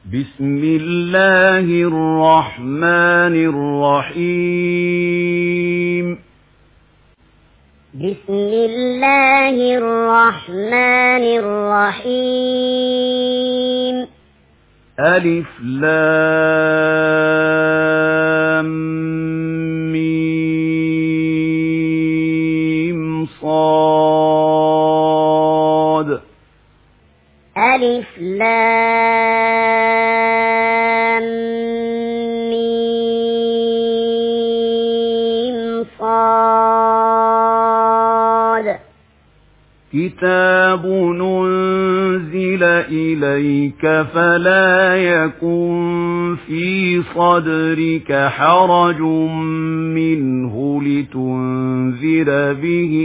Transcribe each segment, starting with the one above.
بسم الله الرحمن الرحيم بسم الله الرحمن الرحيم ألف لام ميم صاد ألف لام ميم صاد كتاب أنزل إليك فلا يكن في صدرك حرج منه لتنذر به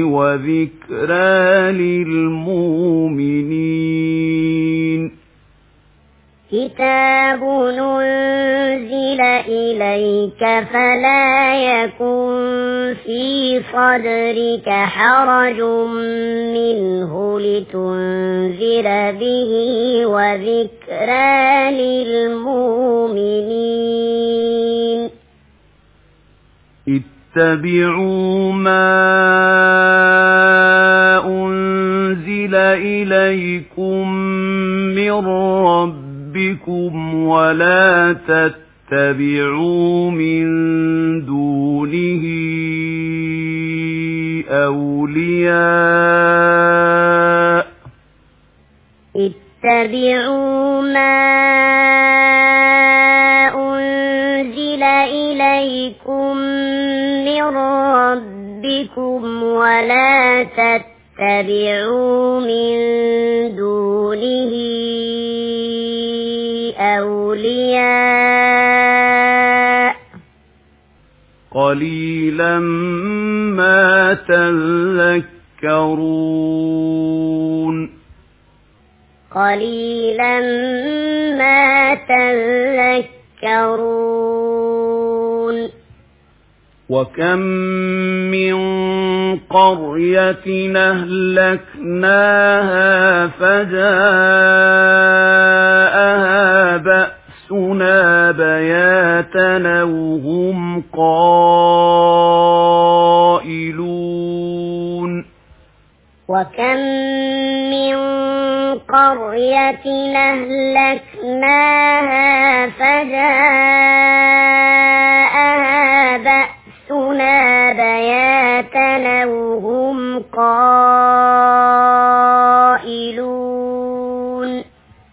وذكرى للمؤمنين كتاب أنزل إليك فلا يكن في صدرك حرج منه لتنذر به وذكرى للمؤمنين اتبعوا ما أنزل إليكم من ربكم ولا تتبعوا من دونه أولياء اتبعوا ما أنزل إليكم من ربكم ولا تتبعوا من دونه أولياء قليلا ما تذكرون قليلا ما تذكرون وكم من قرية أهلكناها فجاءها بأسنا بياتا وهم قائلون وكم من قرية أهلكناها فجاءها بأسنا بياتا وهم قائلون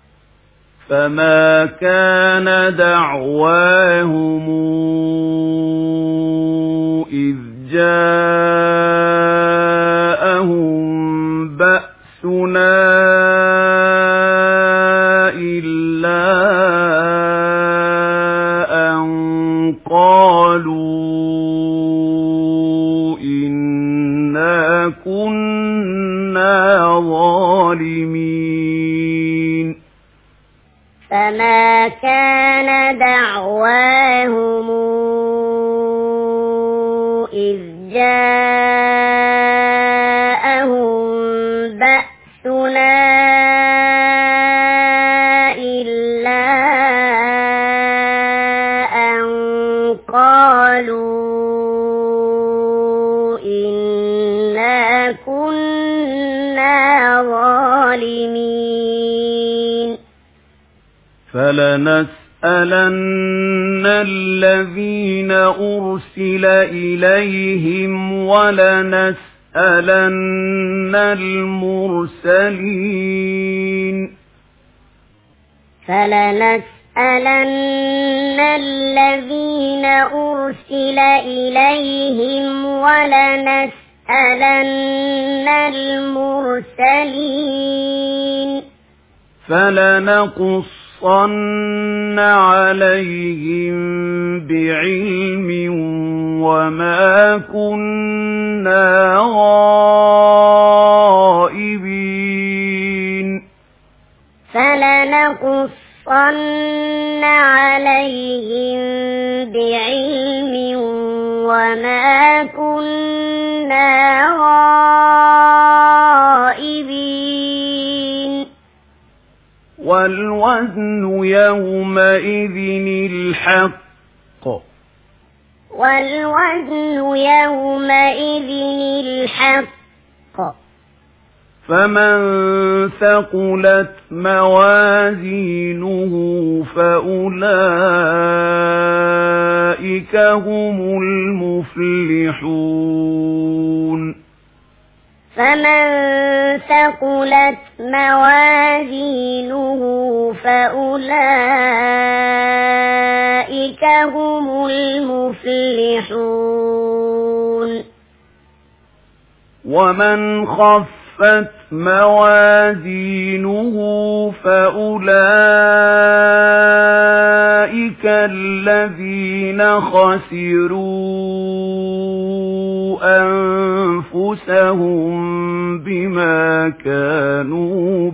فما كان دعواهم إذ جاءهم بأسنا إلا أن قالوا إنا كنا ظالمين فما كان دعواهم إذ جاءهم بأسنا إلا أن قالوا إنا كنا ظالمين فلنسألن الذين أرسل إليهم ولنسألن المرسلين فلنسألن الذين أرسل إليهم ولنسألن المرسلين فلنقصن عليهم بعلم وما كنا غائبين فلنقصن عليهم بعلم وما كنا غائبين والوزن يومئذ الحق والوزن يومئذ الحق فمن ثقلت موازينه فأولئك هم المفلحون فمن ثقلت موازينه فأولئك هم المفلحون ومن خفت موازينه فأولئك الذين خسروا أنفسهم بما كانوا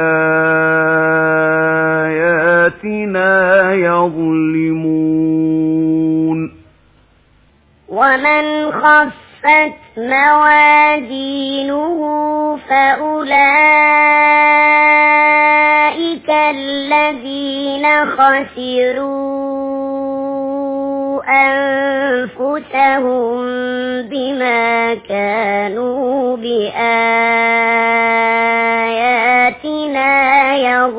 بآياتنا يظلمون ومن خفت موازينه فأولئك الذين خسروا أنفسهم بما كانوا بآياتنا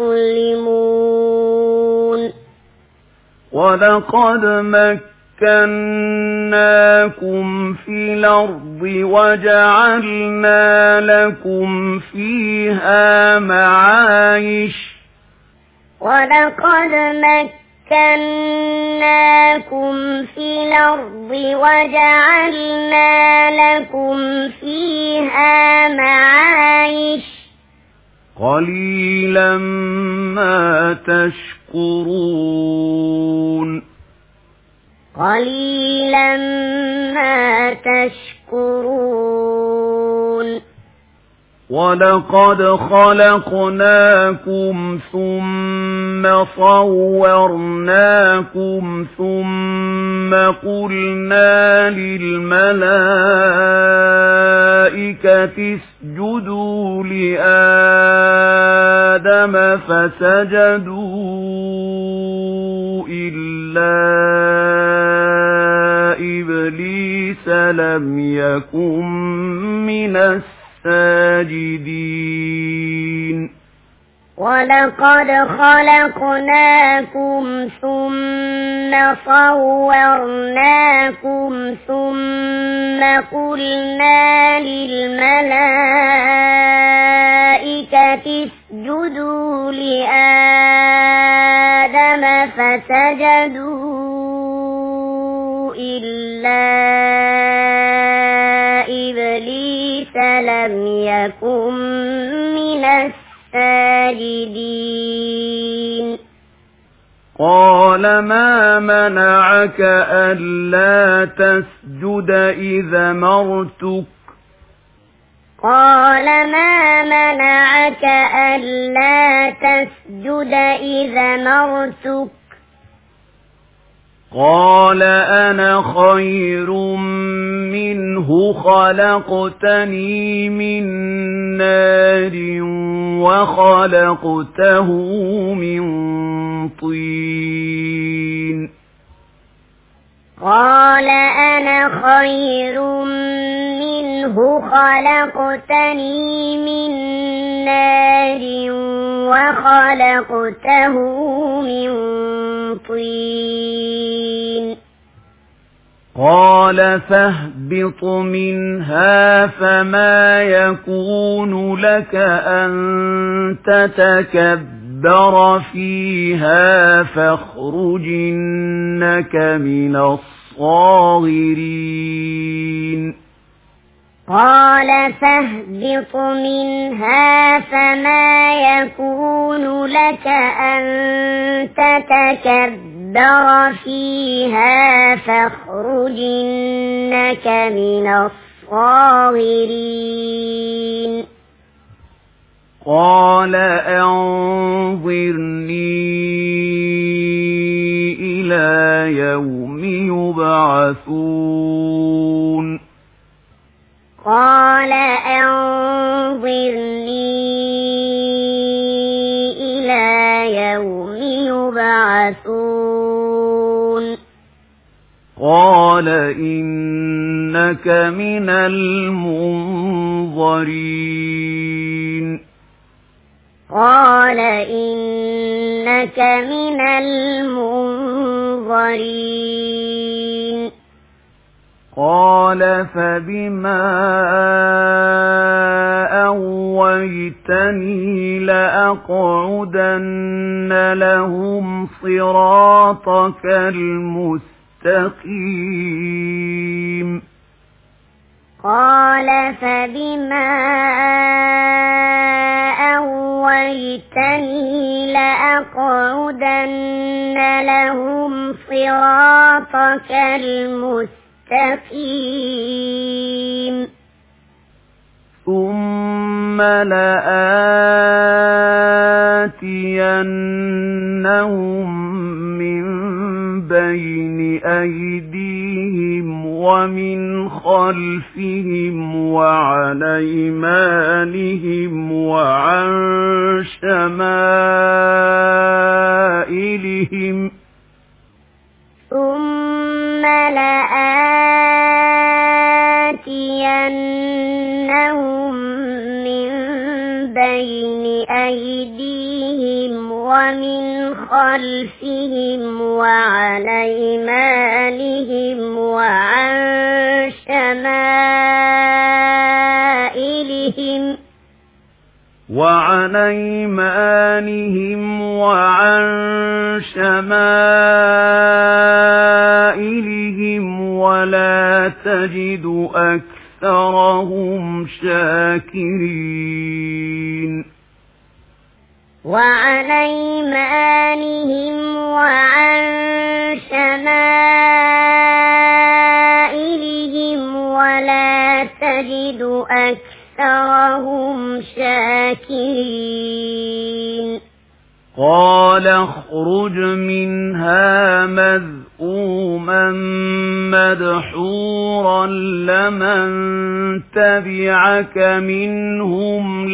يظلمون ولقد مكناكم في الأرض وجعلنا لكم فيها معايش ولقد مكناكم في الأرض وجعلنا لكم فيها معايش قليلا ما تشكرون قليلا ما تشكرون ولقد خلقناكم ثم صورناكم ثم قلنا للملائكة اسجدوا لآدم فسجدوا إلا إبليس لم يكن من الساجدين ولقد خلقناكم ثم صورناكم ثم قلنا للملائكة اسجدوا لآدم فسجدوا إلا إبليس لم يكن من الساجدين قال ما منعك ألا تسجد إذا أمرتك قال ما منعك ألا تسجد إذا أمرتك قال أنا خير منه خلقتني من نار وخلقته من طين قال أنا خير منه خلقتني من نار وخلقته من طين قال فاهبط منها فما يكون لك أن تتكبر فيها فاخرج إنك من الصاغرين قال فاهبط منها فما يكون لك أن تتكبر فيها فاخرج إنك من الصاغرين قال أنظرني إلى يوم يبعثون قال أنظرني إلى يبعثون قال إنك من المنظرين قال إنك من المنظرين قال فبما أغويتني لأقعدن لهم صراطك المستقيم قال فبما أغويتني لأقعدن لهم صراطك المستقيم ثم لآتينهم من بين أيديهم ومن خلفهم وعن أيمانهم وعن شمائلهم ثم لآتينهم من بين أيديهم ومن خلفهم وعن أيمانهم وعن شمائلهم ولا تجد أكثرهم شاكرين وعن أيمانهم وعن شمائلهم ولا تجد أكثرهم شاكرين قال اخرج منها مذءوما مدحورا لمن تبعك منهم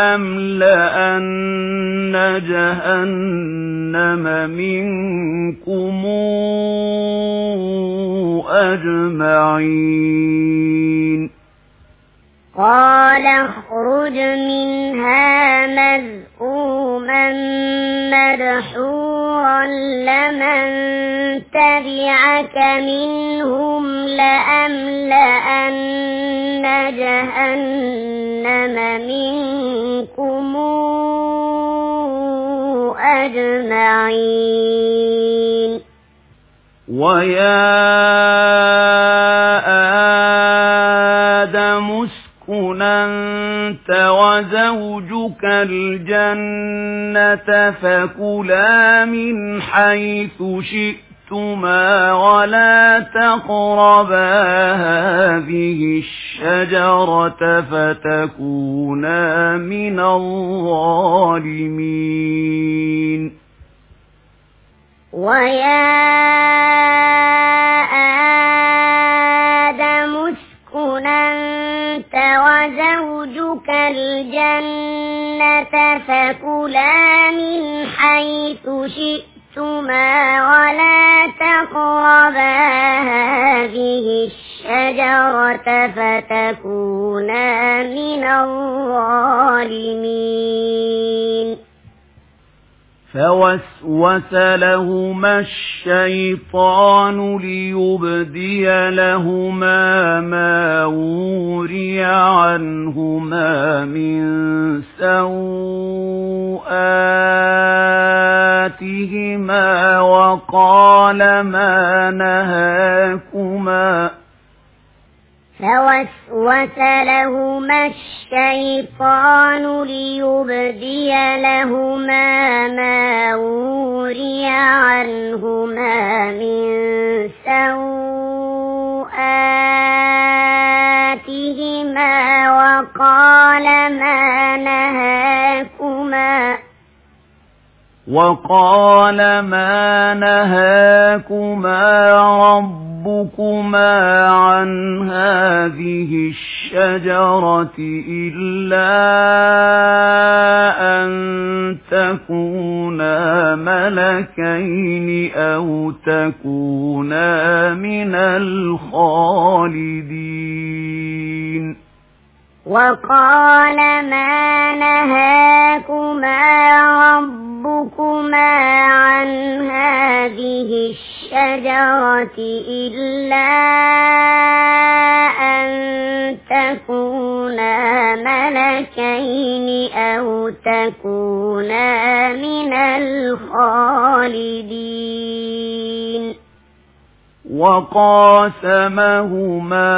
لأملأن جهنم منكم أجمعين قال اخرج منها مذءوما مدحورا لمن تبعك منهم لأملأن جهنم منكم أجمعين ويا آدم اسكن أنت وزوجك الجنة فكلا من حيث شئتما ولا تقربا هذه الشجرة فتكونا من الظالمين ويا آدم اسكن أنت وزوجك الجنة فكلا من حيث شئتما ولا تقربا هذه الشجرة فتكونا من الظالمين فوسوس لهما الشيطان ليبدي لهما ما وري عنهما من سوآتهما وقال ما نهاكما فوسوس لهما الشيطان ليبدي لهما ما وري عنهما من سوآتهما وقال ما نهاكما ربكما عن هذه الشجرة إلا أن تكونا ملكين أو تكونا من الخالدين وقال ما نهاكما ربكما عن هذه الشجرة إلا أن تكونا ملكين أو تكونا من الخالدين وقاسمهما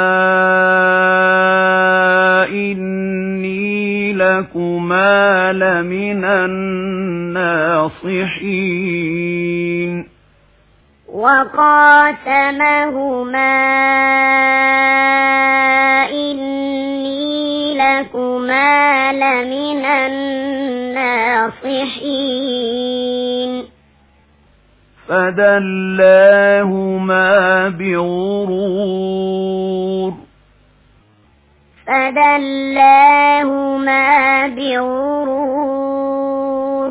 إني لكما لمن الناصحين وقاسمهما إني لكما لمن الناصحين فدلاهما بغرور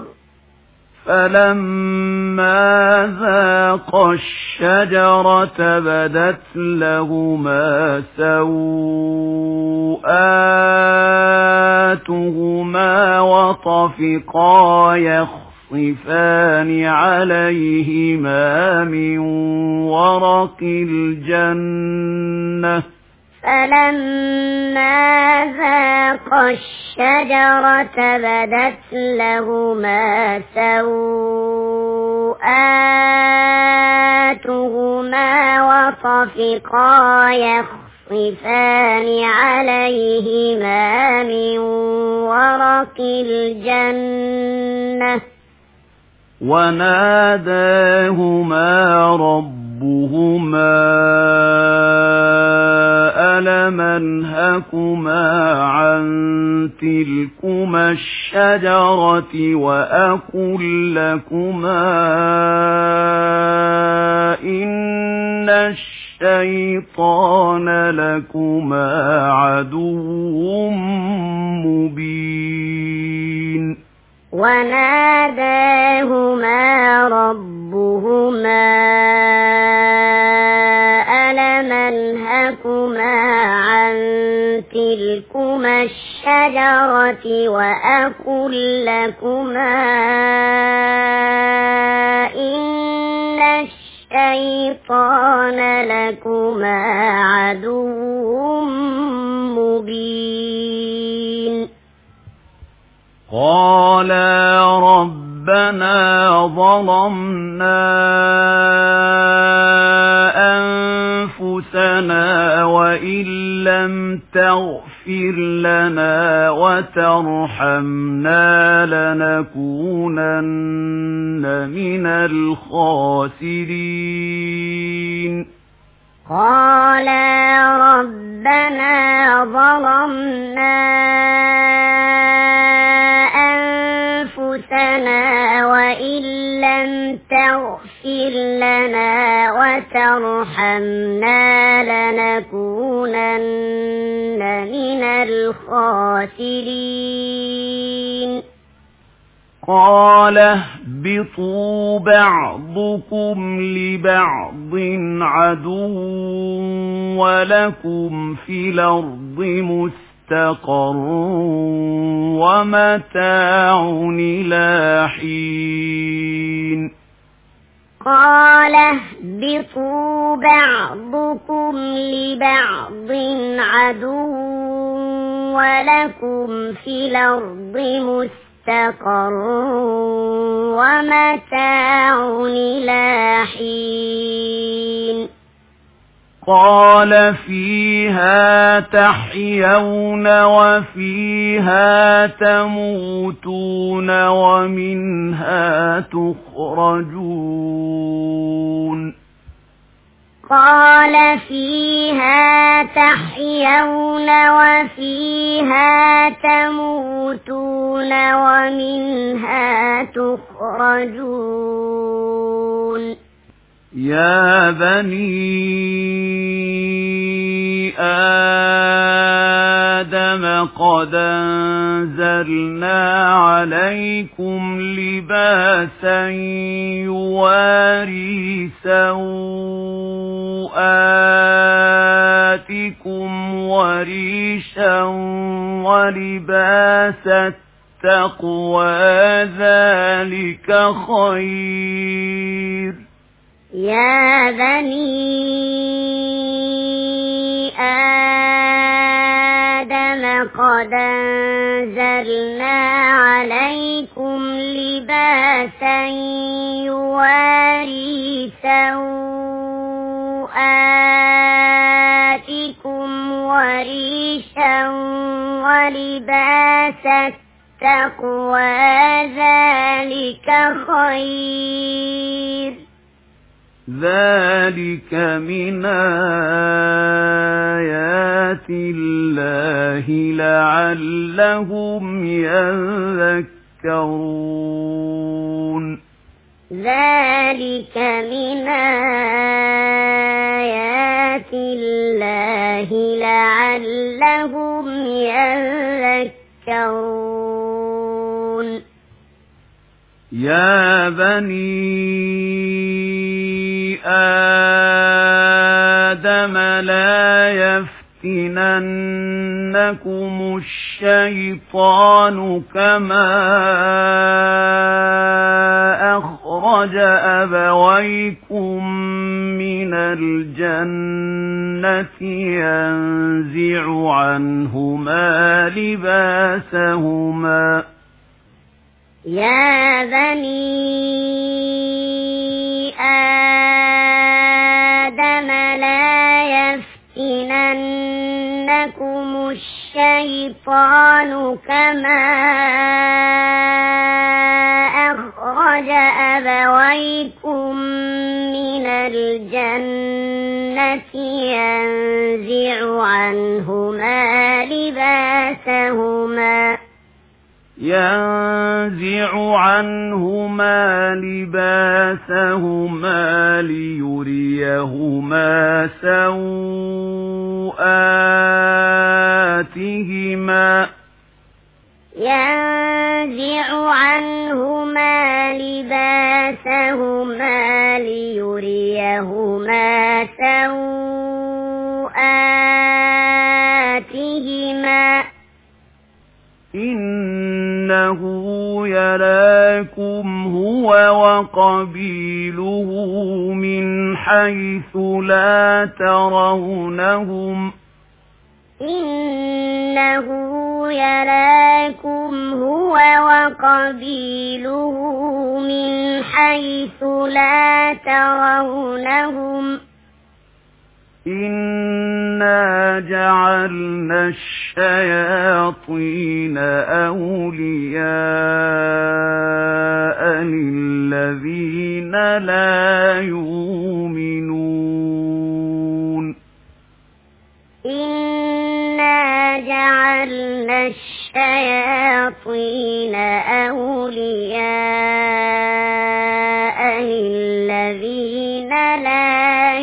فلما ذاقا الشجرة بدت لهما سوآتهما وطفقا يخصفان عليهما من ورق الجنة فلما ذاقا الشجرة بدت لهما سوآتهما وطفقا يخصفان عليهما من ورق الجنة وناداهما ربهما ألم أنهكما عن تلكما الشجرة وأقل لكما إن الشيطان لكما عدو مبين وناداهما ربهما ألم أنهكما عن تلكما الشجرة وأقل لكما إن الشيطان لكما عدو مبين قالا ربنا ظلمنا أنفسنا وإن لم تغفر لنا وترحمنا لنكونن من الخاسرين قالا ربنا ظلمنا أنفسنا وإن لم تغفر لنا وترحمنا لنكونن من الخاسرين قال اهبطوا بعضكم لبعض عدو ولكم في الأرض مستقر ومتاع إلى حين قال اهبطوا بعضكم لبعض عدو ولكم في الأرض مستقر ومتاع إلى حين قال فيها تحيون وفيها تموتون ومنها تخرجون قال فيها تحيون وفيها تموتون ومنها تخرجون يا بني آدم قد أنزلنا عليكم لباسا يواري سوآتكم وريشا ولباس التقوى ذلك خير يا بني آدم قد أنزلنا عليكم لباسا يواري سوآتكم وريشا ولباس التقوى ذلك خير ذلك من آيات الله لعلهم يذكرون ذلك من آيات الله لعلهم يذكرون يا بني آدم لا يفتننكم الشيطان كما أخرج أبويكم من الجنة ينزع عنهما لباسهما يا بني آدم لا يفتننكم الشيطان كما أخرج أبويكم من الجنة ينزع عنهما لباسهما ليريهما سوآتهما إنه يراكم هو وقبيله من حيث لا ترونهم إنا جعلنا الشياطين أولياء للذين لا يؤمنون إنا جعلنا الشياطين أولياء للذين لا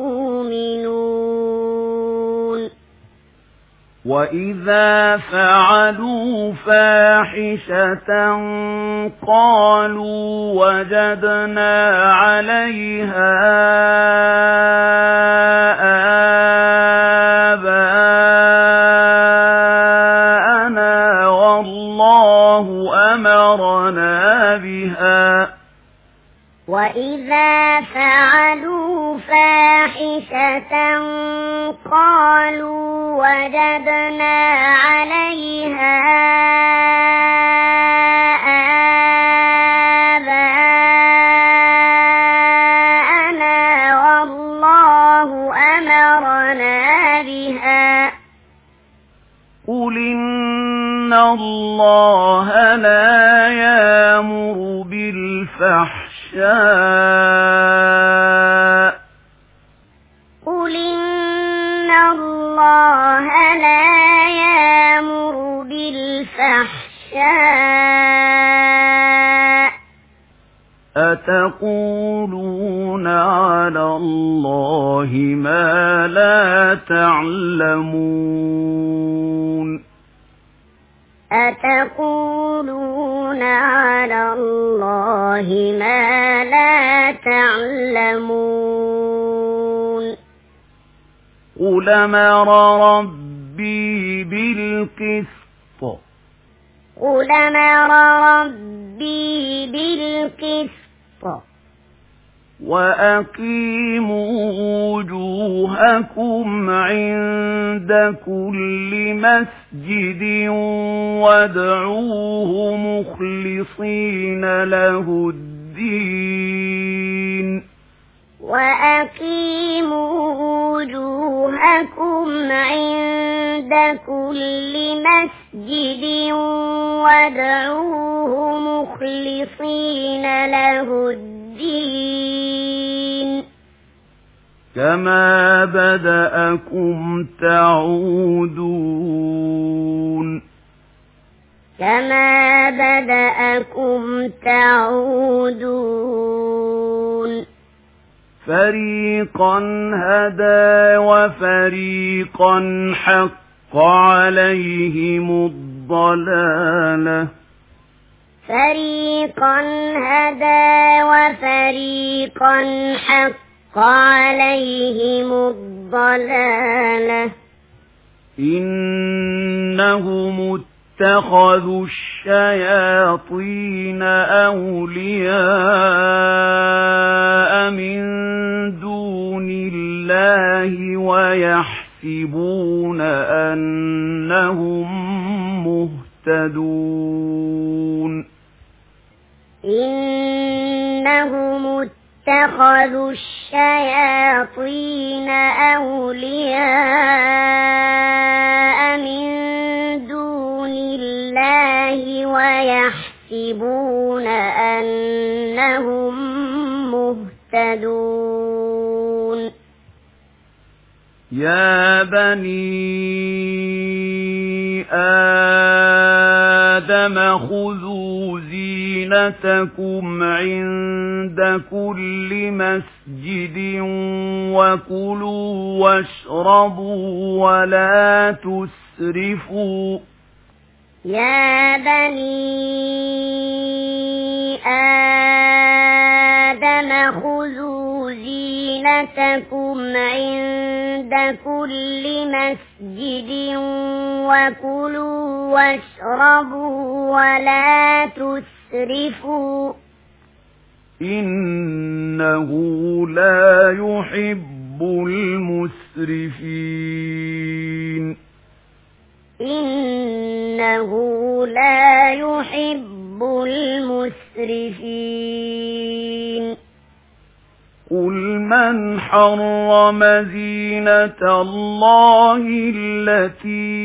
يؤمنون وإذا فعلوا فاحشة قالوا وجدنا عليها آباءنا والله أمرنا بها وإذا فعلوا فاحشة قالوا وجدنا عليها آباءنا والله أمرنا بها قل إن الله لا يأمر بالفحشاء أتقولون على الله ما لا تعلمون أتقولون على الله ما لا تعلمون قل أمر ربي بالقسط قل أمر ربي بالقسط وأقيموا وجوهكم عند كل مسجد وادعوه مخلصين له الدين وأقيموا وجوهكم عند كل مسجد وادعوه مخلصين له الدين كما بدأكم تعودون كما بدأكم تعودون فريقا هدى وفريقا حق عليهم الضلالة فريقا هدى وفريقا حق عليهم الضلالة إنهم اتخذوا الشياطين أولياء من دون الله ويحسبون أنهم مهتدون إنهم اتخذوا الشياطين أولياء من دون الله ويحسبون أنهم مهتدون يا بني آدم خذوا زينتكم عند كل مسجد وكلوا واشربوا ولا تسرفوا يا بني آدم خذوا زينتكم عند كل مسجد وكلوا واشربوا ولا تسرفوا إنه لا يحب المسرفين إنه لا يحب المسرفين قل من حرم زينة الله التي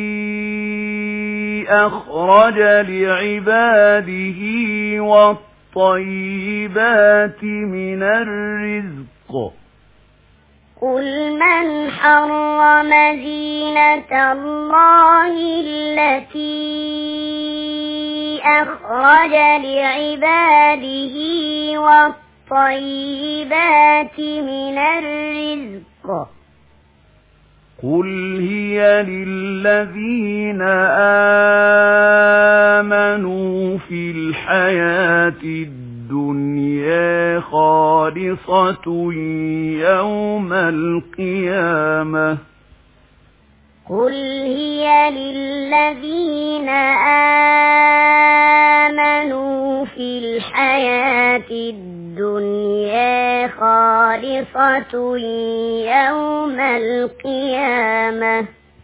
أخرج لعباده والطيبات من الرزق قل من حرم زينة الله التي أخرج لعباده والطيبات من الرزق قل هي للذين آمنوا في الحياة الدنيا خالصة يوم القيامة قل هي للذين آمنوا في الحياة الدنيا خالصة يوم القيامة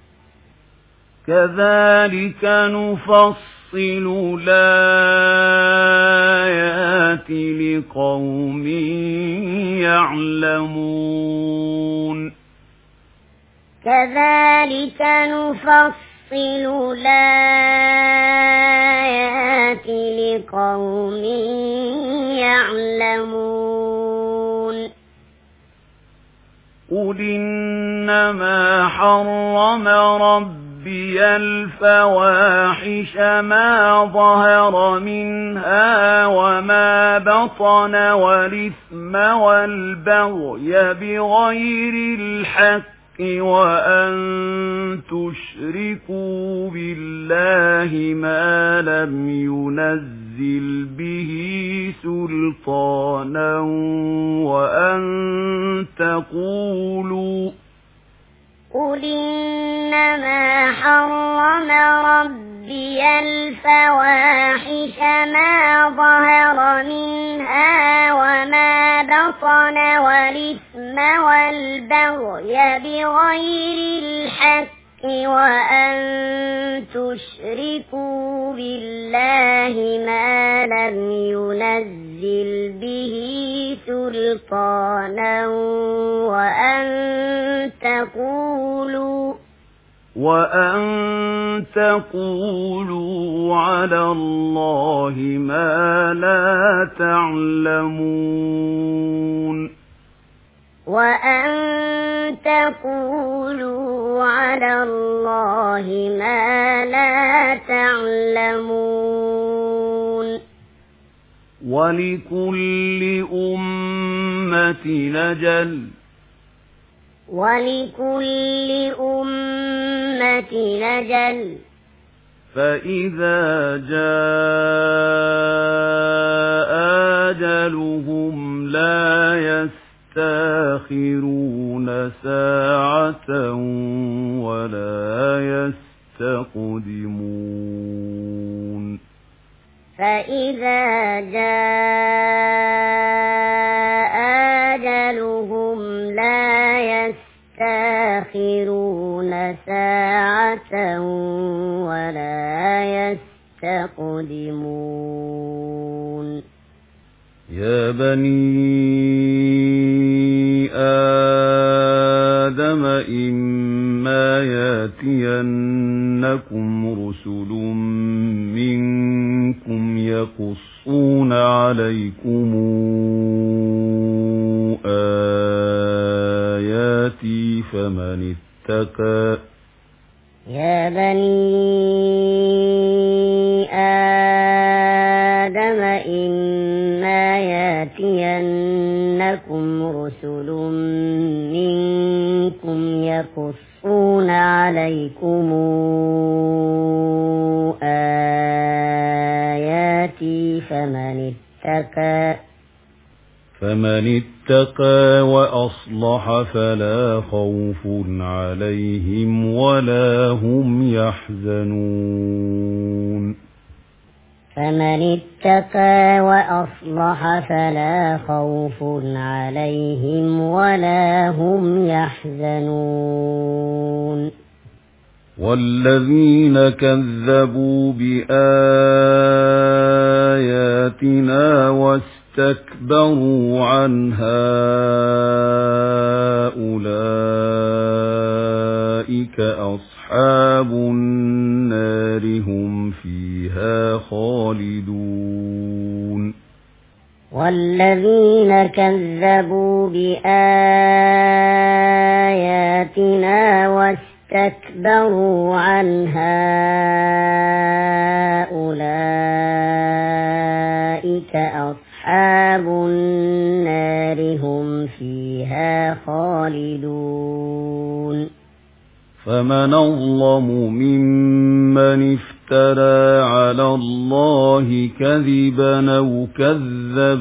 كذلك نفصل الآيات لقوم يعلمون كذلك نفصل الآيات لقوم يعلمون قل إنما حرم ربي ربي الفواحش ما ظهر منها وما بطن والإثم والبغي بغير الحق وأن تشركوا بالله ما لم ينزل به سلطانا وأن تقولوا قل إنما حرم ربي الفواحش ما ظهر منها وما بطن والإثم والبغي بغير الحق وأن تشركوا بالله ما لم ينزل به سلطانا وأن تقولوا على الله ما لا تعلمون وأن تقولوا على الله ما لا تعلمون ولكل أمة أجل فإذا جاء أجلهم لا يستأخرون ساعة ولا يستقدمون فإذا جاء أجلهم لا يستأخرون ساعة ولا يستقدمون يا بني آدم إما يأتينكم رسل منكم يقصون عليكم آياتي فمن اتقى يا بني آدم إما يأتينكم رسل منكم يقصون عليكم آياتي فمن اتقى وأصلح فلا خوف عليهم ولا هم يحزنون فمن اتقى وأصلح فلا خوف عليهم ولا هم يحزنون والذين كذبوا بآياتنا واستكبروا عنها أولئك أصحاب النار هم فيها خالدون والذين كذبوا بآياتنا واستكبروا عنها أولئك أصحاب النار هم فيها خالدون فمن أظلم ممن افترى على الله كذبا أو كذب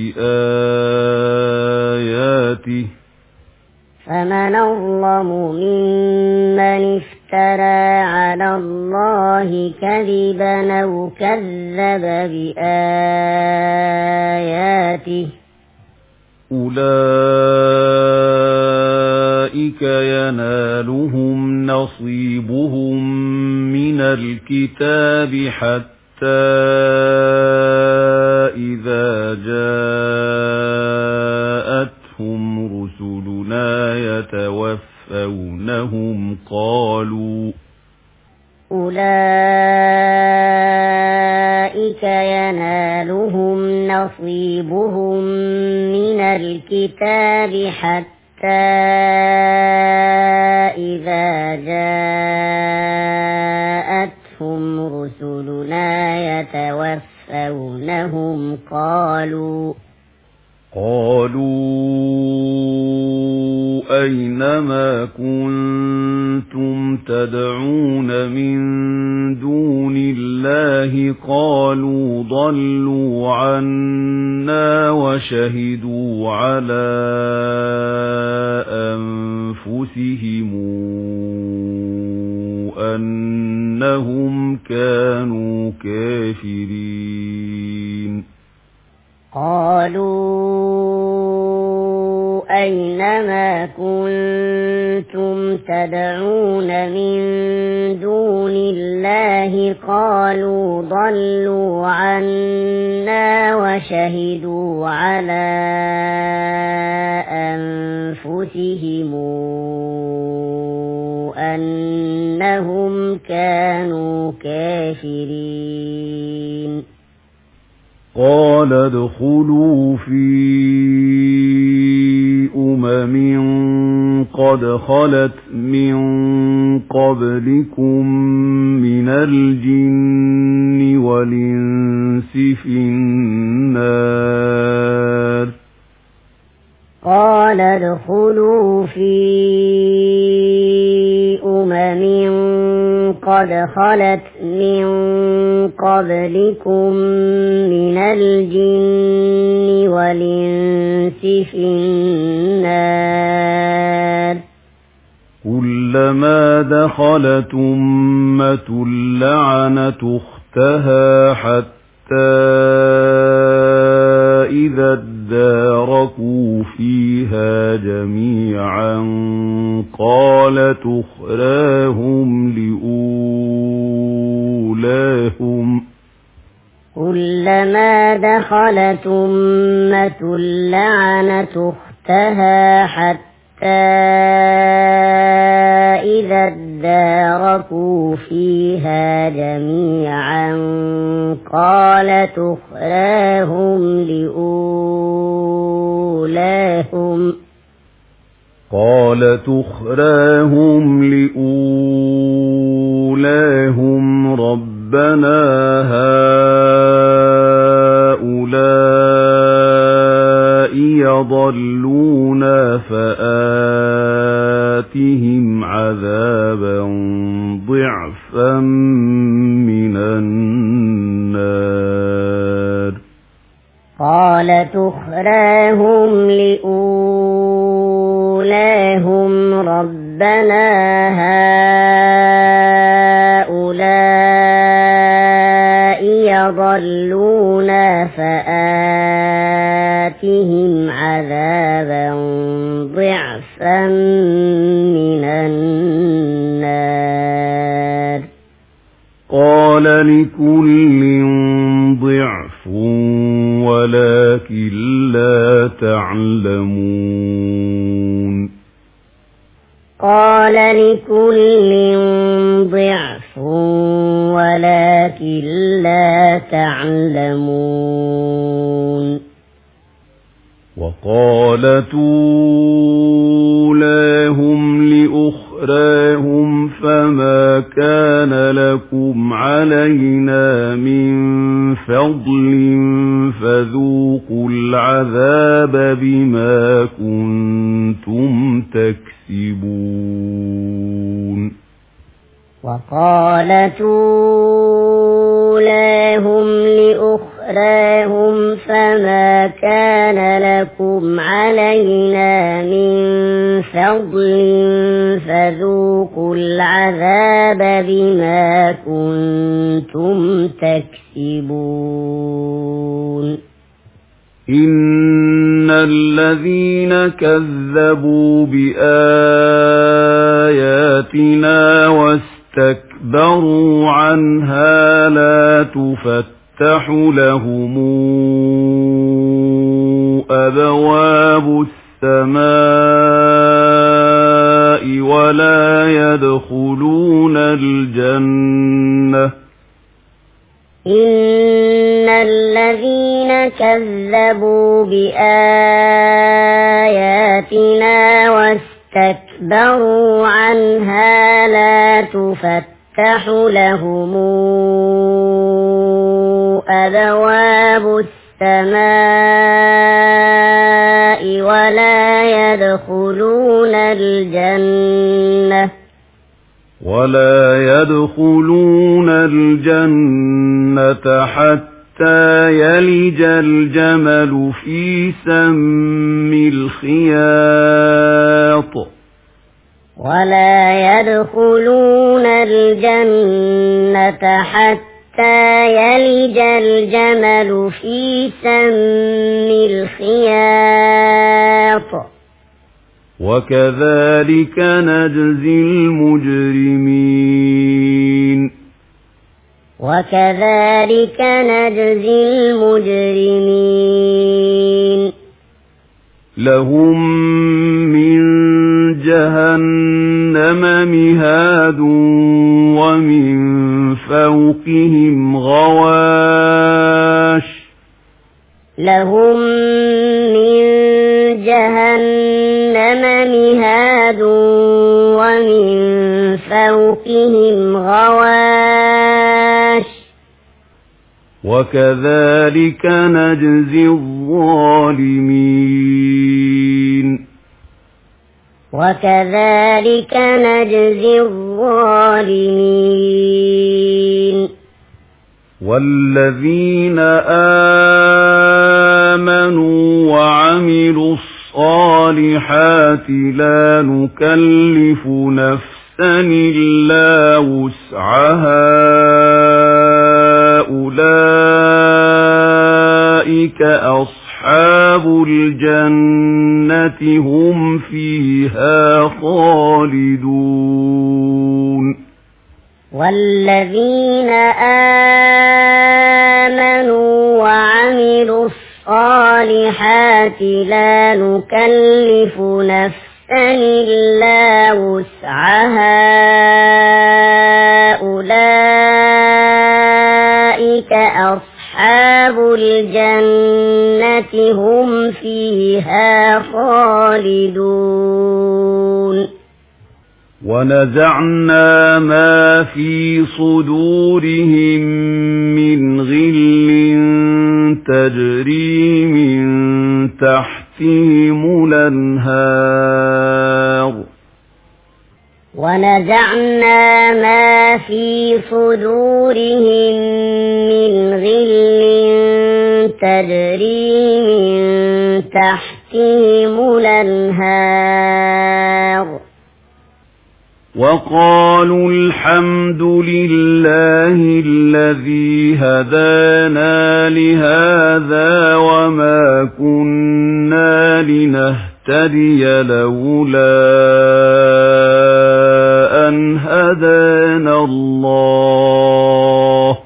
بآياته فمن أظلم ممن افترى على الله كذبا أو كذب بآياته أولئك ينالهم نصيبهم من الكتاب حتى إذا جاءتهم رسلنا يتوفونهم أولئك ينالهم نصيبهم من الكتاب حتى إذا جاءتهم رسلنا يتوفونهم قالوا أينما كنتم تدعون من دون الله قالوا ضلوا عنا وشهدوا على أنفسهم أنهم كانوا كافرين قالوا أينما كنتم تدعون من دون الله قالوا ضلوا عنا وشهدوا على أنفسهم أنهم كانوا كافرين قال ادخلوا في قد خلت من قبلكم من الجن والإنس في النار قال ادخلوا في قد خلت من قبلكم من الجن والإنس في النار كلما دخلت أمة لعنت أختها حتى إذا اداركوا فيها جميعا قالت أخراهم لأولاهم كلما دخلت أمة لعنت أختها حتى إذا اداركوا فيها جميعا قالت أخراهم لأولاهم ربنا هؤلاء يضلون فآتهم عذابا ضعفا من النار قالت أخراهم لأولاهم ربنا هؤلاء يضلون فآتهم عذابا ضعفا من النار قال لكل ضعف ولكن لا تعلمون قال لكل ضعف ولكن لا تعلمون وقالت أولاهم لأخراهم فما كان لكم علينا من فضل فذوقوا العذاب بما كنتم تكسبون وقالت أولاهم لأخراهم فما كان لكم علينا من فضل فذوقوا العذاب بما كنتم تكسبون إن الذين كذبوا بآياتنا واستكبروا عنها لا تفتح لهم أبواب السماء ولا يدخلون الجنة إن الذين كذبوا بآياتنا واستكبروا عنها لا تفتح لهم أبواب السماء ولا يدخلون الجنة حتى يلج الجمل في سم الخياط ولا يدخلون الجنة حتى يلج الجمل في سم الخياط وكذلك نجزي المجرمين وكذلك نجزي المجرمين لهم من جهنم مهاد ومن فوقهم غواش لهم من جهنم مهاد ومن فوقهم غواش وكذلك نجزي الظالمين وكذلك نجزي الظالمين والذين آمنوا وعملوا الصالحات لا نكلف نفسا إلا وسعها أولئك أصحاب الجنة هم فيها خالدون والذين آمنوا وعملوا الصالحات لا نكلف نفسا إلا وسعها أولئك أصحاب الجنة هم فيها خالدون ونزعنا ما في صدورهم من غل تجري من تحتهم الأنهار ونزعنا ما في صدورهم من غل تجري من تحتهم الأنهار وقالوا الحمد لله الذي هدانا لهذا وما كنا لنهتدي لولا أن هدانا الله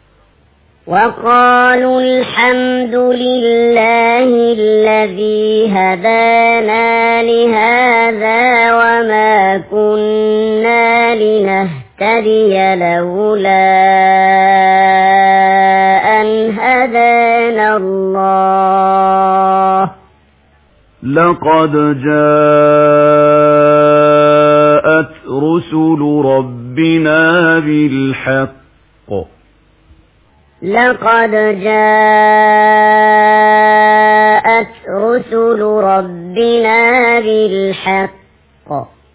وقالوا الحمد لله الذي هدانا لهذا وما كنا لنهتدي لولا أن هدانا الله لقد جاءت رسل ربنا بالحق لقد جاءت رسل ربنا بالحق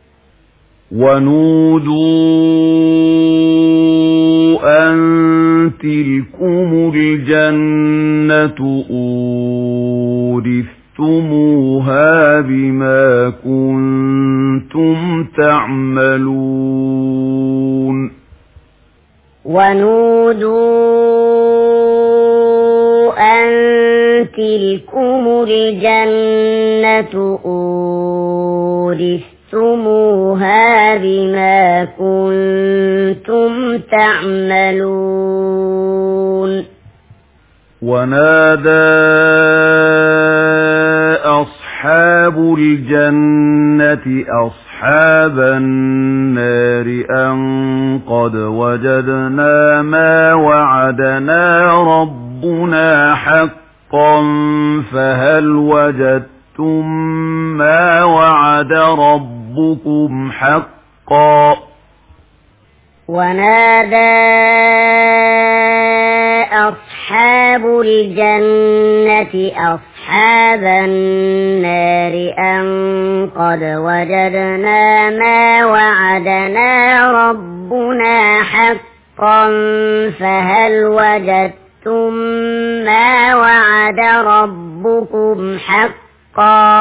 ونودوا أن تلكم الجنة أورثتموها بما كنتم تعملون ونودوا أن تلكم الجنة أورثتموها بما كنتم تعملون ونادى أصحاب الجنة أصحاب النار أن قد وجدنا ما وعدنا ربنا حقا فهل وجدتم ما وعد ربكم ربكم حقا ونادى أصحاب الجنة أصحاب النار أن قد وجدنا ما وعدنا ربنا حقا فهل وجدتم ما وعد ربكم حقا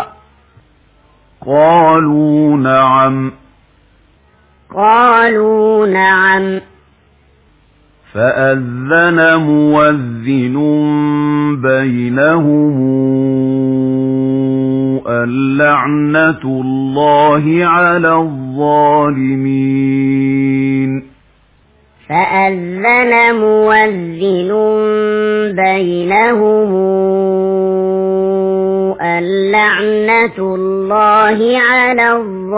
قالوا نعم فأذن مؤذن بينهم اللعنة الله على الظالمين فأذن مؤذن بينهم اللعنة الله على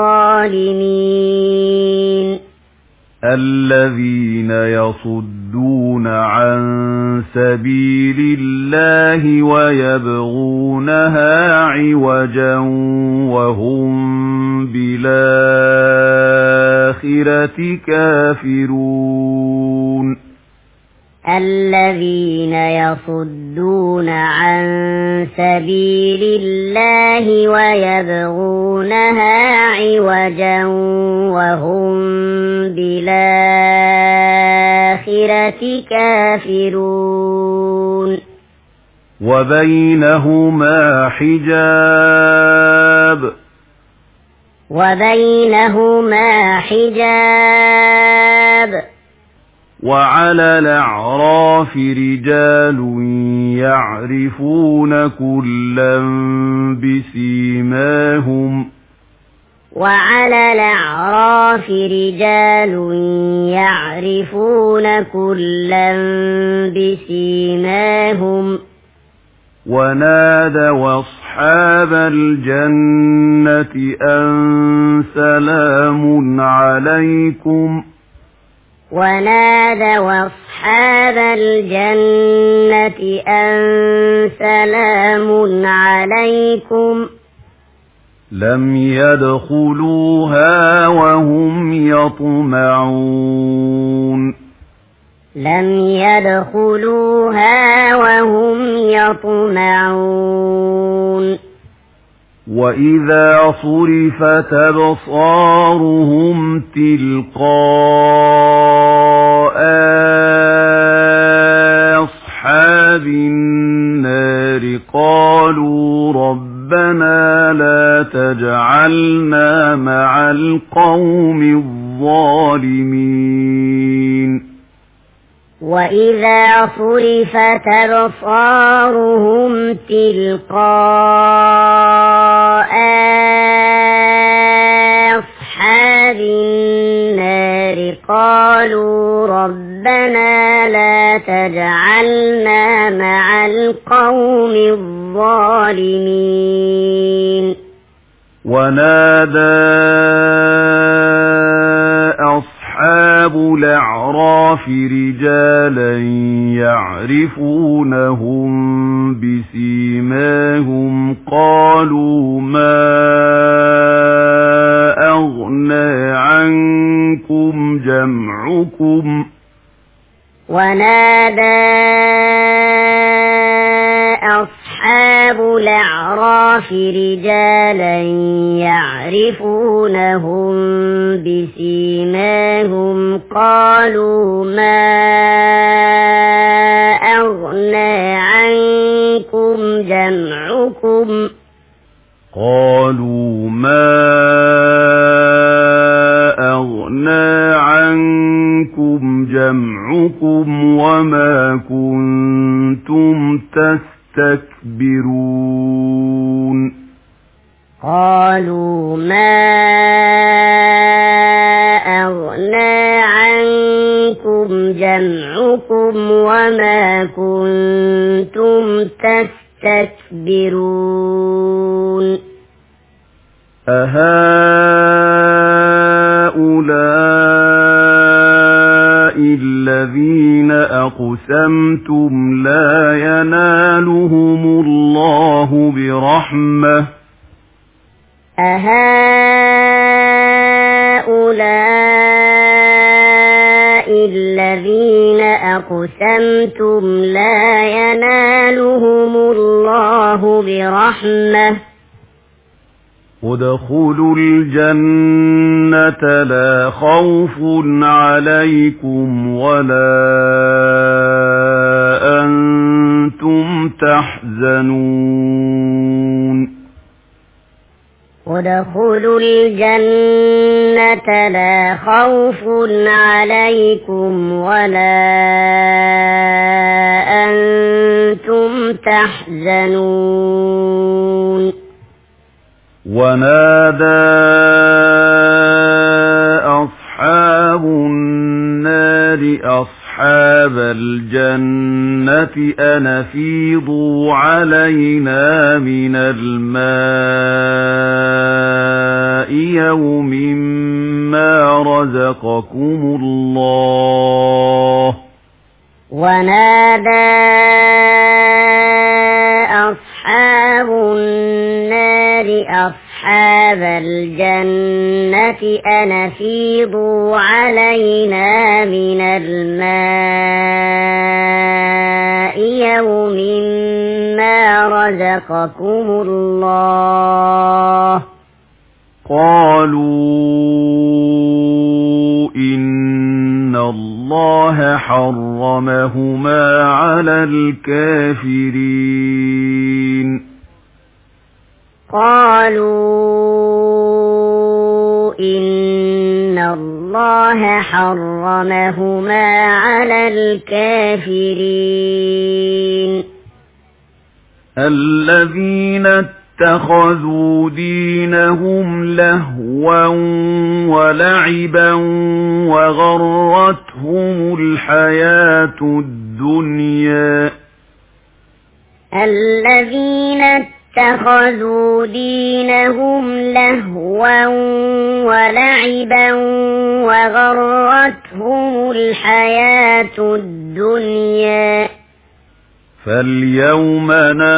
الظالمين الذين يصدون عن سبيل الله ويبغونها عوجا وهم بالآخرة كافرون الذين يصدون عن سبيل الله ويبغونها عوجا وهم بالآخرة كافرون وبينهما حجاب وعلى الأعراف رجال يعرفون كلا بسيماهم ونادوا أصحاب الجنة أن سلام عليكم لم يدخلوها وهم يطمعون وإذا صرفت أبصارهم تلقاء أصحاب النار قالوا ربنا لا تجعلنا مع القوم الظالمين وإذا صرفت أبصارهم تلقاء أصحاب النار قالوا ربنا لا تجعلنا مع القوم الظالمين ونادى أصحاب الأعراف رجالا يعرفونهم بسيماهم قالوا ما أغنى عنكم جمعكم ونادى أصحاب الأعراف رجالا يعرفونهم بسيماهم قالوا ما أغنى عنكم جمعكم وما كنتم تستكبرون قالوا ما أغنى عنكم جمعكم وما كنتم تستكبرون أهؤلاء الذين أقسمتم لا ينالهم الله برحمة أهؤلاء الذين أقسمتم لا ينالهم الله برحمة ادخلوا الجنة لا خوف عليكم ولا أنتم تحزنون ادخلوا الجنة لا خوف عليكم ولا أنتم تحزنون ونادى أصحاب النار أصحاب الجنة أن أفيضوا علينا من الماء يوم ما رزقكم الله ونادى أصحاب النار أصحاب الجنة أن أفيضوا علينا من الماء يوم ما رزقكم الله قالوا إن الله حرمهما على الكافرين قالوا إن الله حرمهما على الكافرين الذين اتخذوا دينهم لهوا ولعبا وغرتهم الحياة الدنيا الذين اتخذوا دينهم لهوا ولعبا وغرتهم الحياة الدنيا فاليوم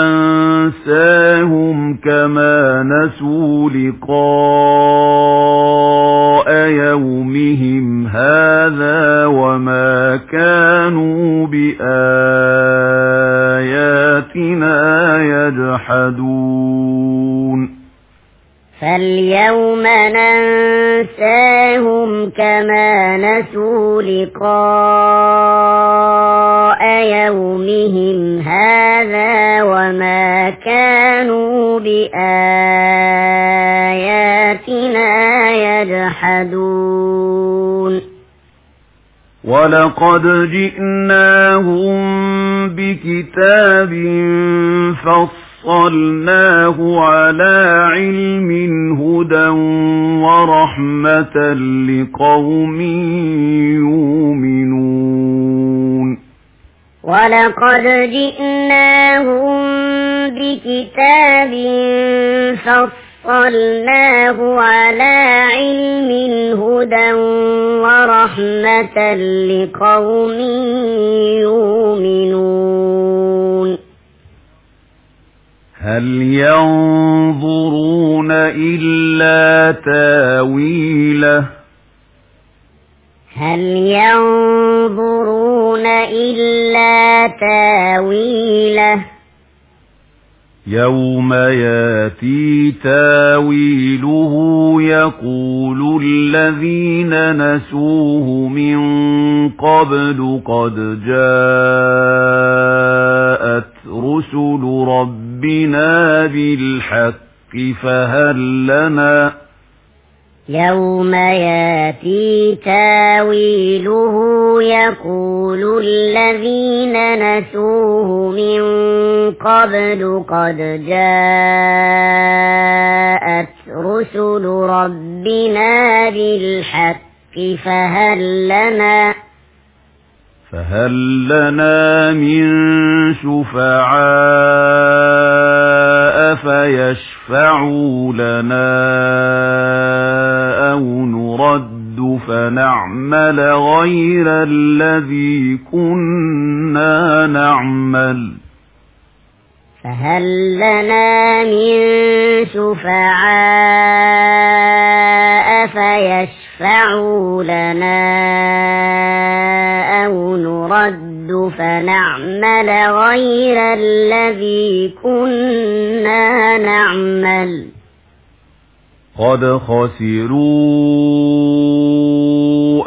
ننساهم كما نسوا لقاء يومهم هذا وما كانوا بآياتنا يجحدون فاليوم ننساهم كما نسوا لقاء يومهم هذا وما كانوا بآياتنا يجحدون ولقد جئناهم بكتاب فصلناه على علم هدى ورحمة لقوم يؤمنون ولقد جئناهم بكتاب فصلناه على علم هدى ورحمة لقوم يؤمنون هل ينظرون إلا تاويله هل ينظرون إلا تاويله يوم ياتي تاويله يقول الذين نسوه من قبل قد جاءت رسل ربنا بالحق فهل لنا يوم ياتي تاويله يقول الذين نسوه من قبل قد جاءت رسل ربنا بالحق فهل لنا من شفعاء فيشفعوا لنا أو نرد فنعمل غير الذي كنا نعمل فهل لنا من شفعاء فيشفعوا فيشفعوا لنا أو نرد فنعمل غير الذي كنا نعمل قد خسروا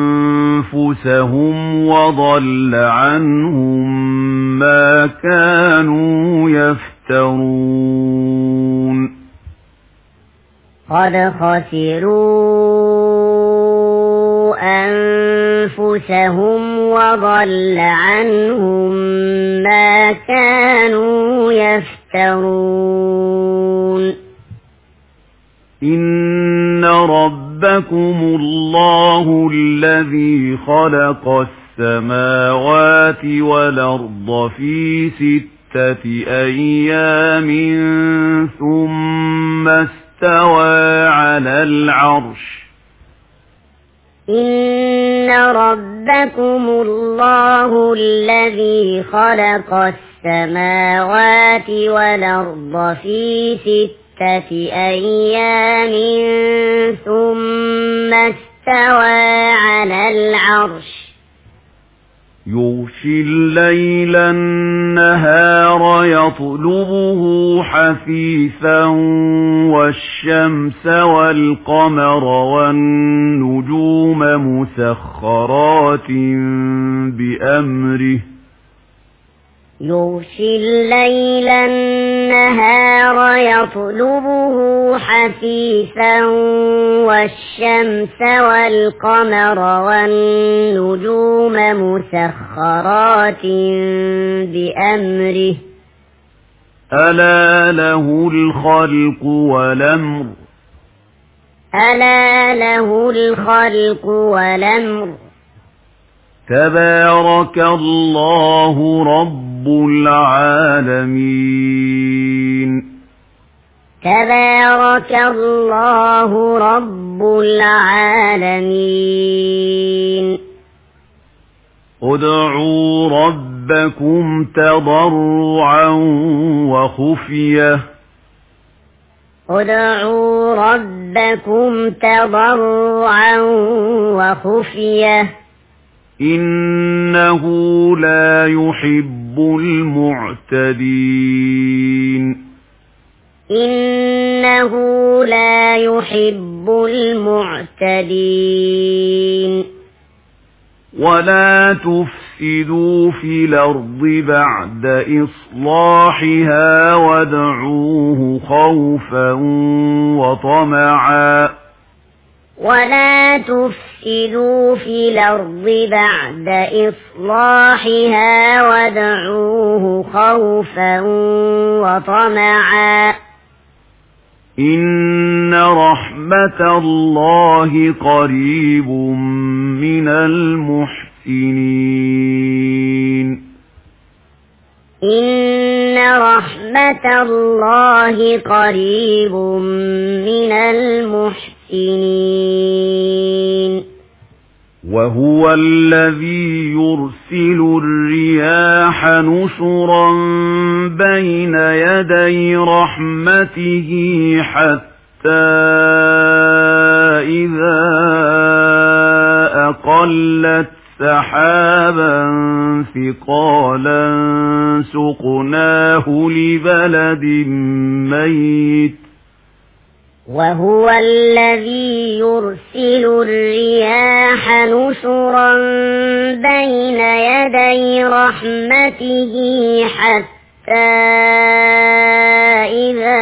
أنفسهم وضل عنهم ما كانوا يفترون قد خسروا أنفسهم وضل عنهم ما كانوا يفترون إن ربكم الله الذي خلق السماوات والأرض في 6 أيام ثم استوى على العرش إن ربكم الله الذي خلق السماوات والأرض في 6 أيام ثم استوى على العرش يغشي الليل النهار يطلبه حثيثا والشمس والقمر والنجوم مسخرات بأمره يغشي الليل النهار يطلبه حثيثا والشمس والقمر والنجوم مسخرات بأمره ألا له الخلق والأمر ألا له الخلق والأمر تبارك الله رب العالمين تبارك الله رب العالمين ادعوا ربكم تضرعا وخفية ادعوا ربكم تضرعا وخفية إنه لا يحب المعتدين إنه لا يحب المعتدين ولا تفسدوا في الأرض بعد إصلاحها وادعوه خوفا وطمعا ولا تفسدوا في الأرض بعد إصلاحها وادعوه خوفا وطمعا إن رحمة الله قريب من المحسنين إن رحمة الله قريب من المحسنين وهو الذي يرسل الرياح نشرا بين يدي رحمته حتى إذا أقلت سحابا ثقالا سقناه لبلد ميت وهو الذي يرسل الرياح نشرا بين يدي رحمته حتى إذا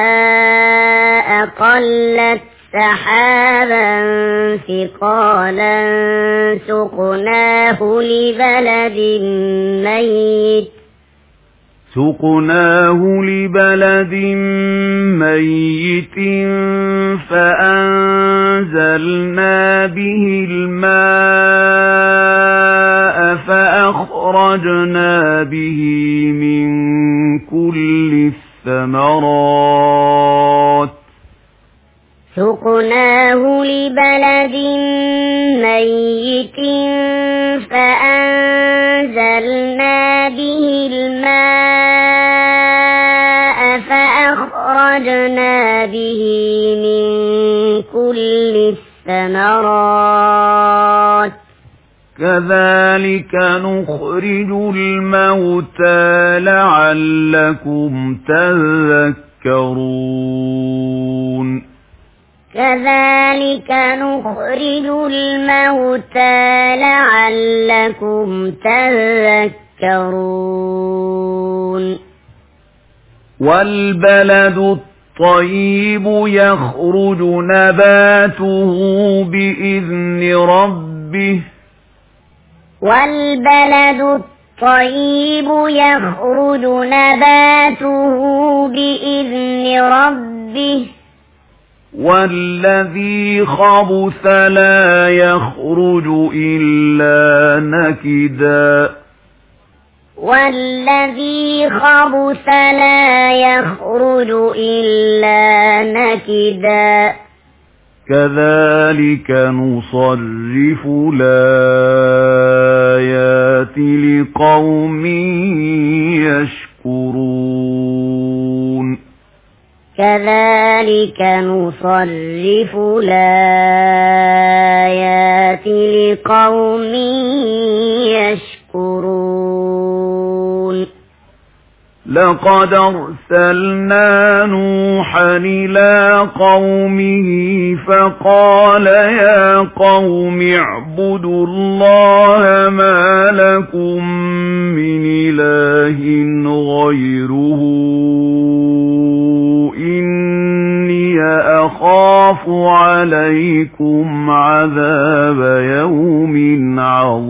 أقلت سحابا ثقالا سقناه لبلد ميت فأنزلنا به الماء فأخرجنا به من كل الثمرات سقناه لبلد ميت فأنزلنا به الماء فأخرجنا به من كل الثمرات كذلك نخرج الموتى لعلكم تذكرون كذلك نخرج الموتى لعلكم تذكرون والبلد الطيب يخرج نباته بإذن ربه والبلد الطيب يخرج نباته بإذن ربه والذي خبث لا يخرج إلا نكدا والذي خبث لا يخرج إلا نكدا كذلك نصرف الآيات لقوم يشكرون كذلك نصرف الآيات لقوم يشكرون لقد أرسلنا نوحا إلى قومه فقال يا قوم اعبدوا الله ما لكم من إله غيره إني أخاف عليكم عذاب يوم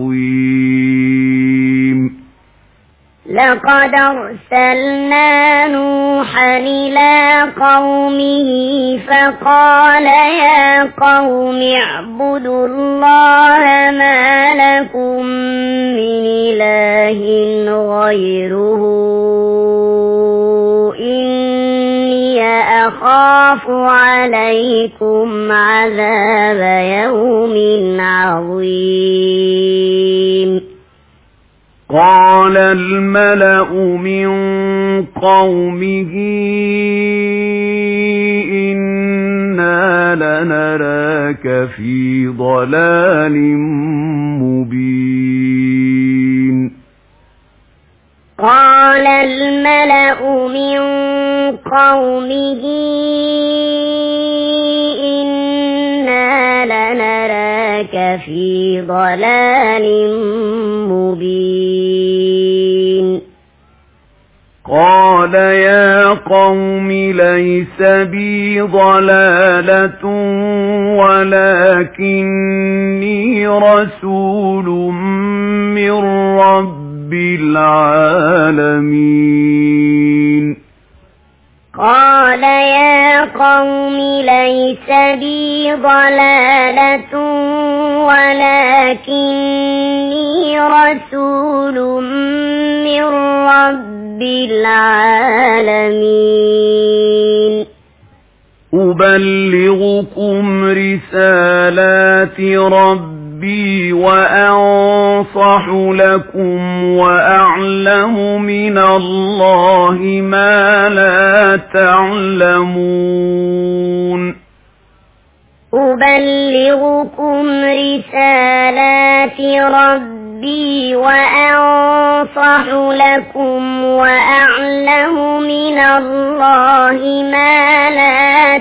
عظيم لقد أرسلنا نوحا إلى قومه فقال يا قوم اعبدوا الله ما لكم من إله غيره إني أخاف عليكم عذاب يوم عظيم قال الملأ من قومه إنا لنراك في ضلال مبين قال الملأ من قومه إنا لنراك في ضلال مبين قال يا قوم ليس بي ضلالة ولكني رسول من رب العالمين قال يا قوم ليس بي ضلالة ولكني رسول من رب العالمين أبلغكم رسالات ربي وأنصح لكم وأعلم من الله ما لا تعلمون أبلغكم رسالات ربي وأنصح لكم وأعلم من الله ما لا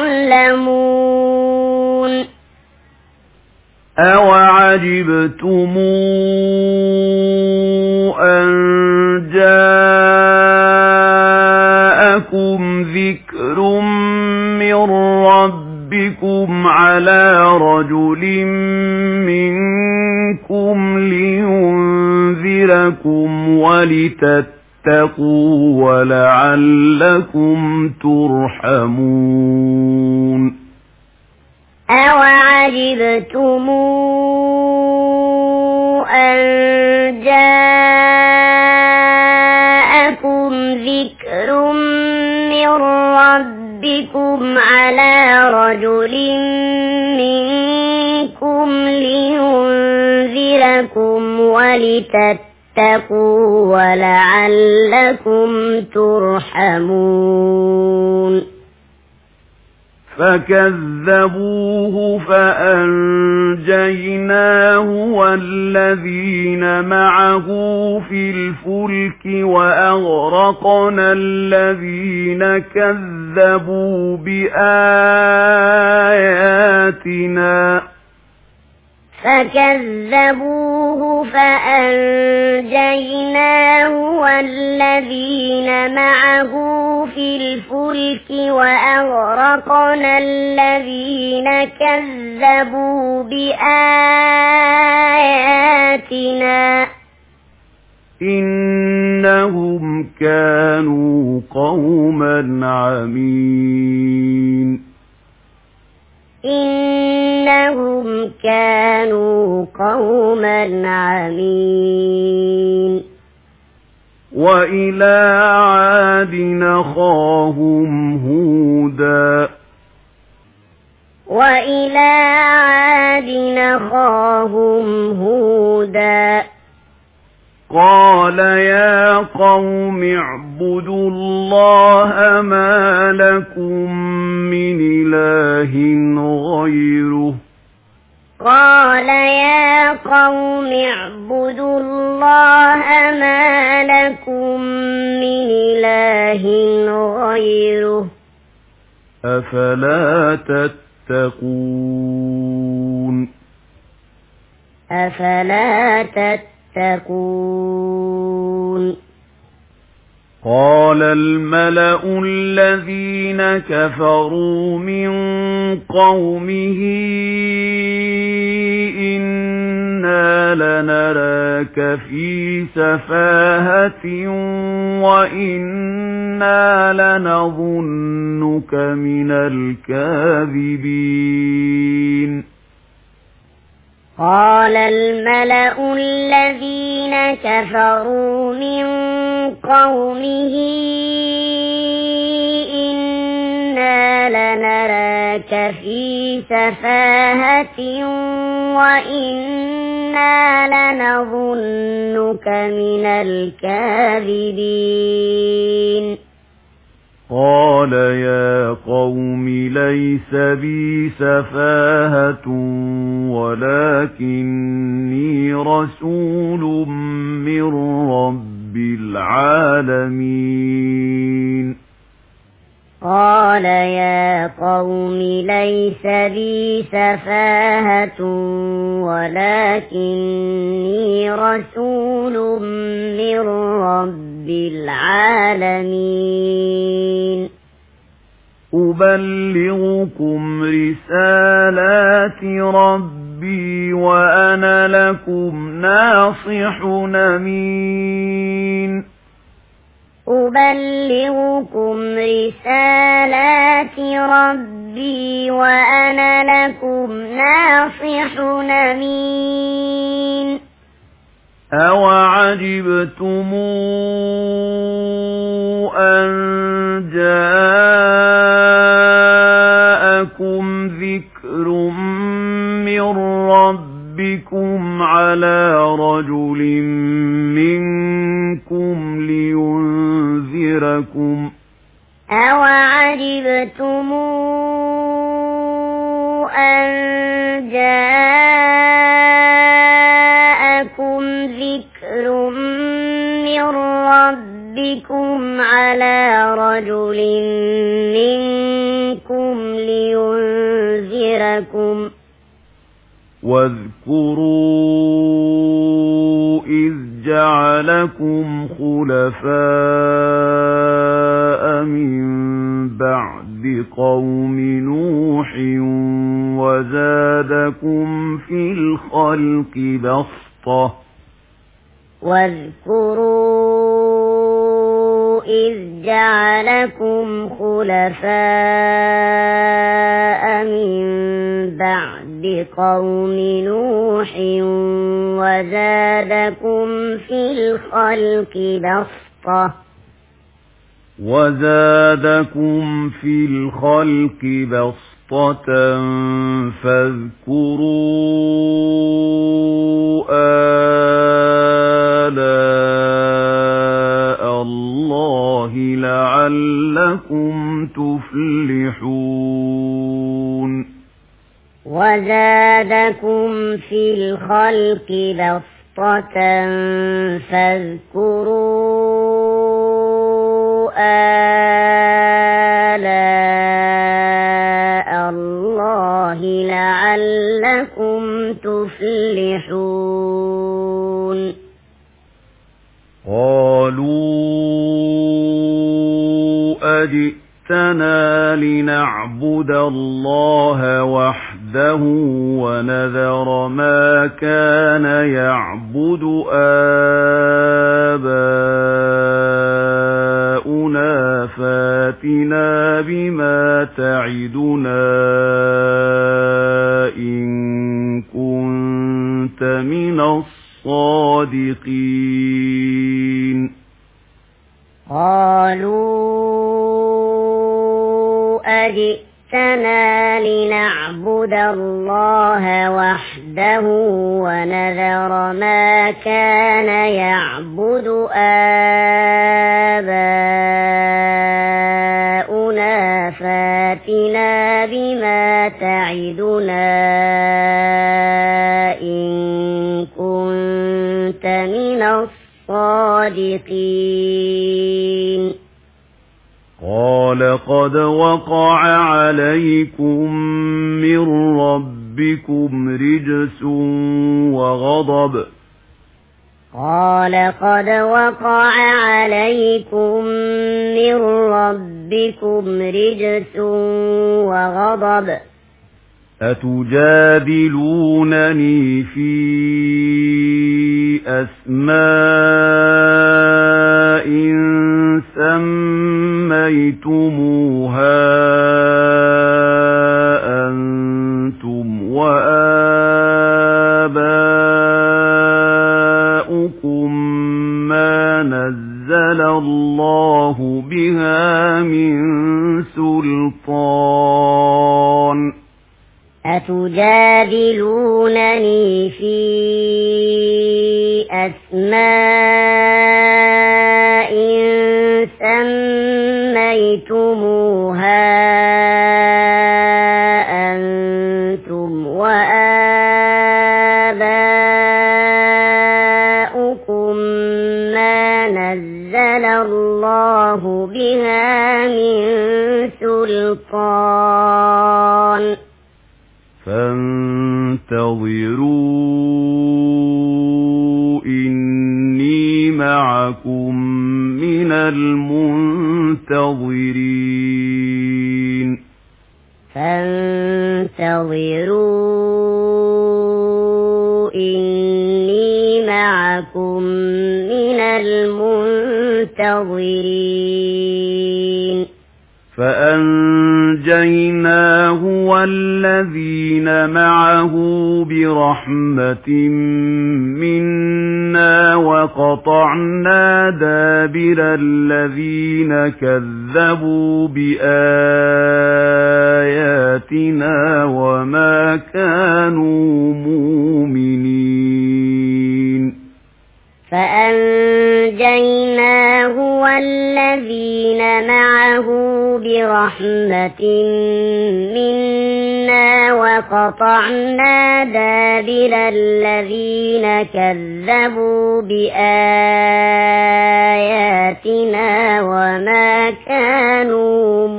تعلمون أوعجبتم أن جاءكم ذكر من ربكم على رجل منكم لينذركم ولتتقوا ولعلكم ترحمون أوعجبتم أن جاءكم ذكر من ربكم على رجل منكم لينذركم ولتتقوا ولعلكم ترحمون فكذبوه فأنجيناه والذين معه في الفلك وأغرقنا الذين كذبوا بآياتنا فكذبوه فأنجيناه والذين معه في الفلك وأغرقنا الذين كذبوا بآياتنا إنهم كانوا قوما عمين إنهم كانوا قوما عمين وإلى عاد أخاهم هودا وإلى عاد أخاهم هودا قال يا قوم اعبدوا الله ما لكم من إله غيره قال يا قوم اعبدوا الله ما لكم من إله غيره أفلا تتقون أفلا تتقون قال الملأ الذين كفروا من قومه إنا لنراك في سفاهة وإنا لنظنك من الكاذبين قال الملأ الذين كفروا من قومه إنا لنراك في سفاهة وإنا لنظنك من الكاذبين قال يا قوم ليس بي سفاهة ولكني رسول من رب العالمين قال يا قوم ليس بي سفاهة ولكني رسول من رب العالمين أبلغكم رسالات ربي وأنا لكم ناصح أمين أبلغكم رسالات ربي وأنا لكم ناصح أمين أوعجبتم أن جاءكم ذكر من ربكم على رجل منكم لينذركم أوعجبتم أن جاءكم ذكر من ربكم على رجل منكم لينذركم واذكروا إذ جعلكم خلفاء من بعد قوم نوح وزادكم في الخلق بسطة واذكروا إذ جعلكم خلفاء من بعد قوم نوح وزادكم في الخلق بسطة فاذكروا آلاء الله لعلكم تفلحون وزادكم في الخلق بسطة فاذكروا آلاء الله لعلكم تفلحون قالوا أجئتنا لنعبد الله وحده ونذر ما كان يعبد آباؤنا فاتنا بما تعدنا إن كنت من الصادقين قالوا أجئتنا لنعبد الله وحده ونذر ما كان يعبد آباؤنا فاتنا بما تعدنا إن كنت من الصادقين قال قد وقع عليكم من ربكم رجس وغضب قال قد وقع عليكم من ربكم رجس وغضب أتجادلونني في أسماء سميتموها أنتم وآباؤكم ما نزل الله بها من سلطان أتجادلونني في أسماء سميتموها أنتم وآباؤكم ما نزل الله بها من سلطان فانتظروا إني معكم من المنتظرين فانتظروا إني معكم من المنتظرين فأنجيناه والذين معه برحمة منا وقطعنا دابر الذين كذبوا بآياتنا وما كانوا مؤمنين فأنجيناه والذين معه برحمة منا وقطعنا دابر الذين كذبوا بآياتنا وما كانوا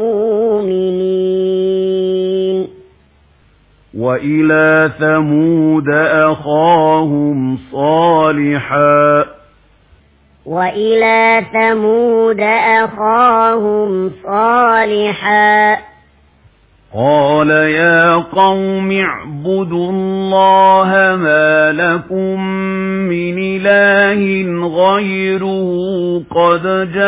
مؤمنين وإلى ثمود أخاهم صالحا وإلى ثمود أخاهم صالحا قال يا قوم اعبدوا الله ما لكم من إله غيره قد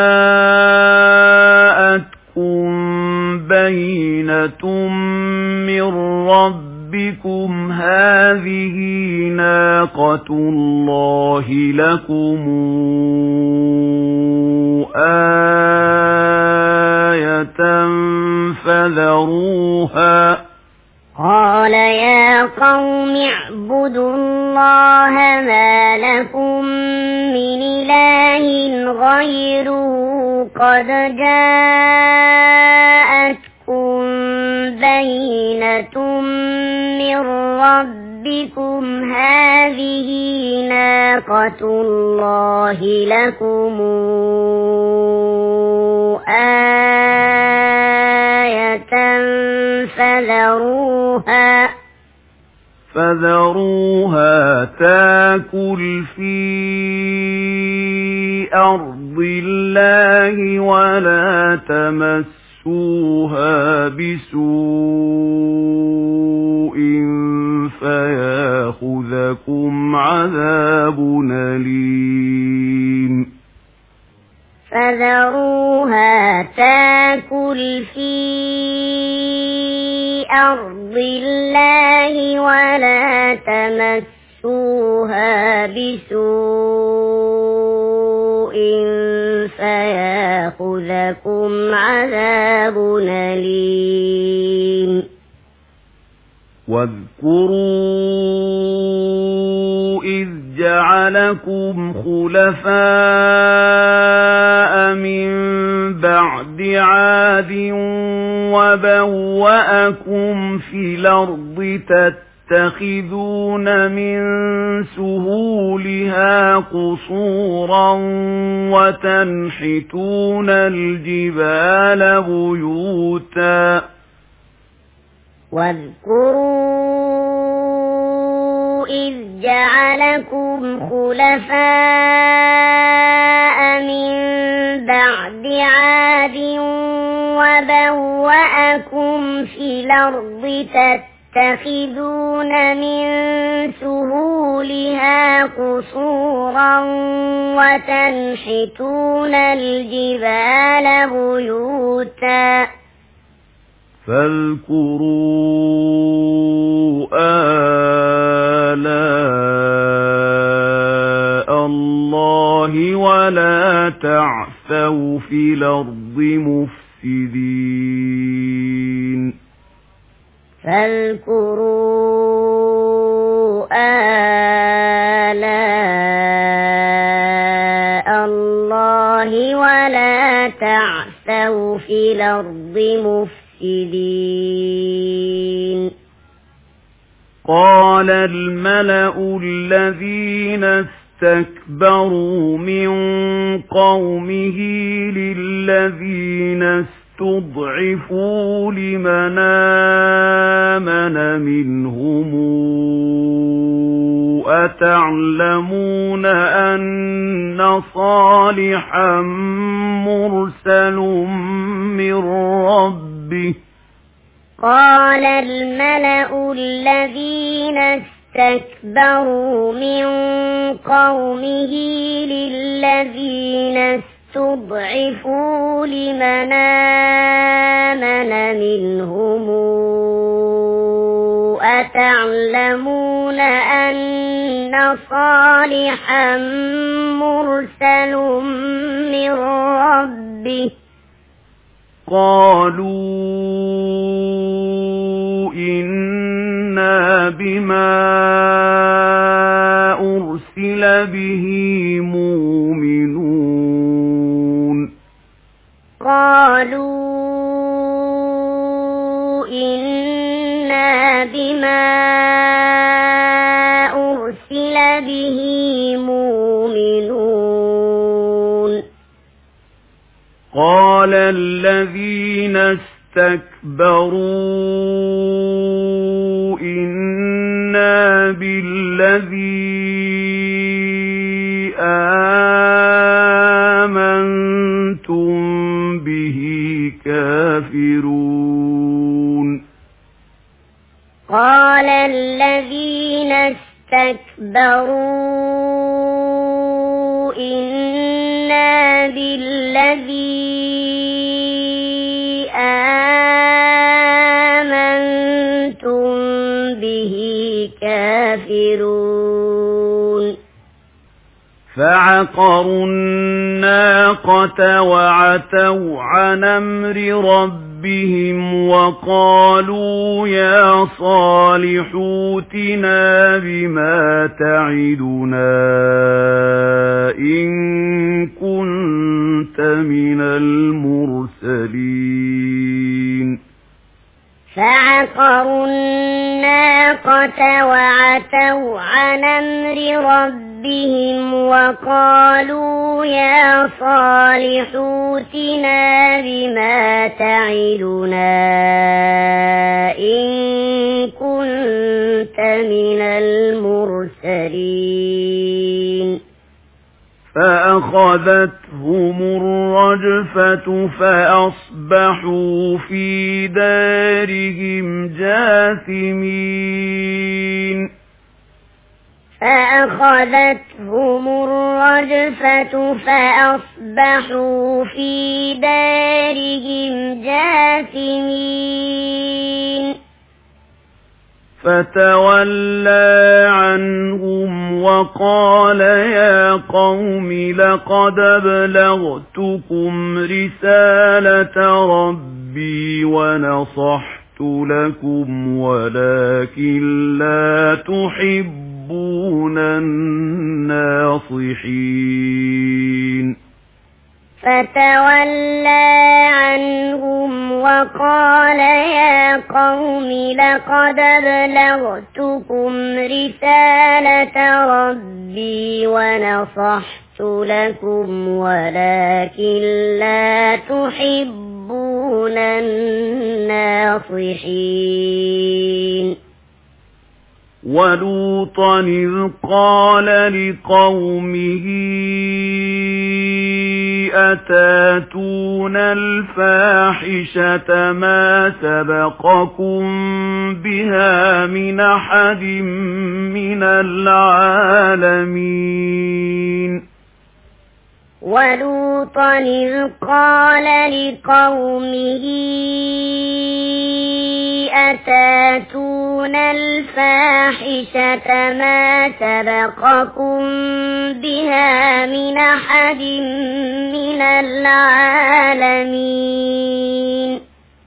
جاءتكم بينة من ربكم هذه ناقة الله لكم آية فذروها قال يا قوم اعبدوا الله ما لكم من إله غيره قد جاءتكم بينة من من ربكم هذه ناقة الله لكم آية فذروها تاكل في أرض الله ولا تمسوها بسوء فياخذكم عذاب أليم فذروها تاكل في أرض الله ولا تمسوها بسوء فياخذكم عذاب أليم واذكروا إذ جعلكم خلفاء من بعد عاد وبوأكم في الأرض تتخذون من سهولها قصورا وتنحتون الجبال بيوتا واذكروا إذ جعلكم خلفاء من بعد عاد وبوأكم في الأرض تتخذون من سهولها قصورا وتنحتون الجبال بيوتا فاذكروا آلاء الله ولا تعثوا في الأرض مفسدين فاذكروا آلاء الله ولا تعثوا في الأرض مفسدين قال الملأ الذين استكبروا من قومه للذين استضعفوا لمن آمن منهم أتعلمون أن صالحا مرسل من ربه قال الملأ الذين استكبروا من قومه للذين استضعفوا لمن آمن منهم أتعلمون أن صالحا مرسل من ربه قالوا إنا بما أرسل به مؤمنون قالوا إنا بما أرسل به مؤمنون قال الذين استكبروا إنا بالذي آمنتم به كافرون قال الذين استكبروا إنا بالذي آمنتم به كافرون فعقروا الناقة وعتوا عن أمر ربهم وقالوا يا صالح ائتنا بما تعدنا إن كنت من المرسلين فعقروا الناقة وعتوا عن أمر ربهم وقالوا يا صالح ائتنا بما تعدنا إن كنت من المرسلين فأخذتهم الرجفة فأصبحوا في دارهم جاثمين فأخذتهم الرجفة فأصبحوا في دارهم جاثمين فتولى عنهم وقال يا قوم لقد أبلغتكم رسالة ربي ونصحت لكم ولكن لا تحبون الناصحين فتولى عنهم وقال يا قوم لقد أبلغتكم رسالة ربي ونصحت لكم ولكن لا تحبون الناصحين ولوطا إذ قال لقومه أتاتون الفاحشة ما سبقكم بها من أحد من العالمين ولوطا إذ قال لقومه أتاتون الفاحشة ما سبقكم بها من أحد من العالمين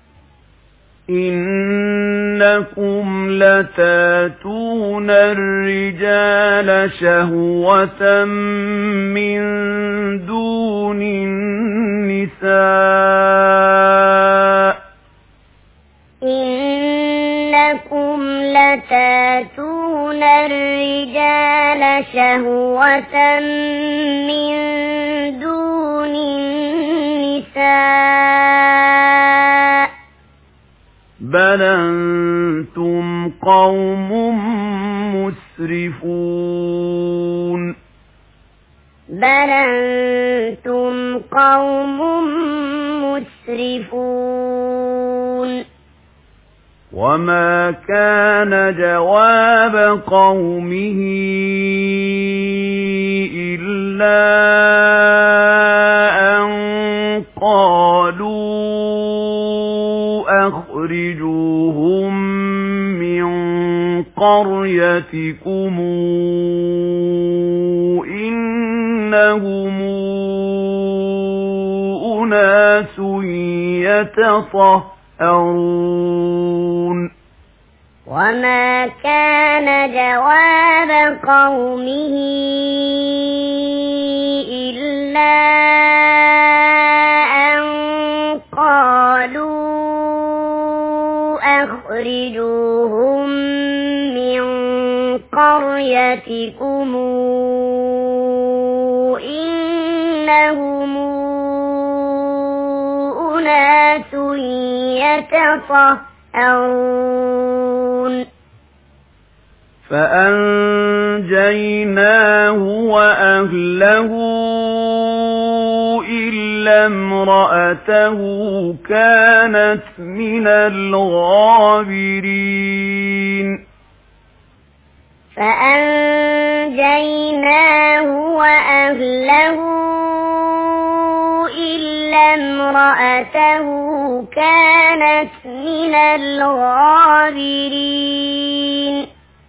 إنكم لتاتون الرجال شهوة من دون النساء إنكم لتاتون الرجال شهوة من دون النساء بل أنتم قوم مسرفون بل أنتم قوم مسرفون وما كان جواب قومه إلا أن قالوا أخرجوهم من قريتكم إنهم أناس يتطهرون وما كان جواب قومه إلا أن قالوا أخرجوهم من قريتكم إنهم أناس يتطهرون فأنجيناه وأهله إلا امرأته كانت من الغابرين فأنجيناه وأهله إلا امرأته كانت من الغابرين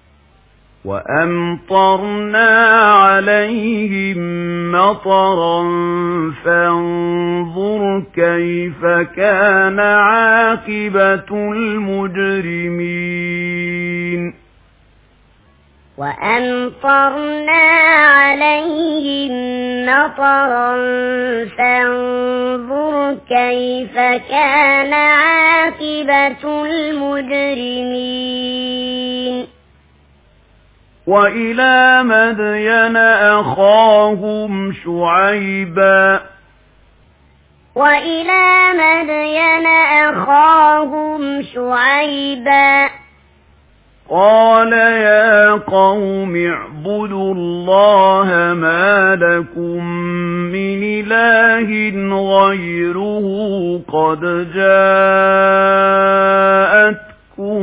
وأمطرنا عليهم مطرا فانظر كيف كان عاقبة المجرمين وأمطرنا عليهم مطرا فانظر كيف كان عاقبة المجرمين وإلى مدين أخاهم شعيبا قال يا قوم اعبدوا الله ما لكم من إله غيره قد جاءتكم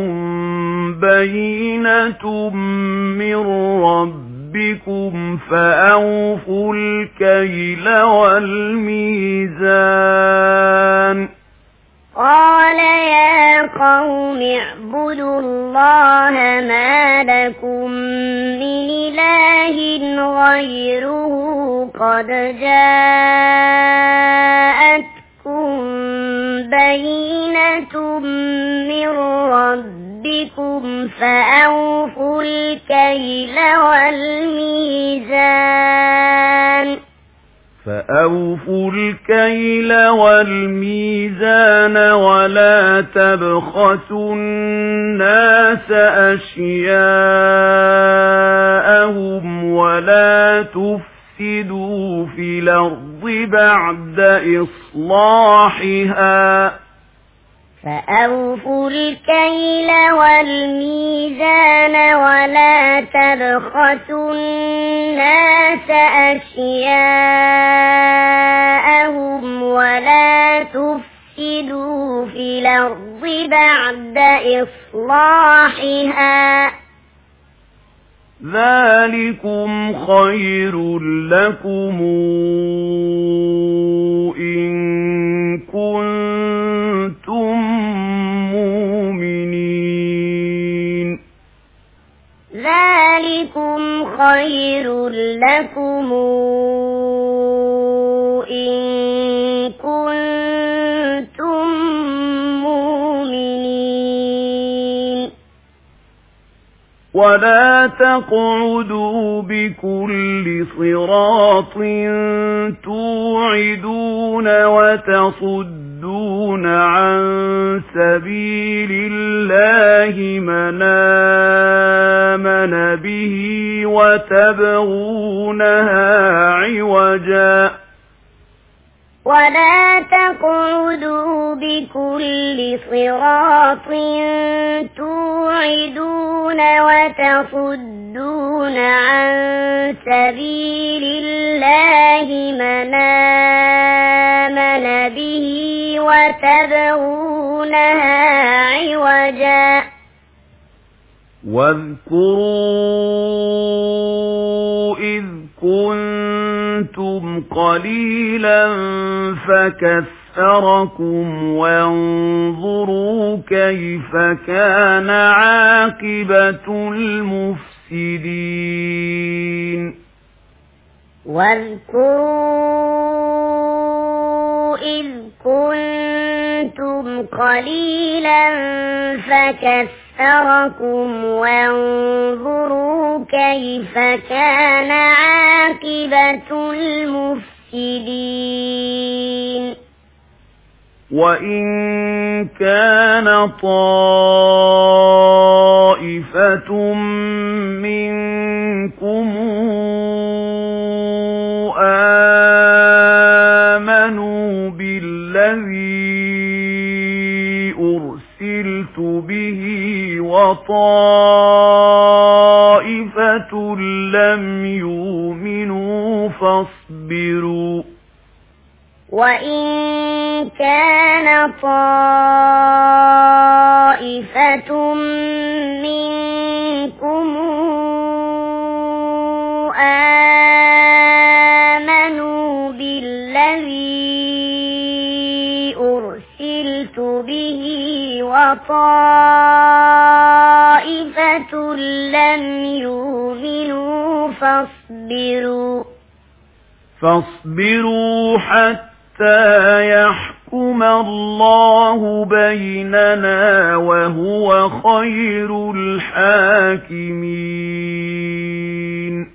بينة من ربكم فأوفوا الكيل والميزان قال يا قوم اعبدوا الله ما لكم من إله غيره قد جاءتكم بينة من ربكم فأوفوا الكيل والميزان ولا تبخسوا الناس أشياءهم ولا تفسدوا في الأرض بعد إصلاحها فأوفوا الكيل والميزان ولا تبخسوا الناس أشياءهم ولا تفسدوا في الأرض بعد إصلاحها ذلكم خير لكم إن كنتم مؤمنين ذلكم خير لكم إن كنتم مؤمنين ولا تقعدوا بكل صراط توعدون وتصدون عن سبيل الله من آمن به وتبغونها عوجا ولا تقعدوا بكل صراط توعدون وتصدون عن سبيل الله من آمن به وتبغونها عوجا واذكروا إذ كنتم قليلا فكثركم وانظروا كيف كان عاقبة المفسدين واذكروا إذ كنتم قليلا فكثركم وانظروا كيف كان عاقبة المفسدين وإن كان طائفة منكم آمنوا بالذي أرسلت به وطائفة لم يؤمنوا فاصبروا وإن كان طائفة منكم آمنوا بالذي أرسلت به وطائفة لم يؤمنوا فاصبروا حتى يحكم الله بيننا وهو خير الحاكمين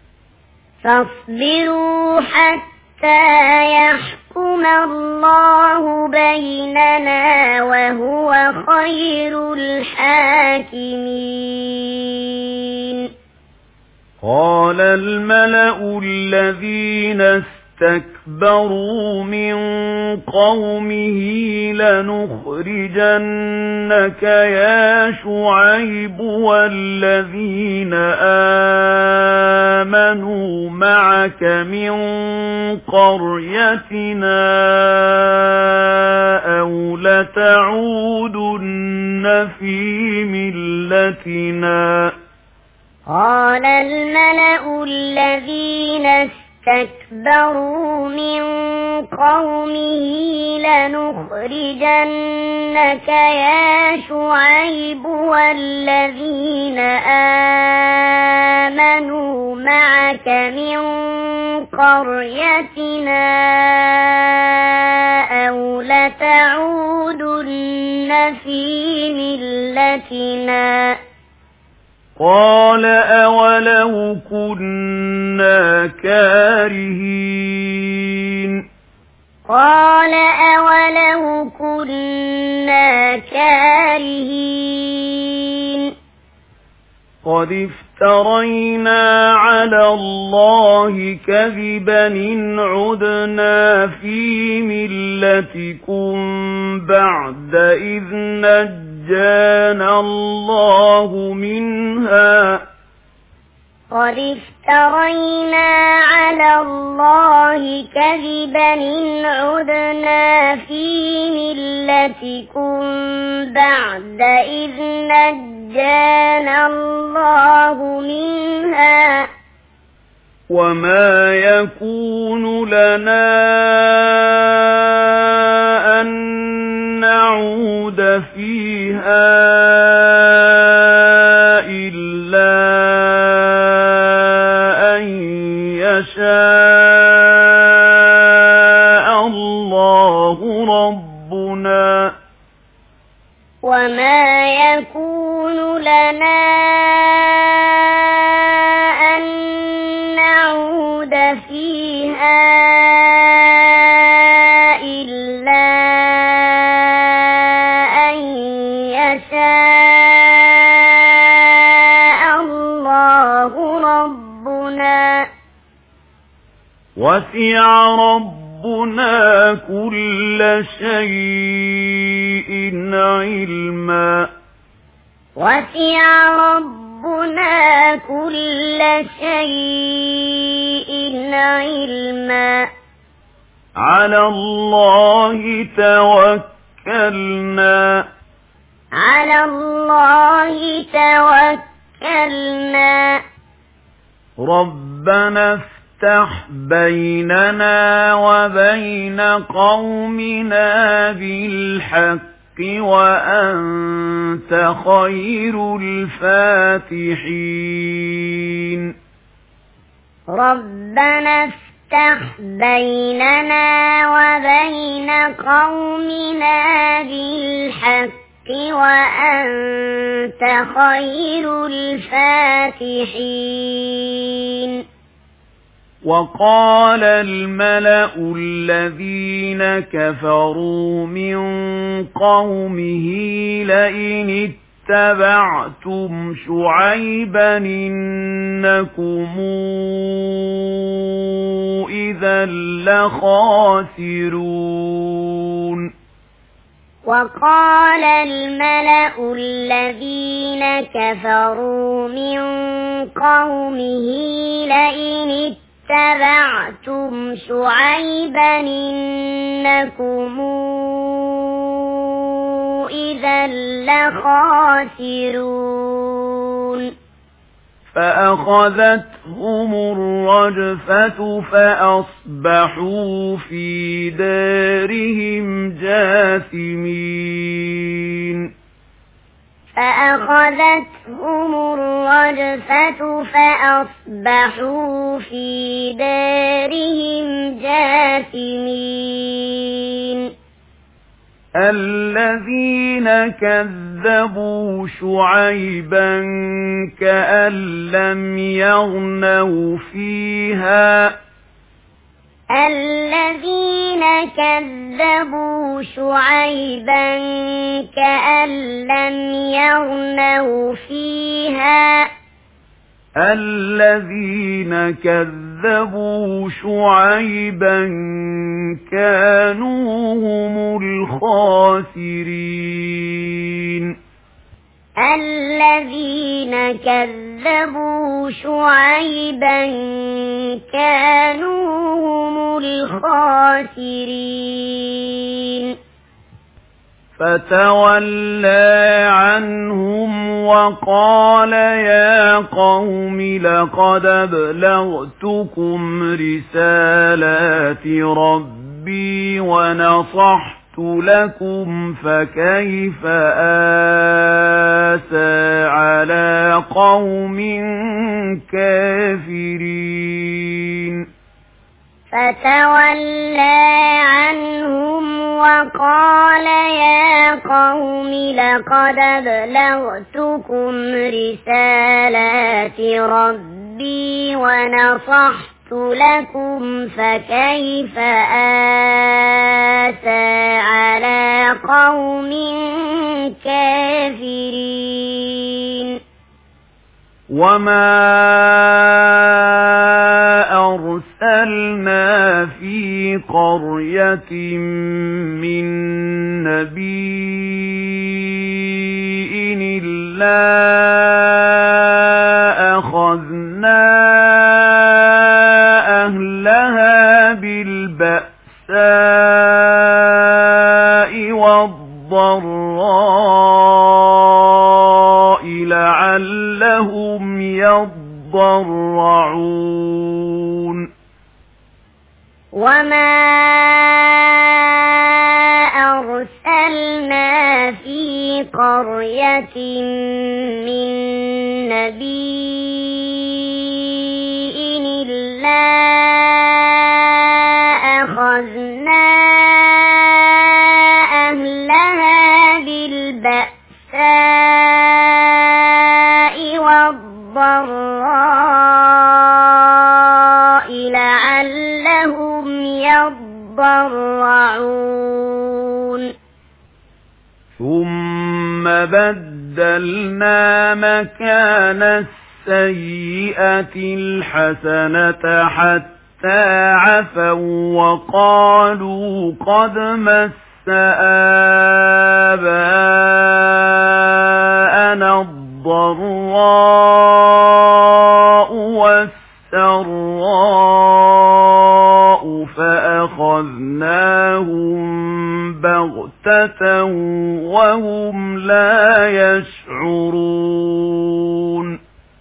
فاصبروا حتى يحكم الله بيننا وهو خير الحاكمين قال الملأ الذين استكبروا من قومه لنخرجنك يا شعيب والذين آمنوا معك من قريتنا أو لتعودن في ملتنا. قال الملأ الذين استكبروا من قومه لنخرجنك يا شعيب والذين آمنوا معك من قريتنا أو لتعودن في ملتنا. قال أولو كنا كارهين. قال أولو كنا كارهين. قد افترينا على الله كذبا إن عدنا في ملتكم بعد إذ نجانا الله منها. قد افترينا على الله كذبا إن عدنا في ملتكم بعد إذ نجانا الله منها. وما يكون لنا أن نعود فيها إلا أن يشاء الله ربنا. وما يكون لنا أن نعود فيها إلا أن يشاء الله ربنا. وسع ربنا كل شيء علما. وسع ربنا كل شيء علما. على الله توكلنا. على الله توكلنا. ربنا افتح بيننا وبين قومنا بالحق وأنت خير الفاتحين. ربنا افتح بيننا وبين قومنا بالحق وأنت خير الفاتحين. وقال الملأ الذين كفروا من قومه لئن اتبعتم شعيبا إنكم إذا لخاسرون. وقال الملأ الذين كفروا من قومه لئن اتبعتم شعيبا إنكم إذا لخاسرون. فأخذتهم الرجفة فأصبحوا في دارهم جاثمين. فأخذتهم الرجفة فأصبحوا في دارهم جاثمين. الذين كذبوا شعيبا كأن لم يغنوا فيها. الذين كذبوا شعيبا كأن لم يغنوا فيها. الذين كذبوا شعيبا كانوا هم الخاسرين الذين كذبوا شعيبا كانوا هم الخاسرين فتولى عنهم وقال يا قوم لقد أبلغتكم رسالات ربي ونصحت لكم فكيف آسى على قوم كافرين فتولى عنهم وقال يا قوم لقد أبلغتكم رسالات ربي ونصحت لكم فكيف آسى على قوم كافرين وما أرسلنا في قرية من نبي إلا أخذنا أهلها بالبأساء والضراء لعلهم يضرعون وما أرسلنا في قرية من نبي إلا أخذنا أهلها بالبأساء والضراء لعلهم يضرعون ثم بدلنا مكان السيئة الحسنة حتى عفوا وقالوا قد مس آباءنا الضراء والسراء فأخذناهم بغتة وهم لا يشعرون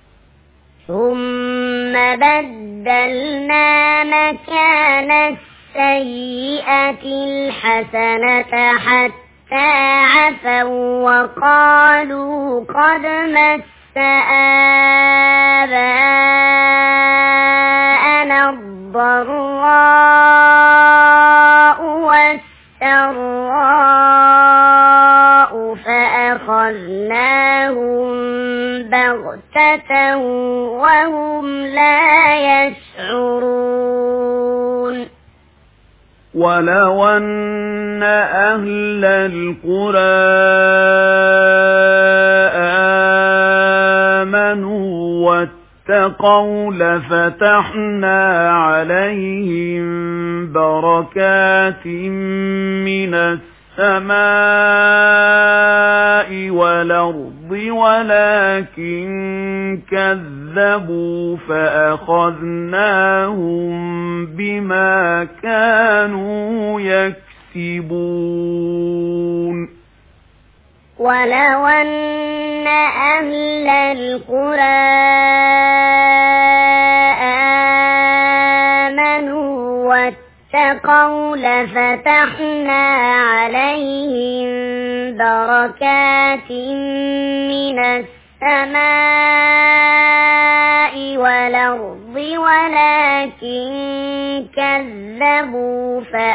ثم بدلنا مكان السيئة الحسنة حتى عفوا وقالوا قد مس آباءنا الضراء والسراء فأخذناهم بغتة وهم لا يشعرون ولو أن أهل القرى آمنوا واتقوا لفتحنا عليهم بركات من السماء والأرض ولكن كذبوا فأخذناهم بما كانوا يكسبون ولو أن أهل القرى آمنوا واتقوا لفتحنا عليهم بركات من السماء والأرض ولكن كذبوا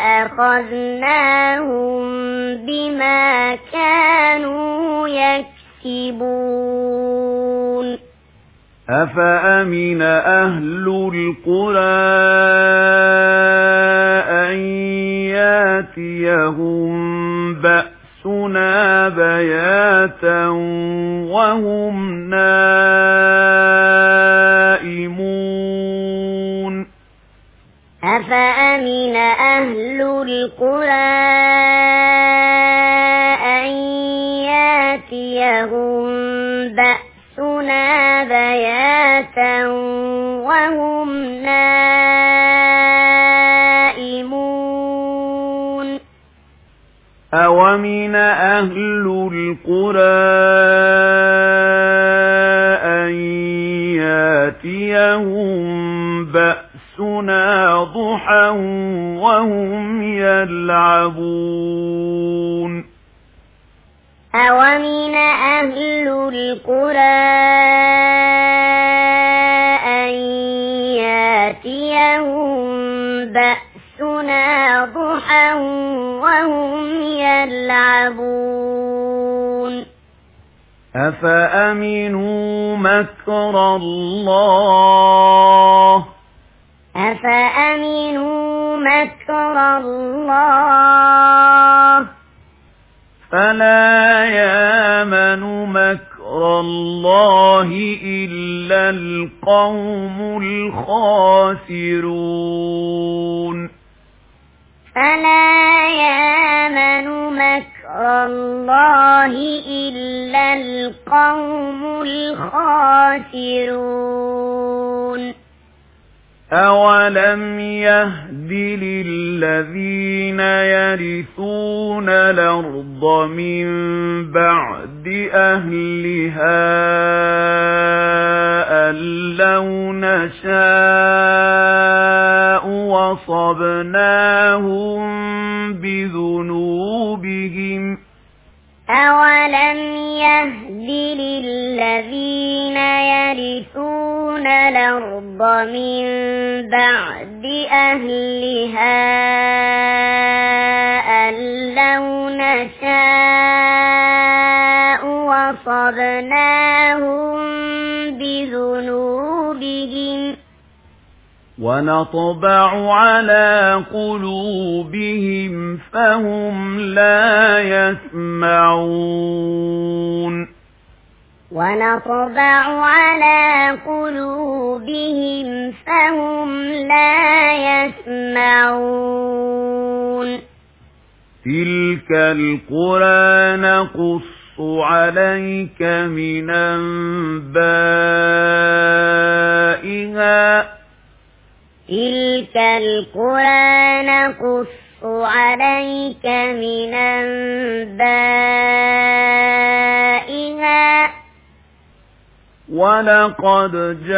فأخذناهم بما كانوا يكسبون أفأمن أهل القرى أن ياتيهم بأسنا بياتا وهم نائمون أفأمن أهل القرى أن يأتيهم بأسنا بياتا وهم نائمون أومن أهل القرى أن يأتيهم بأسنا ضحى وهم يلعبون أومن أهل القرى أن يأتيهم بأسنا ضحى وهم يلعبون أفأمنوا مكر الله أفأمنوا مكر الله فلا يامن مكر الله إلا القوم الخاسرون فلا يامن مكر الله إلا القوم الخاسرون أولم يهد للذين يرثون الأرض من بعد أهلها أن لو نشاء وصبناهم بذنوبهم أولم يهد للذين يرثون الأرض من بعد أهلها أن لو نشاء وصبناهم بذنوبهم ونطبع على قلوبهم فهم لا يسمعون ونطبع على قلوبهم فهم لا يسمعون تلك القرى نقص عليك من أنبائها تلك القرى نقص عليك من أنبائها ولقد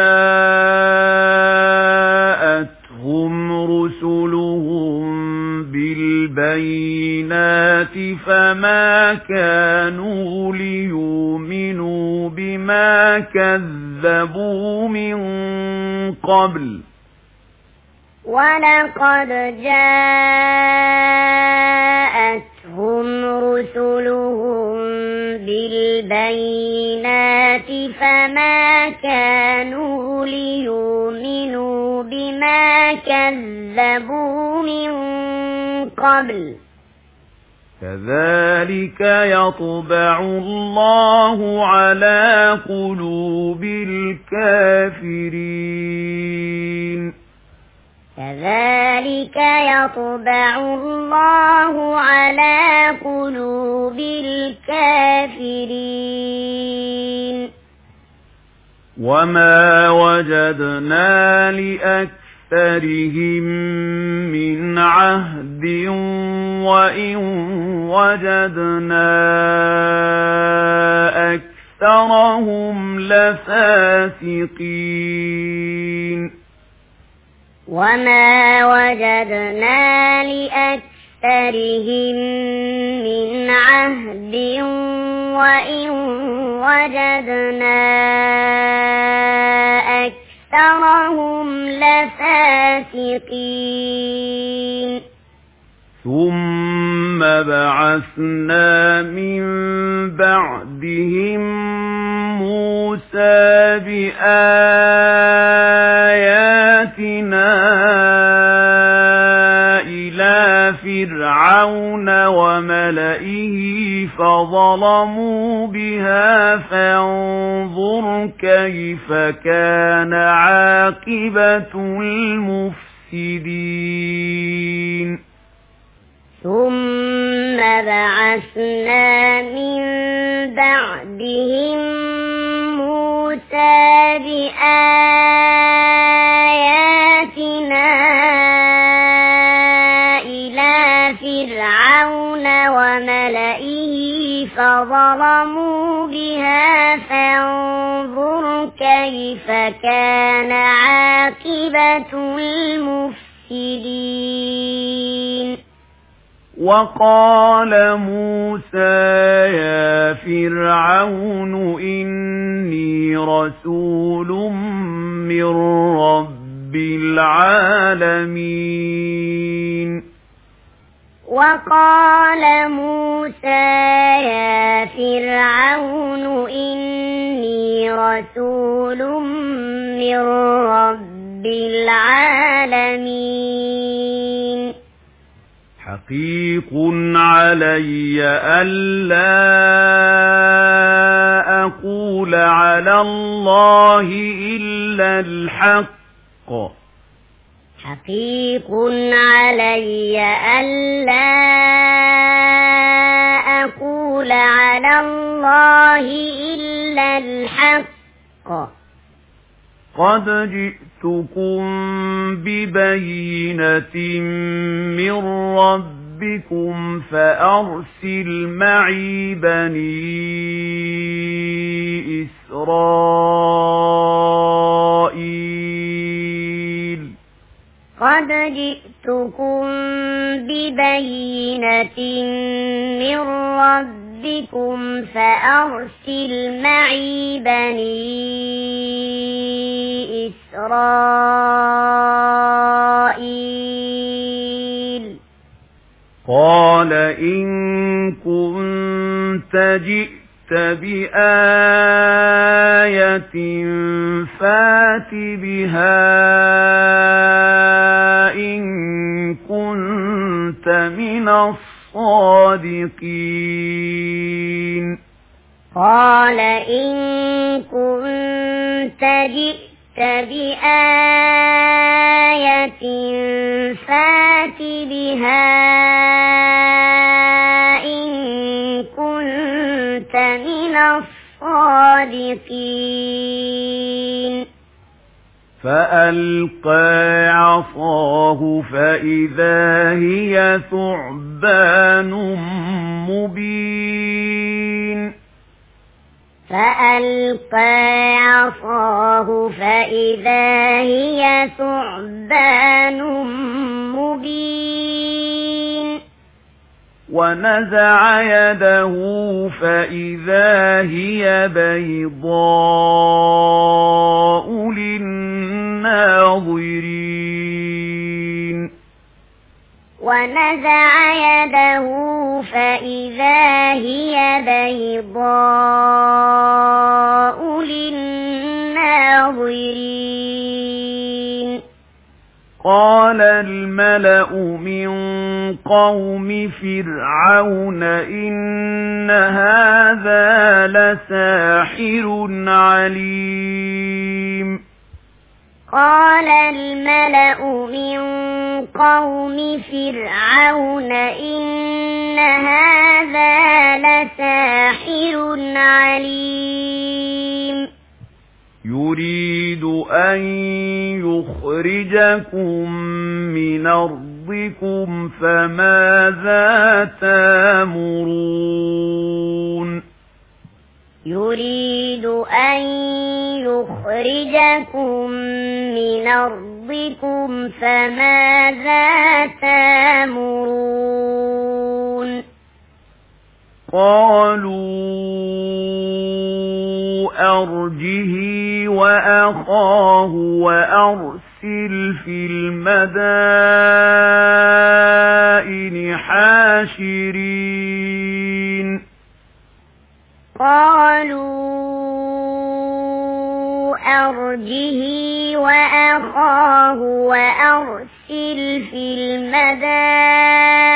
جاءتهم رسلهم بالبينات فما كانوا ليؤمنوا بما كذبوا من قبل ولقد جاءتهم رسلهم بالبينات فما كانوا ليؤمنوا بما كذبوا من قبل كذلك يطبع الله على قلوب الكافرين كذلك يطبع الله على قلوب الكافرين وما وجدنا لأكثرهم من عهد وإن وجدنا أكثرهم لفاسقين وما وجدنا لأكثرهم من عهد وإن وجدنا أكثرهم لفاسقين ثم بعثنا من بعدهم موسى بآياتنا إلى فرعون وملئه فظلموا بها فانظر كيف كان عاقبة المفسدين المفسدين ثم بعثنا من بعدهم موسى بآياتنا إلى فرعون وملئه فظلموا بها فانظر كيف كان عاقبة المفسدين وقال موسى يا فرعون إني رسول من رب العالمين وقال موسى يا فرعون إني رسول من رب العالمين حقيق علي ألا أقول على الله إلا الحق حقيق علي ألا أقول على الله إلا الحق قد جئتكم ببينة من ربكم فأرسل معي بني إسرائيل قد جئتكم ببينة من ربكم فأرسل معي بني إسرائيل قال إن كنت جئت بآية فات بها إن كنت من الصادقين قال إن كنت جئت بآية فات بها إن كنت من الصادقين فألقى عصاه فإذا هي ثعبان مبين فألقى عصاه فإذا هي ثعبان مبين ونزع يده فإذا هي بيضاء للناظرين ونزع يده فإذا هي بيضاء للناظرين قال الملأ من قوم فرعون إن هذا لساحر عليم قال الملأ من قوم فرعون إن هذا لساحر عليم يريد أن يخرجكم من أرضكم فماذا تأمرون يريد أن يخرجكم من أرضكم فماذا تأمرون قالوا أرجه وأخاه وأرسل في المدائن حاشرين قالوا أرجه وأخاه وأرسل في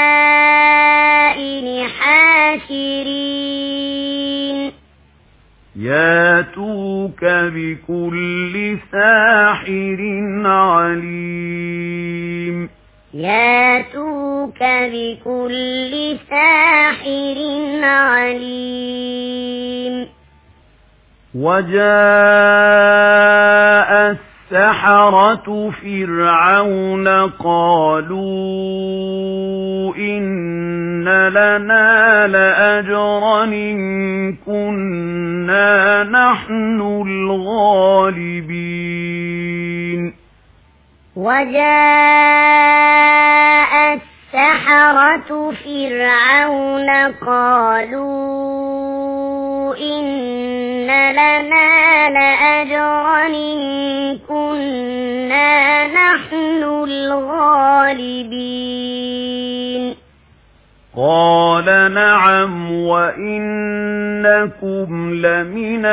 المدائن حاشرين ياتوك بكل ساحر عليم ياتوك بكل ساحر عليم وجاء السحرة فرعون قالوا إن لنا لأجرا إن كنا نحن الغالبين وجاء السحرة فرعون قالوا إن لنا لأجرا إن كنا نحن الغالبين قال نعم وإنكم لمن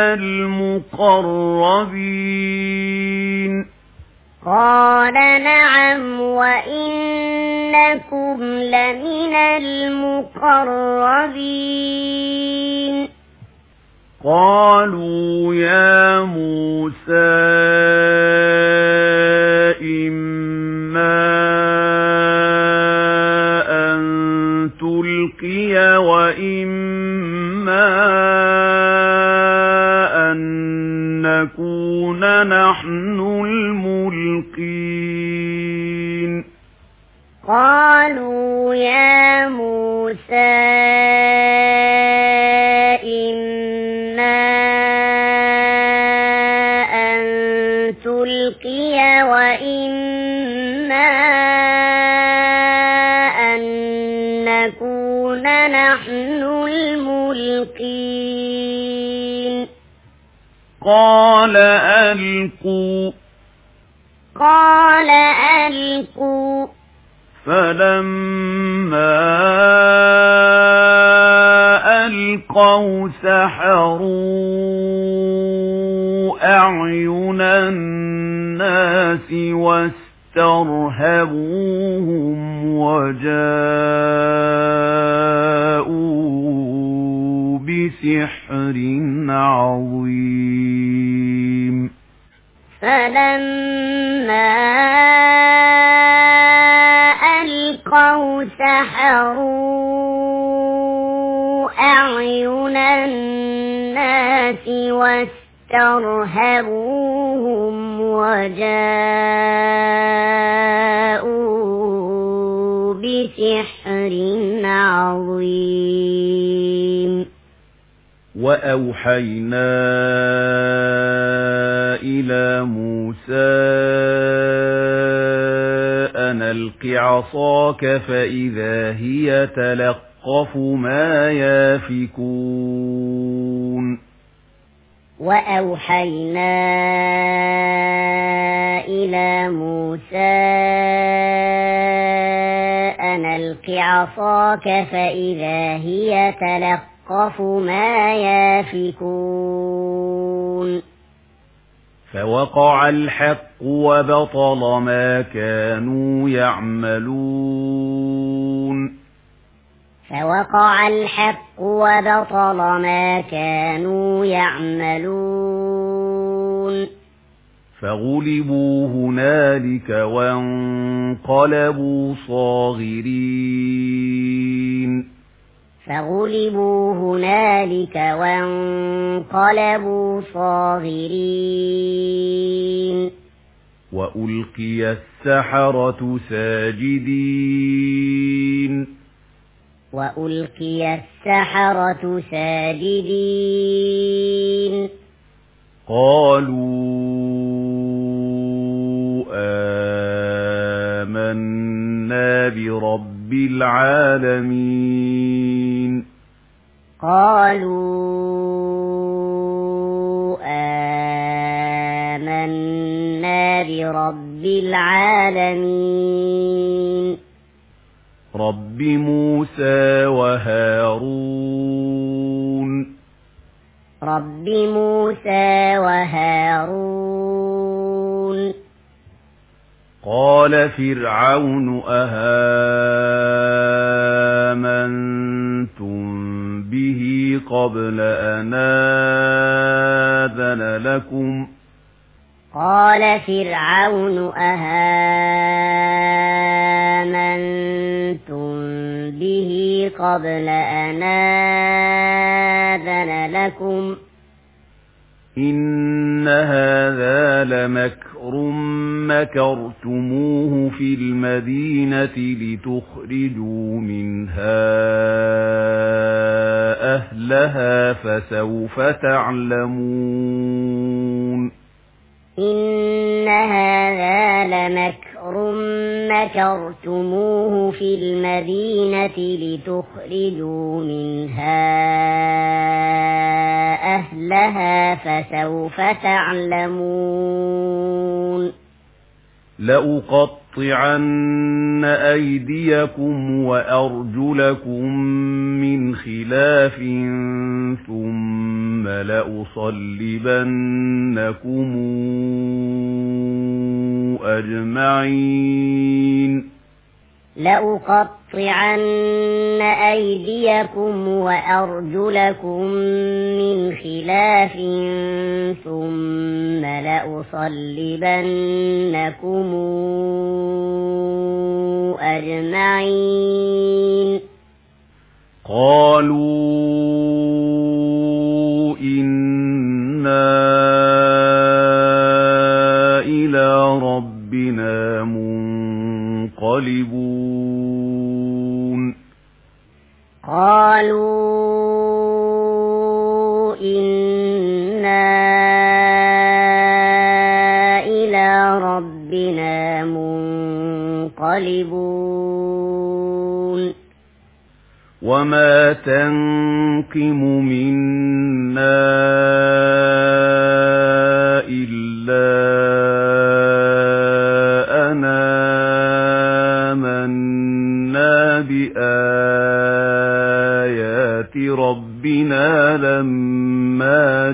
المقربين قال نعم وإنكم لمن المقربين قالوا يا موسى إما أن تلقي وإما أن نكون نحن الملقين قالوا يا موسى تلقي وإما أن نكون نحن الملقين قال ألقوا فلما ألقوا سحروا أعين الناس واسترهبوهم وجاءوا بسحر عظيم فلما ألقوا سحروا أعين الناس واسترهبوهم وجاءوا بسحر عظيم وأوحينا إلى موسى أن ألق عصاك فإذا هي تلقف ما يافكون وأوحينا إلى موسى أن ألق عصاك فإذا هي تلقف ما يافكون فوقع الحق وبطل ما كانوا يعملون فوقع الحق وبطل ما كانوا يعملون فغلبوا هنالك وانقلبوا صاغرين فغلبوا هنالك وانقلبوا صاغرين وألقي السحرة ساجدين وألقي السحرة ساجدين قالوا آمنا برب العالمين قالوا آمنا برب العالمين رب موسى وهارون رب موسى وهارون قال فرعون أهامنتم به قبل أن آذن لكم قال فرعون أهامنتم به قبل أن آذن لكم إن هذا لمكر مكرتموه في المدينة لتخرجوا منها أهلها فسوف تعلمون إن هذا لمكر مكرتموه في المدينة لتخرجوا منها أهلها فسوف تعلمون لأقطعن أيديكم وأرجلكم من خلاف ثم لأصلبنكم أجمعين لأقطعن أيديكم وأرجلكم من خلاف ثم لأصلبنكم أجمعين قالوا إنا إلى ربنا منقلبون قالوا إنا إلى ربنا منقلبون وما تنقم منا إلا أن آمنا بآيات ربنا لما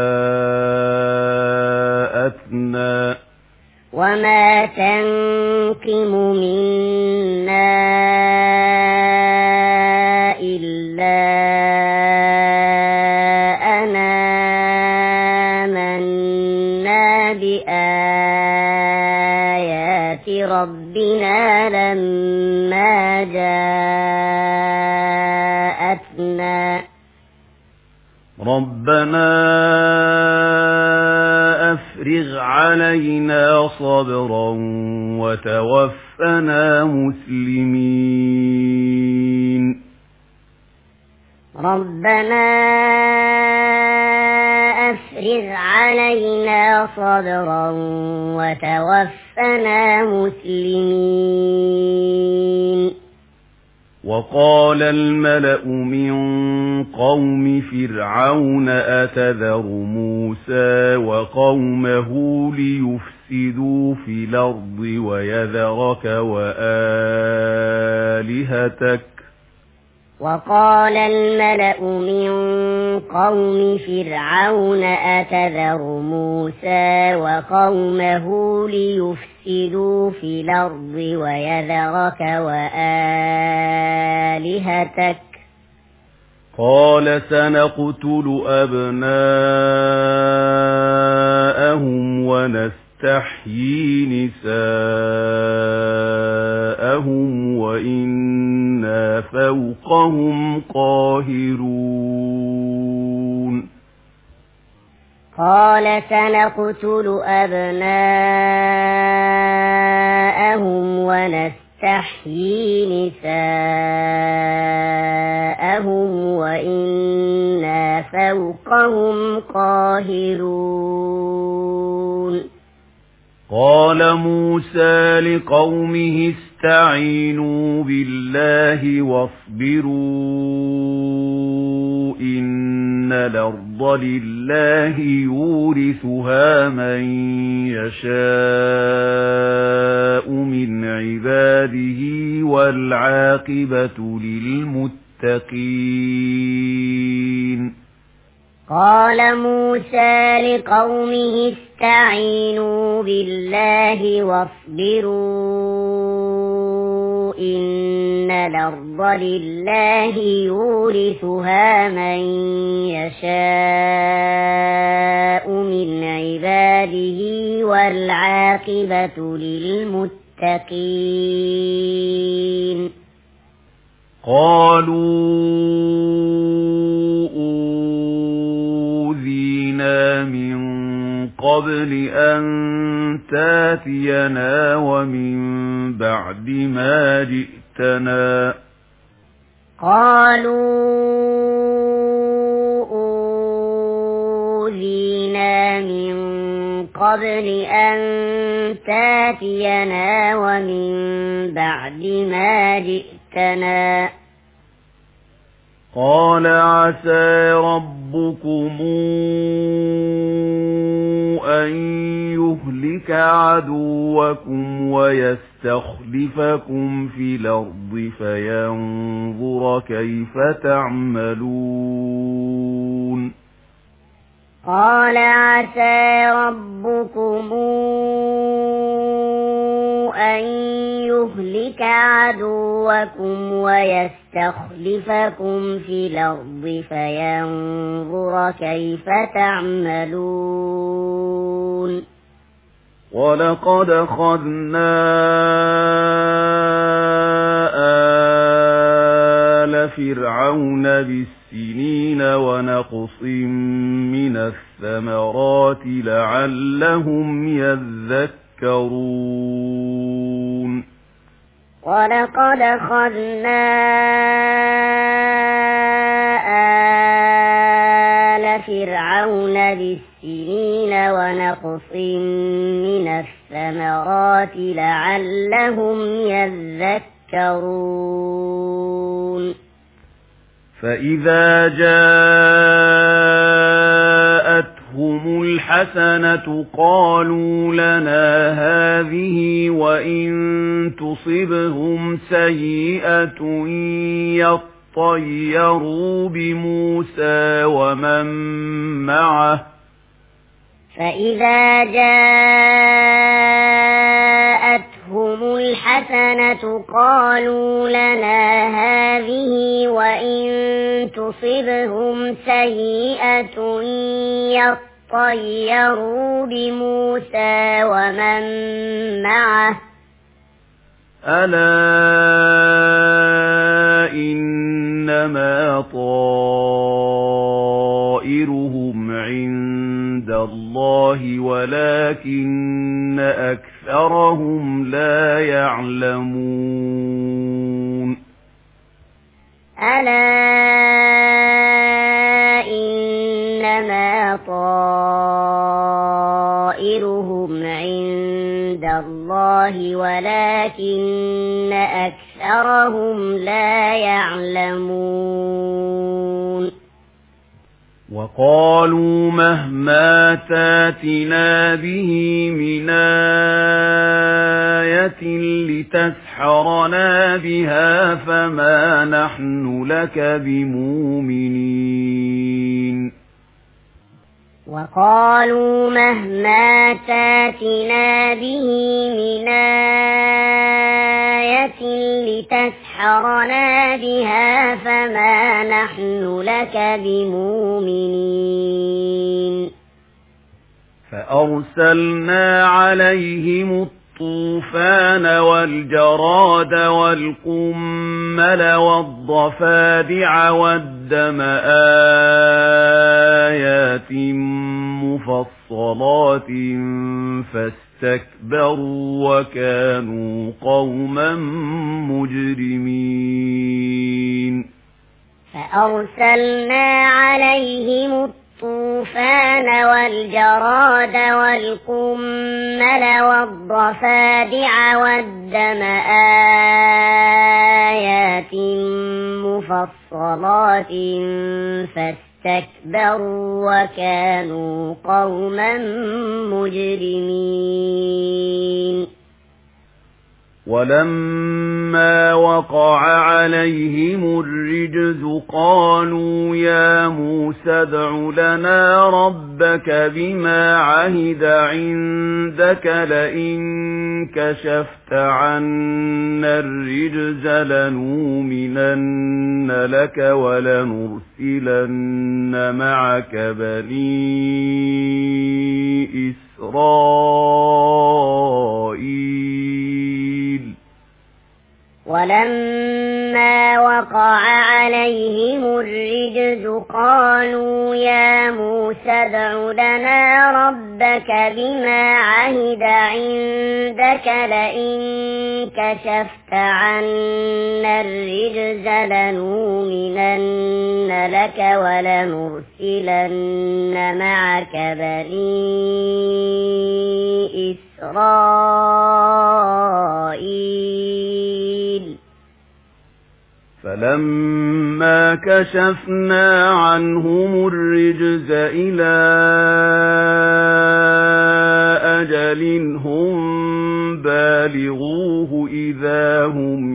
جاءتنا وما تنقم منا إلا أن آمنا بآيات ربنا لما جاءتنا ربنا أفرغ علينا صبرا وتوفنا مسلمين ربنا أفرغ علينا صبرا وتوفنا مسلمين وقال الملأ من قوم فرعون أتذر موسى وقومه ليفسدوا في الأرض ويذرك وآلهتك وقال الملأ من قوم فرعون أتذر موسى وقومه ليفسدوا في الأرض ويذرك وآلهتك قال سنقتل أبناءهم ونستحيي نساءهم وإنا فوقهم قاهرون قال سنقتل أبناءهم ونستحيي نساءهم وإنا فوقهم قاهرون قال موسى لقومه استعينوا بالله واصبروا إن الأرض لله يورثها من يشاء من عباده والعاقبة للمتقين قال موسى لقومه استعينوا بالله واصبروا إن الأرض لله يورثها من يشاء من عباده والعاقبة للمتقين قالوا أوذينا من قبل أن تاتينا ومن بعد ما جئتنا قالوا أوذينا من قبل أن تاتينا ومن بعد ما جئتنا قال عسى ربكم أن يهلك عدوكم ويستخلفكم في الأرض فينظر كيف تعملون قال عسى ربكم أن يهلك عدوكم ويستخلفكم في الأرض فينظر كيف تعملون ولقد أخذنا آل فرعون بالسنين ونقص من الثمرات لعلهم يذكرون ولقد أخذنا آل فرعون بالسنين ونقص من الثمرات لعلهم يذكرون فإذا جاءتهم الحسنة قالوا لنا هذه وإن تصبهم سيئة يطيروا بموسى ومن معه فإذا جاءتهم الحسنة قالوا لنا هذه وإن تصبهم سيئة يطيروا بموسى ومن معه ألا إنما طائرهم عند الله ولكن أكثرهم لا يعلمون ألا إنما طائرهم عند الله ولكن أكثرهم لا يعلمون وقالوا مهما تاتنا به من آية لتسحرنا بها فما نحن لك بمؤمنين وقالوا مهما تاتنا به من آية لتسحرنا بها فما نحن لك بمؤمنين فأرسلنا عليهم الطوفان والجراد والقمل والضفادع والدم آيات مفصلات فاستكبروا وكانوا قوما مجرمين فأرسلنا عليهم الطوفان والجراد والقمل والضفادع والدم آيات مفصلات فاستكبروا وكانوا قوما مجرمين ولما وقع عليهم الرجز قالوا يا موسى ادع لنا ربك بما عهد عندك لئن كشفت عنا الرجز لنؤمنن لك ولنرسلن معك بني إسرائيل ولما وقع عليهم الرجز قالوا يا موسى ادع لنا ربك بما عهد عندك لئن كشفت عنا الرجز لنؤمنن لك ولنرسلن معك بني إسرائيل فلما كشفنا عنهم الرجز إلى أجل هم بالغوه إذا هم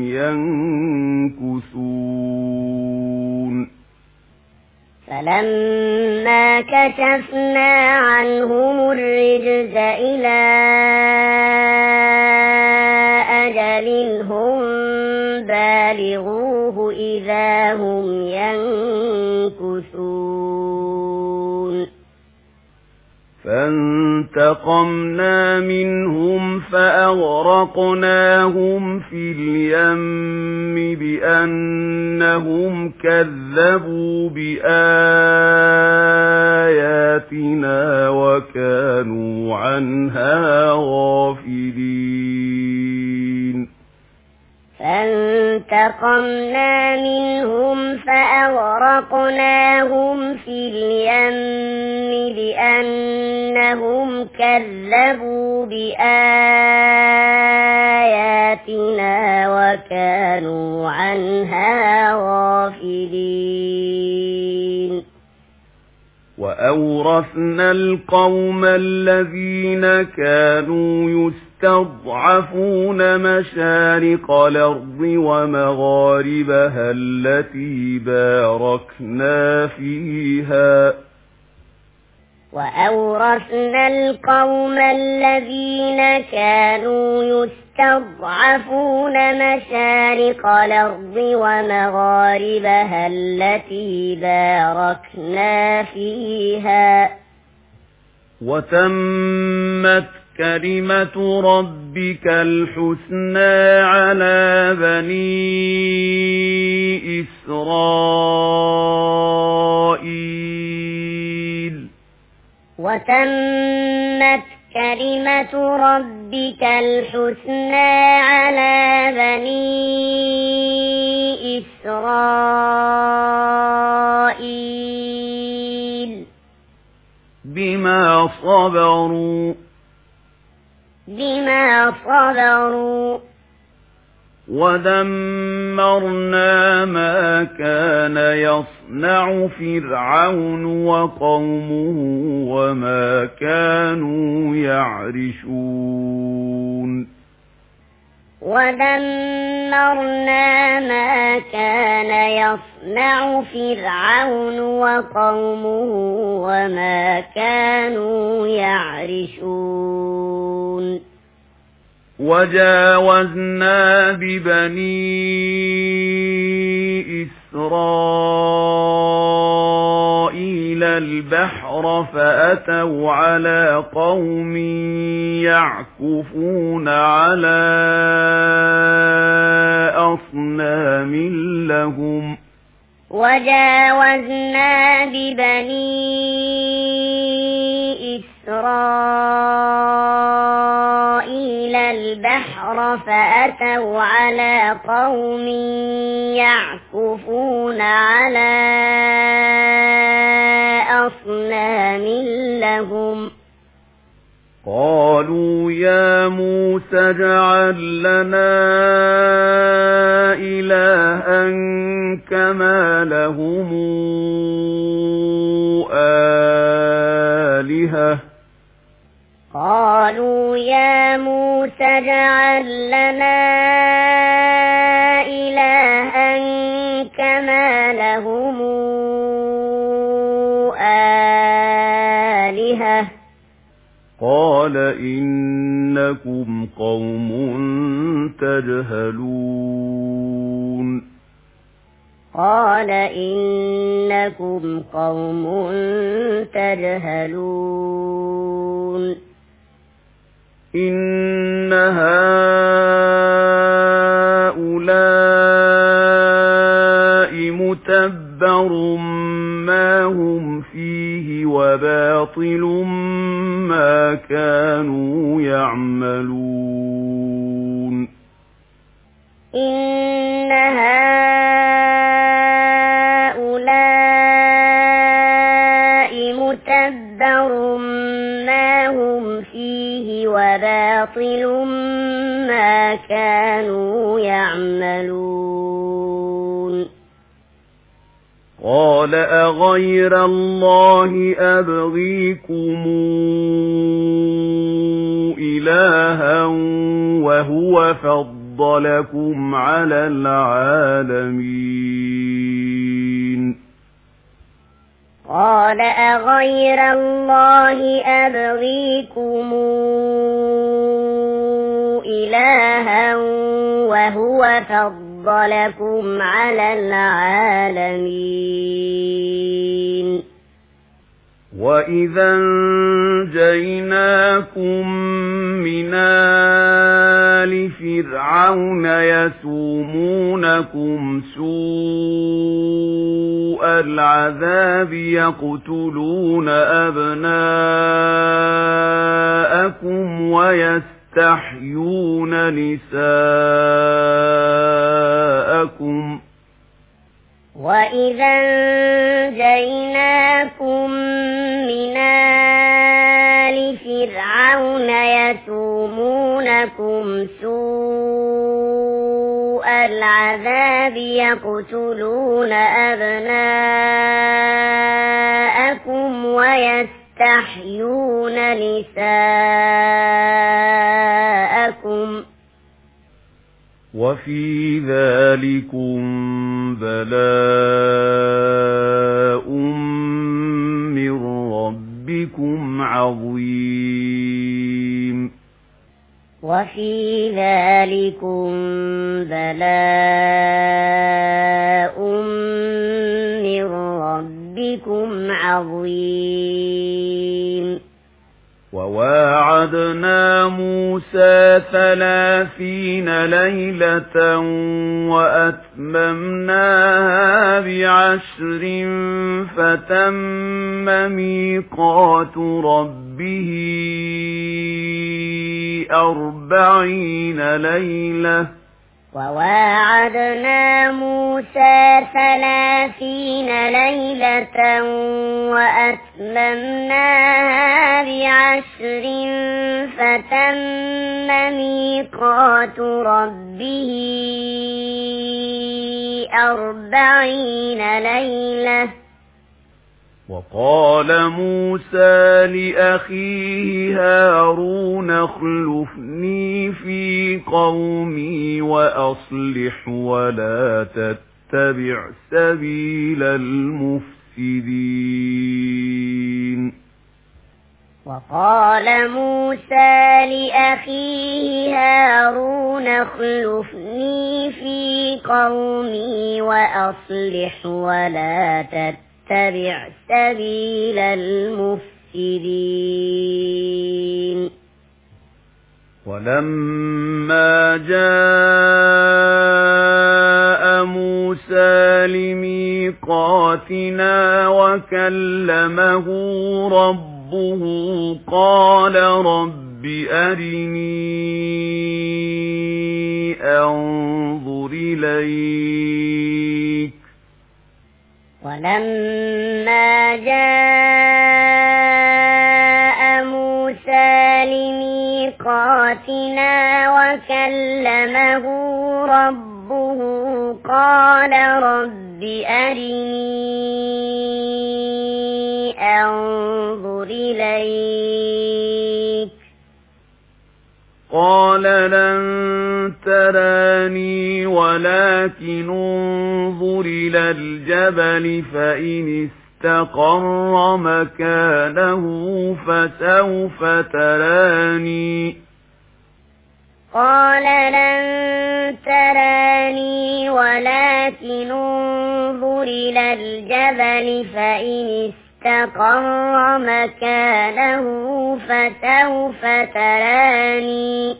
ينكثون فلما كشفنا عنهم الرجز إلى أجل هم بالغوه إذا هم ينكثون فانتقمنا منهم فأغرقناهم في اليم بأنهم كذبوا بآياتنا وكانوا عنها غافلين فانتقمنا منهم فأغرقناهم في اليم بأنهم كذبوا بآياتنا وكانوا عنها غافلين وأورثنا القوم الذين كانوا يستضعفون مشارق الأرض ومغاربها التي باركنا فيها وأورثنا القوم الذين كانوا يستضعفون مشارق الأرض ومغاربها التي باركنا فيها وتمت كلمة ربك الحسنى على بني إسرائيل وتمت كلمة ربك الحسنى على بني إسرائيل بما صبروا ودمرنا ما كان يصنع فرعون وقومه وما كانوا يعرشون ودمرنا ما كان يصنع فرعون وقومه وما كانوا يعرشون وجاوزنا ببني إسرائيل البحر فأتوا على قوم يعكفون على أصنام لهم وجاوزنا ببني إسرائيل البحر فأتوا على قوم يعكفون على أصنام لهم قالوا يا موسى اجعل لنا إلها كما لهم آلهة قالوا يا موسى اجعل لنا إلها كما لهم آلهة قال إنكم قوم تجهلون قال إنكم قوم تجهلون إن هؤلاء متبر ما هم فيه وباطل ما كانوا يعملون إن هؤلاء متبر ما هم فيه وباطل ما كانوا يعملون قال أغير الله أبغيكم إلها وهو فضلكم على العالمين قال أغير الله أبغيكم إلها وهو فضلكم على العالمين وإذا أنجيناكم من آل فرعون يسومونكم سوء العذاب يقتلون أبناءكم ويستحيون نساءكم وإذا أنجيناكم من آل فرعون يسومونكم سوء العذاب يقتلون أبناءكم ويستحيون نساءكم وفي ذلكم بلاء من ربكم عظيم وفي ذلكم بلاء من ربكم عظيم وواعدنا موسى 30 ليلة وأتممناها ب10 فتم ميقات ربه 40 ليلة وواعدنا موسى 30 ليلة وأتممناها ب10 فتم ميقات ربه 40 ليلة وقال موسى لأخيه هارون اخلفني في قومي وأصلح ولا تتبع سبيل المفسدين وقال موسى لأخيه هارون اخلفني في قومي وأصلح ولا تتبع سبيل المفسدين ولما جاء موسى لميقاتنا وكلمه ربه قال رب أرني أنظر إليك ولما جاء موسى لميقاتنا وكلمه ربه قال رب أرني أنظر إليك قال لن تراني ولكن انظر إلى الجبل فإن استقر مكانه فسوف تراني قال لن تراني ولكن انظر إلى الجبل فإن استقر مكانه فسوف تراني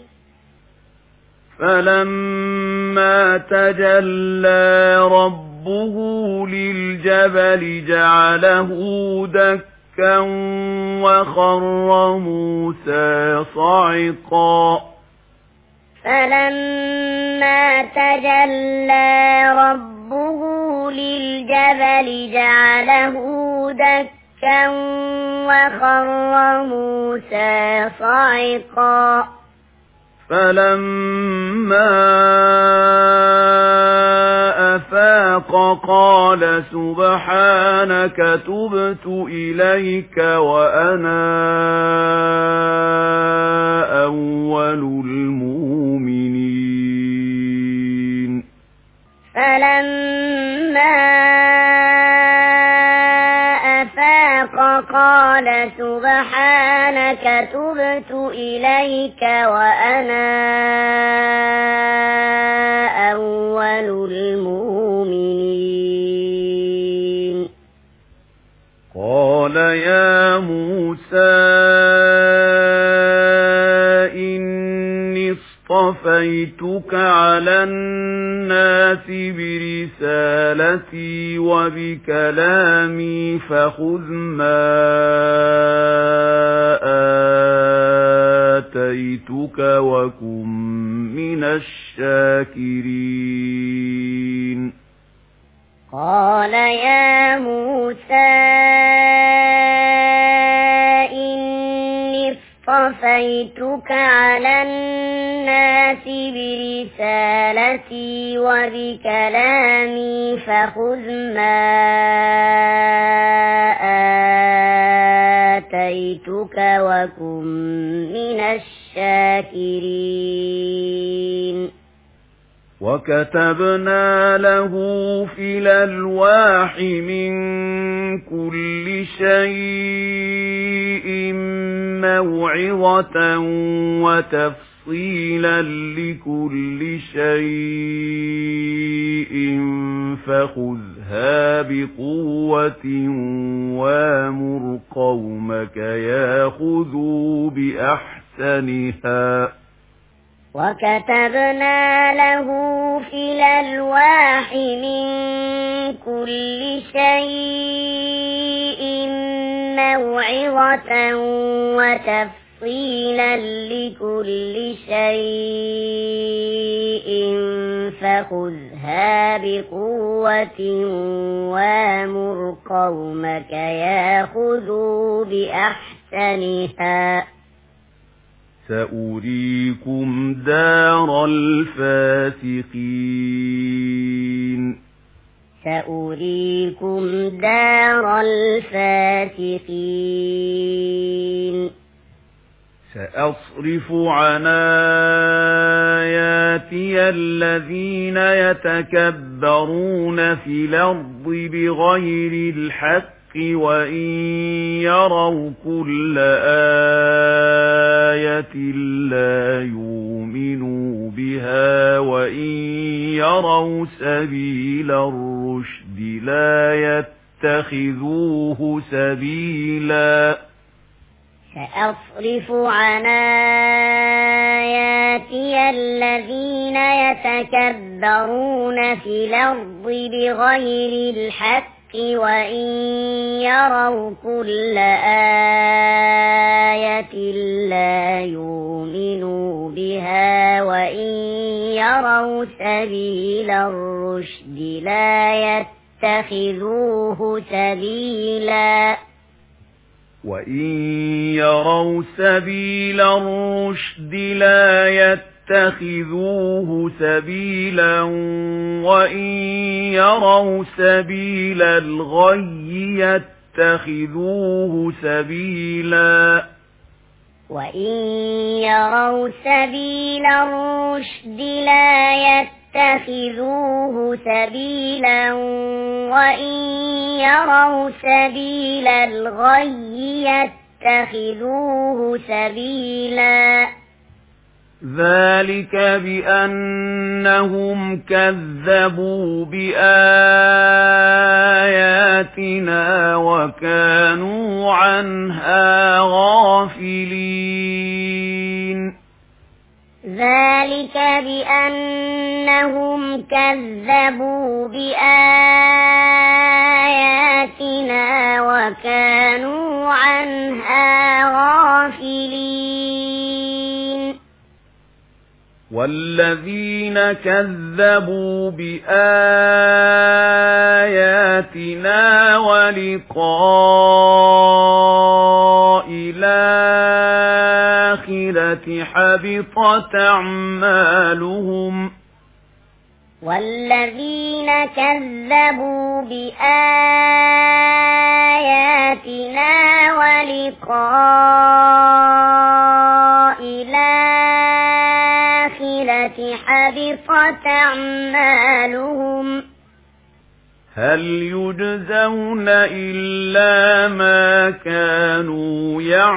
فلما تجلى ربه للجبل جعله دكا وخر موسى صعقا فلما تجلى ربه للجبل جعله دكا وخر موسى صعقا فلما أفاق قال سبحانك تبت إليك وأنا أول المؤمنين فلما أفاق قال سبحانك تبت إليك وأنا أول المؤمنين قال يا موسى إني اصطفيتك على الناس برسالتي وبكلامي فخذ ما آتيتك وكن من الشاكرين قال يا موسى إني اصطفيتك على الناس برسالتي وبكلامي فخذ ما آتيتك وكن من الشاكرين وكتبنا له في الألواح من كل شيء موعظة وتفصيلا لكل شيء فخذها بقوة وامر قومك ياخذوا بأحسنها وكتبنا له في الألواح من كل شيء موعظة وتفصيلا لكل شيء فخذها بقوة وامر قومك ياخذوا بأحسنها سأريكم دار الفاسقين سأريكم دار الفاسقين سأصرف عن آياتي الذين يتكبرون في الأرض بغير الحق وإن يروا كل آية لا يؤمنوا بها وإن يروا سبيل الرشد لا يتخذوه سبيلا سأصرف عن آياتي الذين يتكبرون في الأرض بغير الحق وإن يروا كل آية لا يؤمنوا بها وإن يروا سبيل الرشد لا يتخذوه سبيلا وإن يروا سبيل الرشد لا يتخذوه سبيلا وإن يروا سبيل الغي يتخذوه سبيلا وإن يروا سبيل الرشد لا يتخذوه سبيلا وإن يروا سبيل الغي يتخذوه سبيلا ذلك بأنهم كذبوا بآياتنا وكانوا عنها غافلين ذلك بأنهم كذبوا بآياتنا وكانوا عنها غافلين والذين كذبوا بآياتنا ولقاء الآخرة حبطت أعمالهم والذين كذبوا بآياتنا ولقاء الآخرة حبطت أعمالهم هل يجزون إلا ما كانوا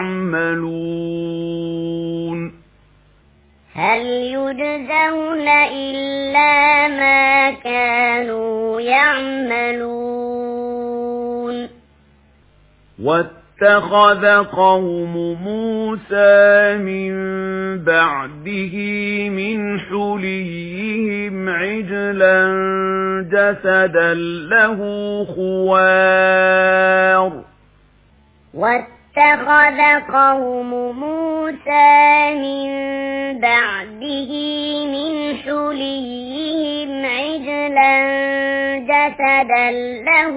يعملون هل يجزون إلا ما كانوا يعملون واتخذ قوم موسى من بعده من حليهم عجلا جسدا له خوار واتخذ قوم موسى من بعده من حليهم عجلا جسدا له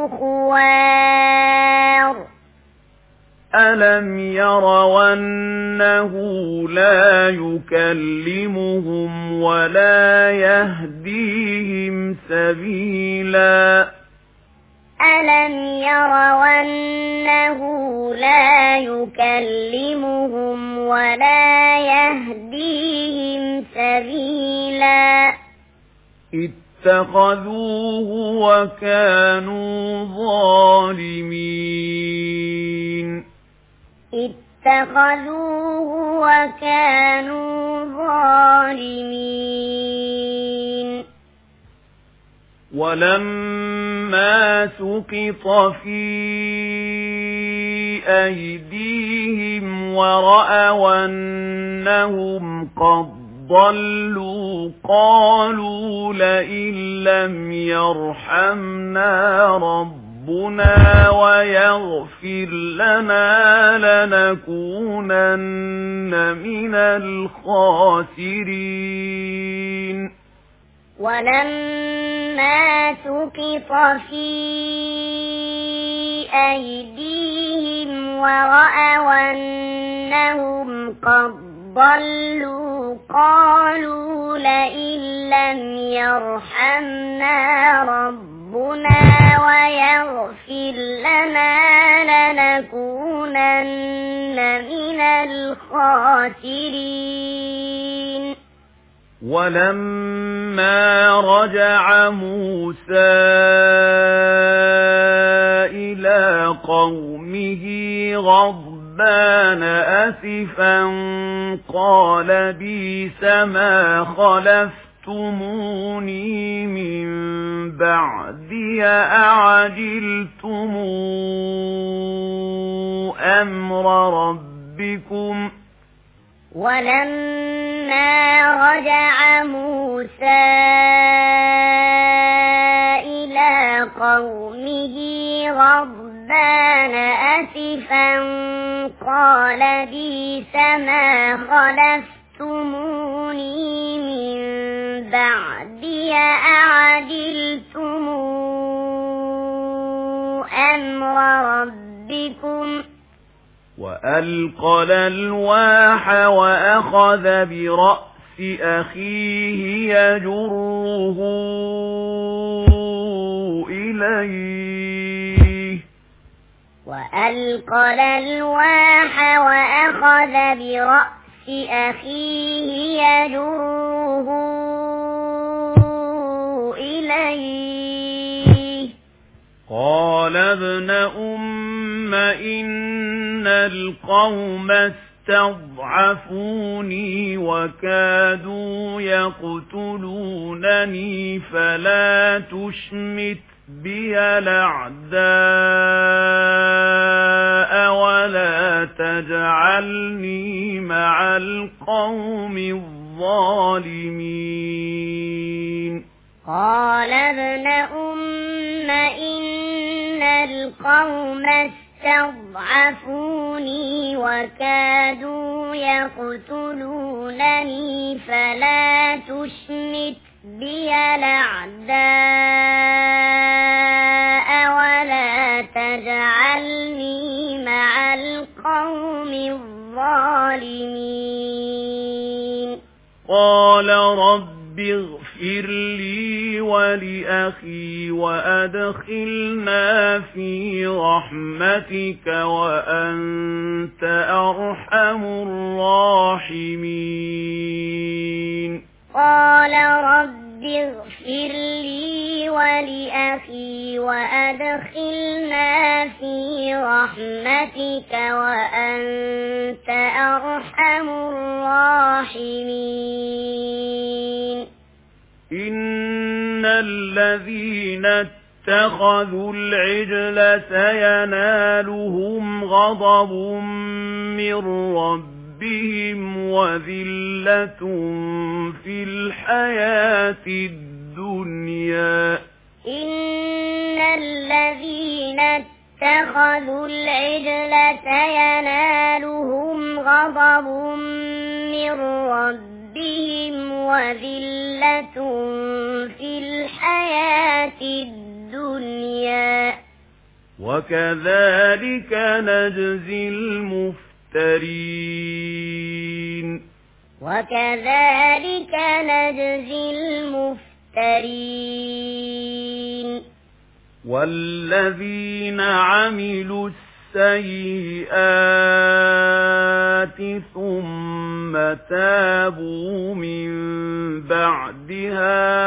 خوار ألم يروا أنه لا يكلمهم ولا يهديهم سبيلا ألم يروا أنه لا يكلمهم ولا يهديهم سبيلا اتخذوه وكانوا ظالمين اتخذوه وكانوا ظالمين ولما سقط في أيديهم ورأوا أنهم قد ضلوا قالوا لئن لم يرحمنا ربنا ويغفر لنا لنكونن من الخاسرين ولما سقط في أيديهم ورأوا أنهم قد ضلوا قالوا لئن لم يرحمنا ربنا ويغفر لنا لنكونن من الخاسرين ولما رجع موسى إلى قومه غضبان أسفا قال بئس ما خلفتموني من بعدي أعجلتم أمر ربكم ولما رجع موسى إلى قومه غضبان أسفا قال بئس ما خلفتموني من بعدي أعجلتم أمر ربكم وألقى الألواح وأخذ برأس أخيه يجره إليه وألقى الألواح وأخذ برأس أخيه يجره إليه قال ابن أم إن القوم استضعفوني وكادوا يقتلونني فلا تشمت بي الأعداء ولا تجعلني مع القوم الظالمين قال ابن أم إن القوم استضعفوني وكادوا يقتلونني فلا تشمت بي الأعداء ولا تجعلني مع القوم الظالمين قال رب اغفر لي ولأخي وأدخلنا في رحمتك وأنت أرحم الراحمين قال رب اغفر لي ولأخي وأدخلنا في رحمتك وأنت أرحم الراحمين إن الذين اتخذوا العجل سينالهم غضب من ربهم وذلة في الحياة الدنيا إن الذين اتخذوا العجل سينالهم غضب من ربهم وذلة في الحياة الدنيا وكذلك نجزي المفترين وكذلك نجزي المفترين والذين عملوا السيئات ثم تابوا من بعدها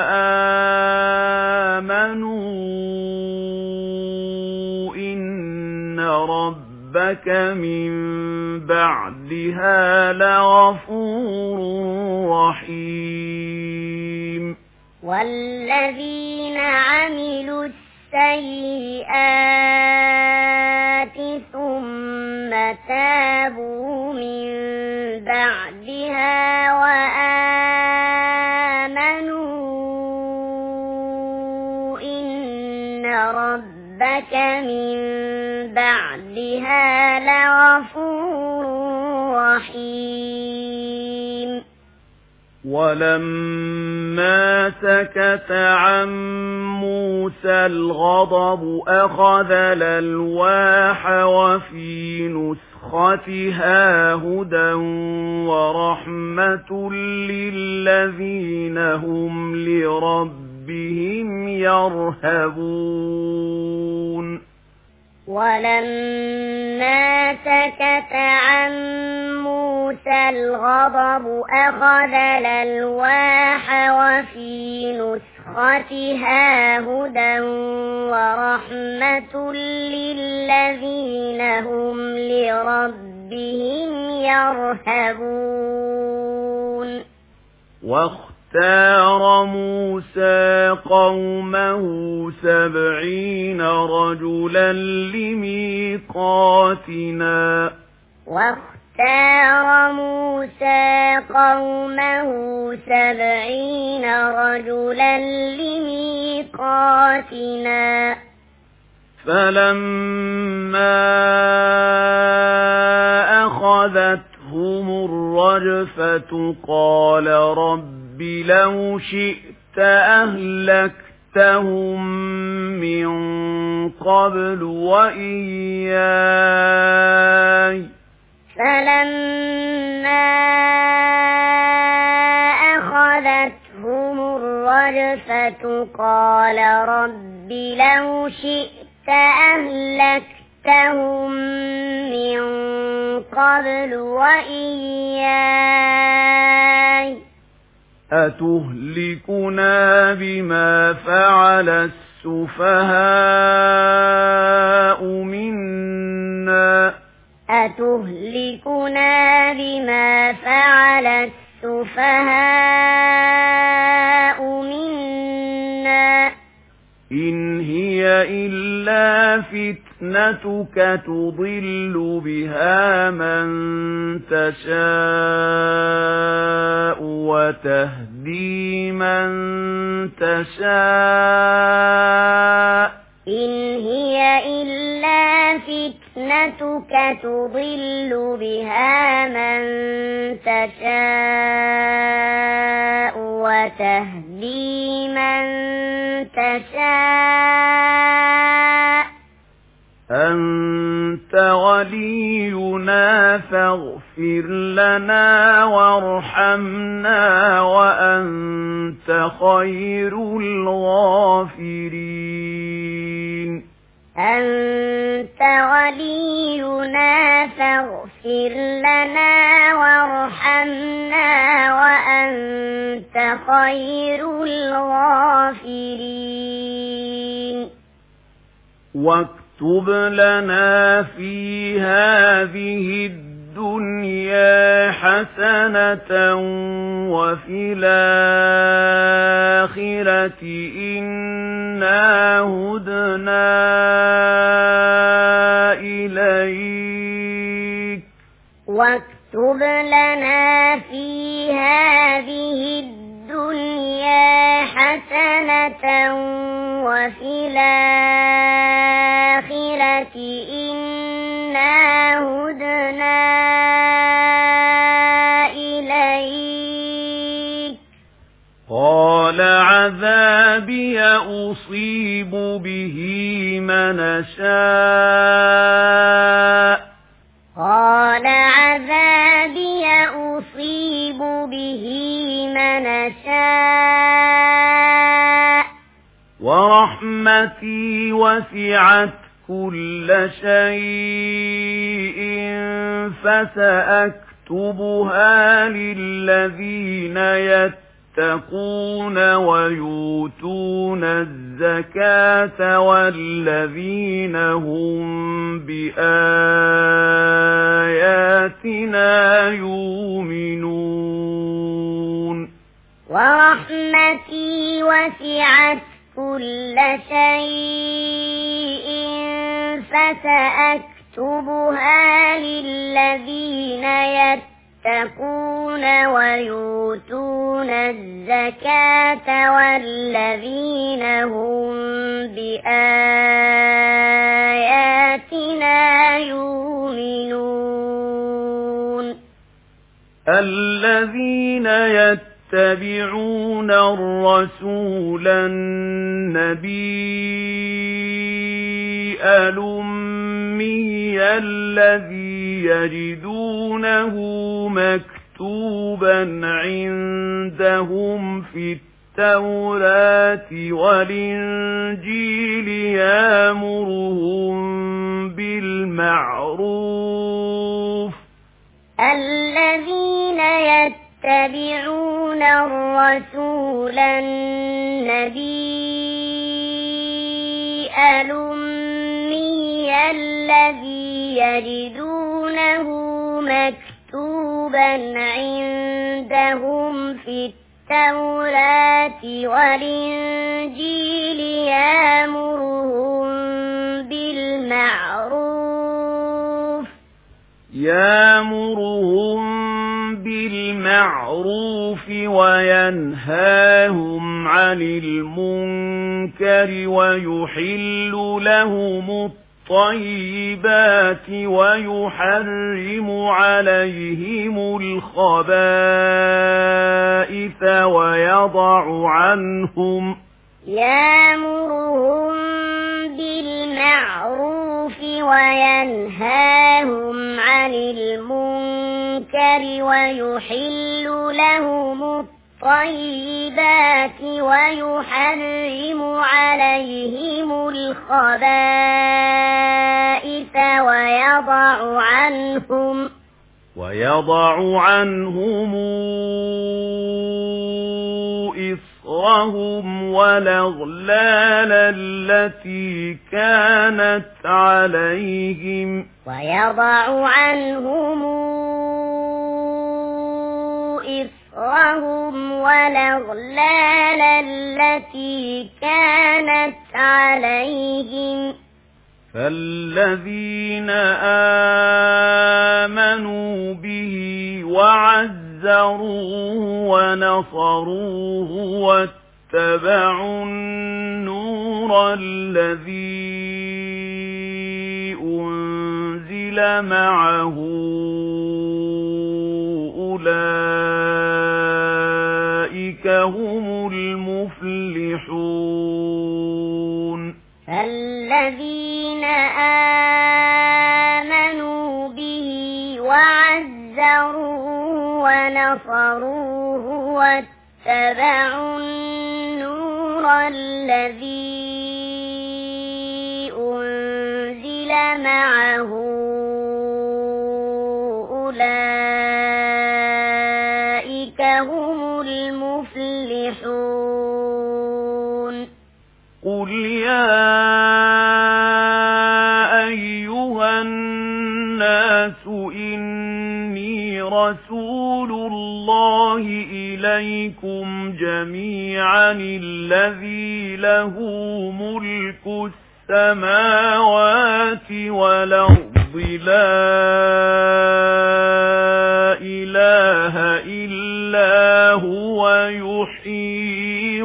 وآمنوا إن ربك من بعدها لغفور رحيم والذين عملوا السيئات ثم تابوا من بعدها وآمنوا إن ربك من بعدها لغفور رحيم ولما سكت عن موسى الغضب أخذ الألواح وفي نسختها هدى ورحمة للذين هم لربهم يرهبون ولما سكت عن موسى الغضب أخذ الألواح وفي نسختها هدى ورحمة للذين هم لربهم يرهبون واختار موسى قومه 70 رجلا لميقاتنا واختار موسى قومه 70 رجلا لميقاتنا فلما أخذتهم الرجفة قال رب لو شئت أهلكتهم من قبل وإياي فلما أخذتهم الرجفة قال رب لو شئت أهلكتهم عاهدتهم من قبل وإياي أتهلكنا بما فعل السفهاء منا أتهلكنا بما فعل السفهاء منا إن هي إلا فتنتك تضل بها من تشاء وتهدي من تشاء إن هي إلا فتنتك تضل بها من تشاء وتهدي من تشاء أنت ولينا فاغفر لنا وارحمنا وأنت خير الغافرين أنت ولينا فاغفر لنا وارحمنا وأنت خير الغافرين واكتب لنا في هذه الدنيا حسنة وفي الآخرة إنا هدنا إليك واكتب لنا في هذه الدنيا حسنة وفي الآخرة إنا هدنا إليك قال عذابي أصيب به من أشاء قال عذابي أصيب به من أشاء ورحمتي وسعت كل شيء فسأكتبها للذين يتقون ويؤتون الزكاة والذين هم بآياتنا يؤمنون ورحمتي وسعت كل شيء فسأكتبها للذين يتقون ويؤتون الزكاة والذين هم بآياتنا يؤمنون الذين يتبعون الرسول النبي الأمي الذي يجدونه مكتوبا عندهم في التوراة والإنجيل يأمرهم بالمعروف الذين يتبعون الرسول النبي الأمي الذي يجدونه مكتوبا عندهم في التوراة والإنجيل يأمرهم بالمعروف وينهاهم عن المنكر ويحل لهم الطيبات ويحرم عليهم الخبائث ويضع عنهم يأمرهم بالمعروف وينهاهم عن المنكر ويحل لهم الطيبات ويحرم عليهم الخبائث ويضع عنهم إصرهم والأغلال التي كانت عليهم فالذين آمنوا به وعزروه ونصروه واتبعوا النور الذي أنزل معه أولئك هم المفلحون فالذين آمنوا به وعزروه ونصروه واتبعوا النور الذي أنزل معه أولئك هم المفلحون قل يا أيها الناس إني رسول الله إليكم جميعا الذي له ملك السماوات والأرض لا إله إلا هو يحيي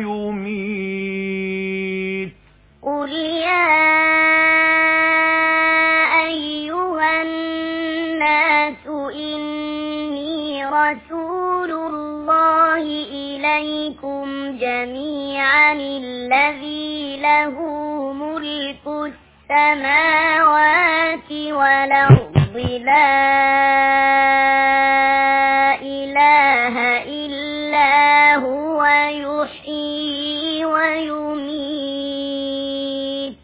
ويميت قل يا أيها الناس إني رسول الله إليكم جميعا الذي له ملك السماوات والأرض لا إله إلا هو يحيي ويميت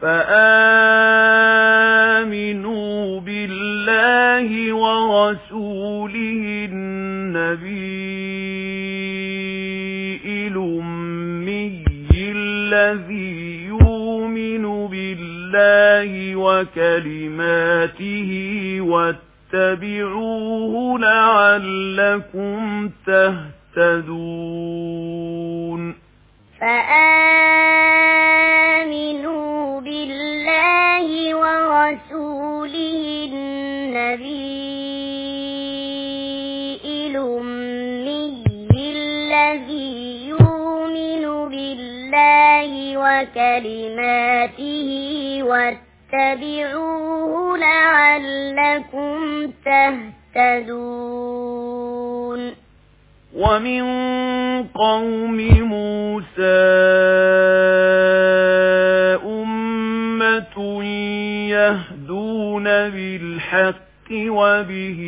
فآمنوا بالله ورسوله النبي الأمي الذي يؤمن بالله وكلماته واتبعوه لعلكم تهتدون فآمنوا بالله ورسوله النبي الأمي الذي يؤمن بالله وكلماته واتبعوه لعلكم تهتدون ومن قوم موسى أمة يهدون بالحق وبه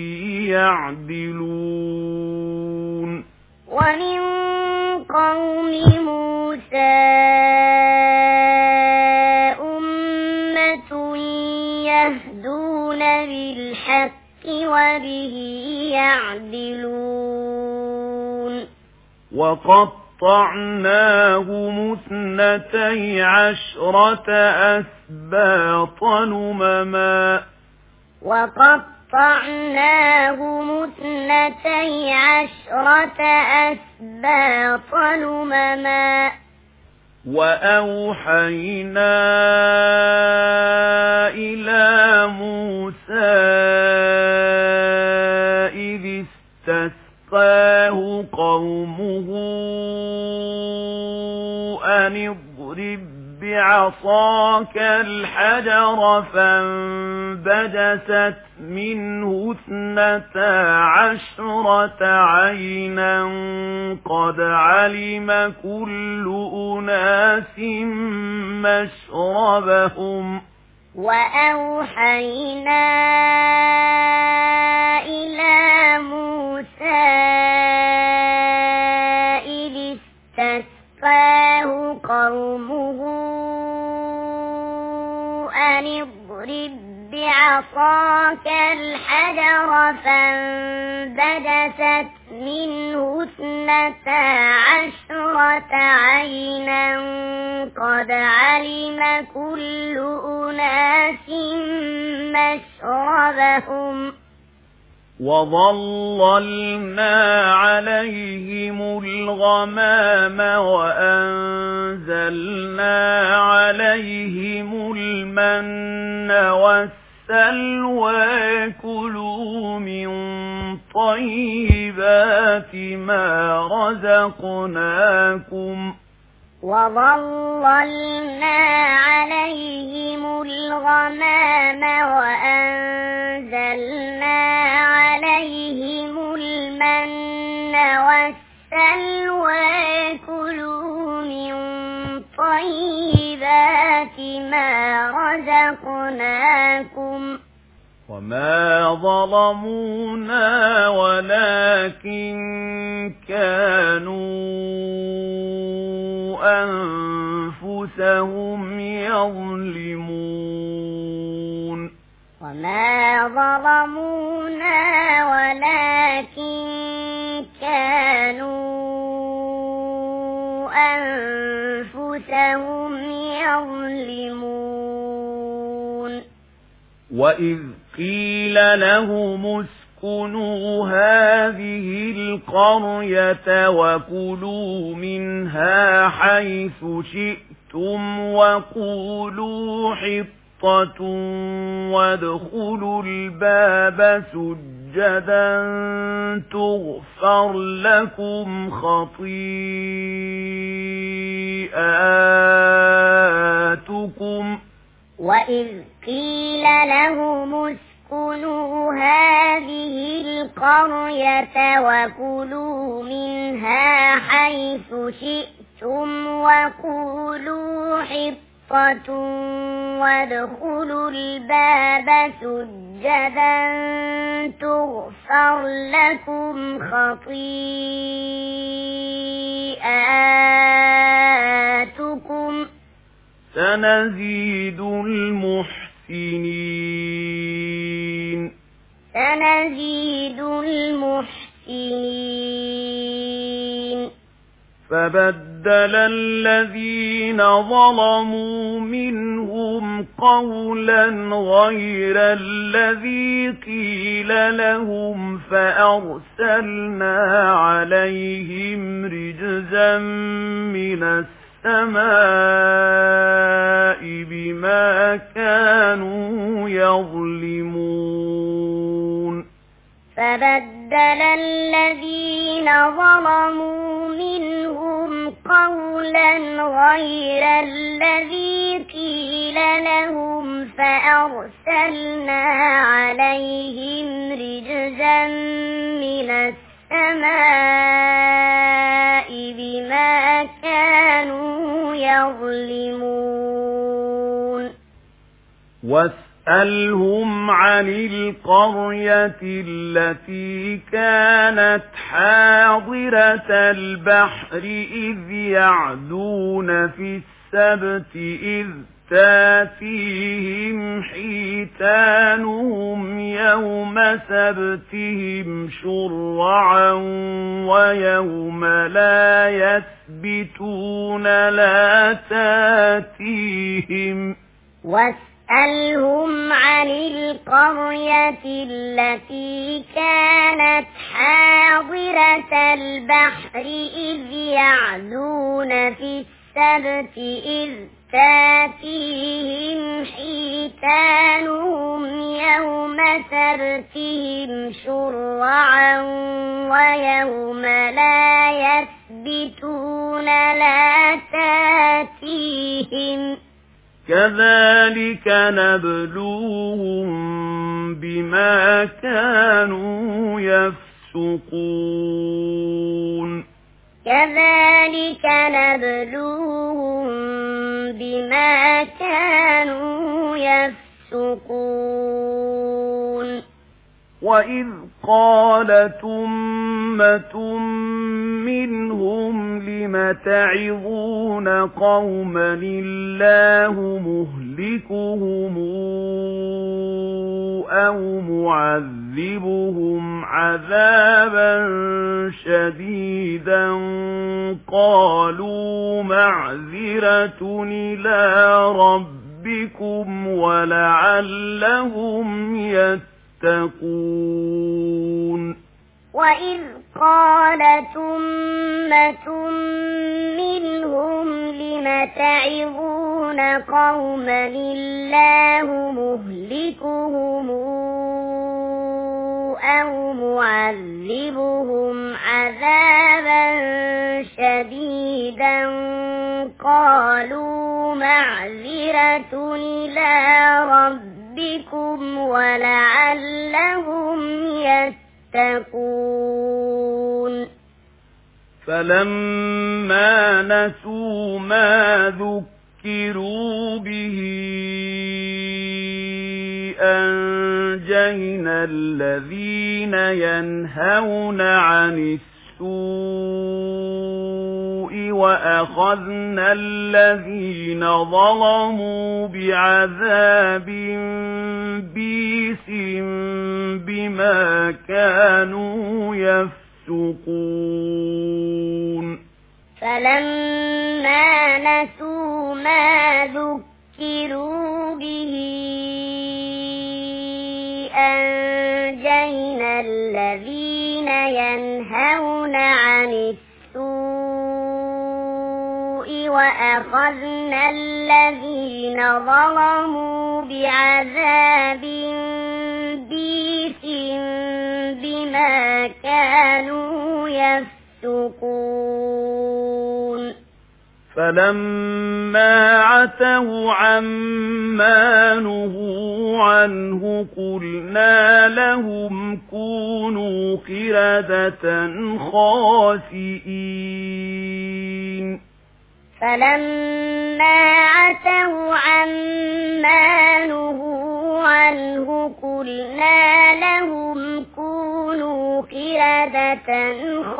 يعدلون ومن قوم موسى أمة يهدون بالحق وبه يعدلون وقطعناهم 12 أسباطا أمما وأوحينا إلى موسى إذ استسقاه قومه أن اضرب بعصاك الحجر فانبجست منه 12 عينا قد علم كل أناس مشربهم وأوحينا إلى موسى بست منه 12 عينا قد علم كل أناس مشربهم وظللنا عليهم الغمام وأنزلنا عليهم المن والسلوى كلوا من طيبات ما رزقناكم وظللنا عليهم الغمام وأنزلنا عليهم المن والسلوى كلوا من طيبات ما رزقناكم وما ظلمونا ولكن كانوا أنفسهم يظلمون وما ظلمونا ولكن كانوا أنفسهم يظلمون وإذ قيل لهم اسكنوا هذه القرية وكلوا منها حيث شئتم وقولوا حطة وادخلوا الباب سجدا تغفر لكم خطيئاتكم وإذ قيل لهم اسكنوا هذه القرية وكلوا منها حيث شئتم وقولوا حطة وادخلوا الباب سجدا تغفر لكم خطيئاتكم سنزيد المحسنين فبدل الذين ظلموا منهم قولا غير الذي قيل لهم فأرسلنا عليهم رجزا من السماء بما كانوا يظلمون فبدل الذين ظلموا منهم قولا غير الذي قيل لهم فأرسلنا عليهم رجزا من السماء بما كانوا يظلمون واسألهم عن القرية التي كانت حاضرة البحر إذ يعدون في السبت إذ تاتيهم حيتانهم يوم سبتهم شرعا ويوم لا يسبتون لا تاتيهم واسألهم عن القرية التي كانت حاضرة البحر إذ يعدون في السبت إذ تاتيهم حيتانهم يوم سبتهم شرعا ويوم لا يسبتون لا تاتيهم كذلك نبلوهم بما كانوا يفسقون كذلك نبلوهم بما كانوا يفسقون وإذ قالت أمة منهم لم تعظون قوما الله مهلكهم أو معذبهم يعذبهم عذابا شديدا قالوا معذرة إلى ربكم ولعلهم يتقون. وإذ قالت أمة منهم لم تعظون قوما الله مهلكهم أو معذبهم عذابا شديدا قالوا معذرة إلى ربكم ولعلهم يتقون. فلما نسوا ما ذكروا به أنجينا الذين ينهون عن السوء وأخذنا الذين ظلموا بعذاب بئيس بما كانوا يفسقون. فلما نسوا ما ذكروا به أنجينا الذين ينهون عن السوء وأخذنا الذين ظلموا بعذاب بئيس بما كانوا يفسقون. فلما عتوا عما نهوا عنه قلنا لهم كونوا قردة خاسئين. فلما عتوا عما نهوا عنه قلنا لهم كونوا قردة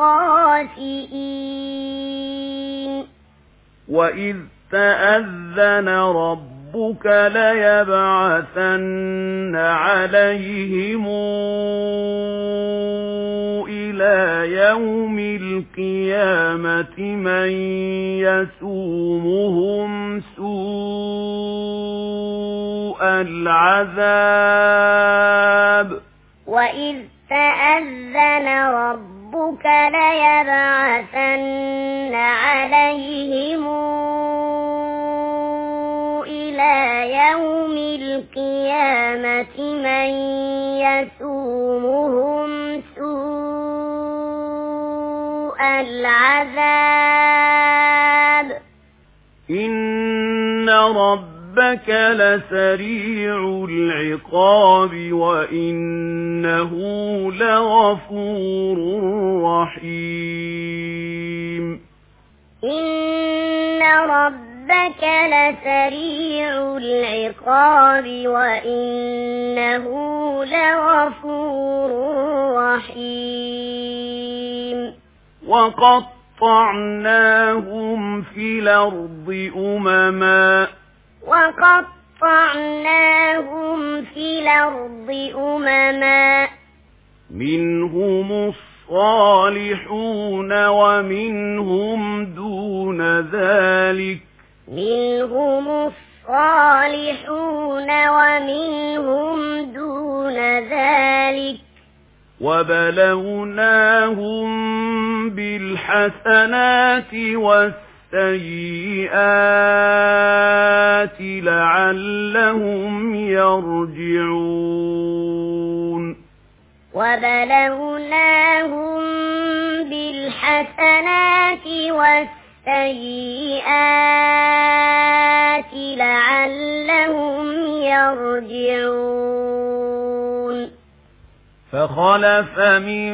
خاسئين. وإذ تأذن ربك ليبعثن عليهم إلى يوم القيامة من يسومهم سوء العذاب. وإذ تأذن ربك ليبعثن عليهم إلى يوم القيامة من يسومهم سوء العذاب. إن ربك لسريع العقاب وإنه لغفور رحيم. إن ربك لسريع العقاب وإنه لغفور رحيم. وقطعناهم في الأرض أمما منهم الصالحون ومنهم دون ذلك وبلوناهم بالحسنات والسيئات لعلهم يرجعون. وبلوناهم بالحسنات والسيئات لعلهم يرجعون. فخلف من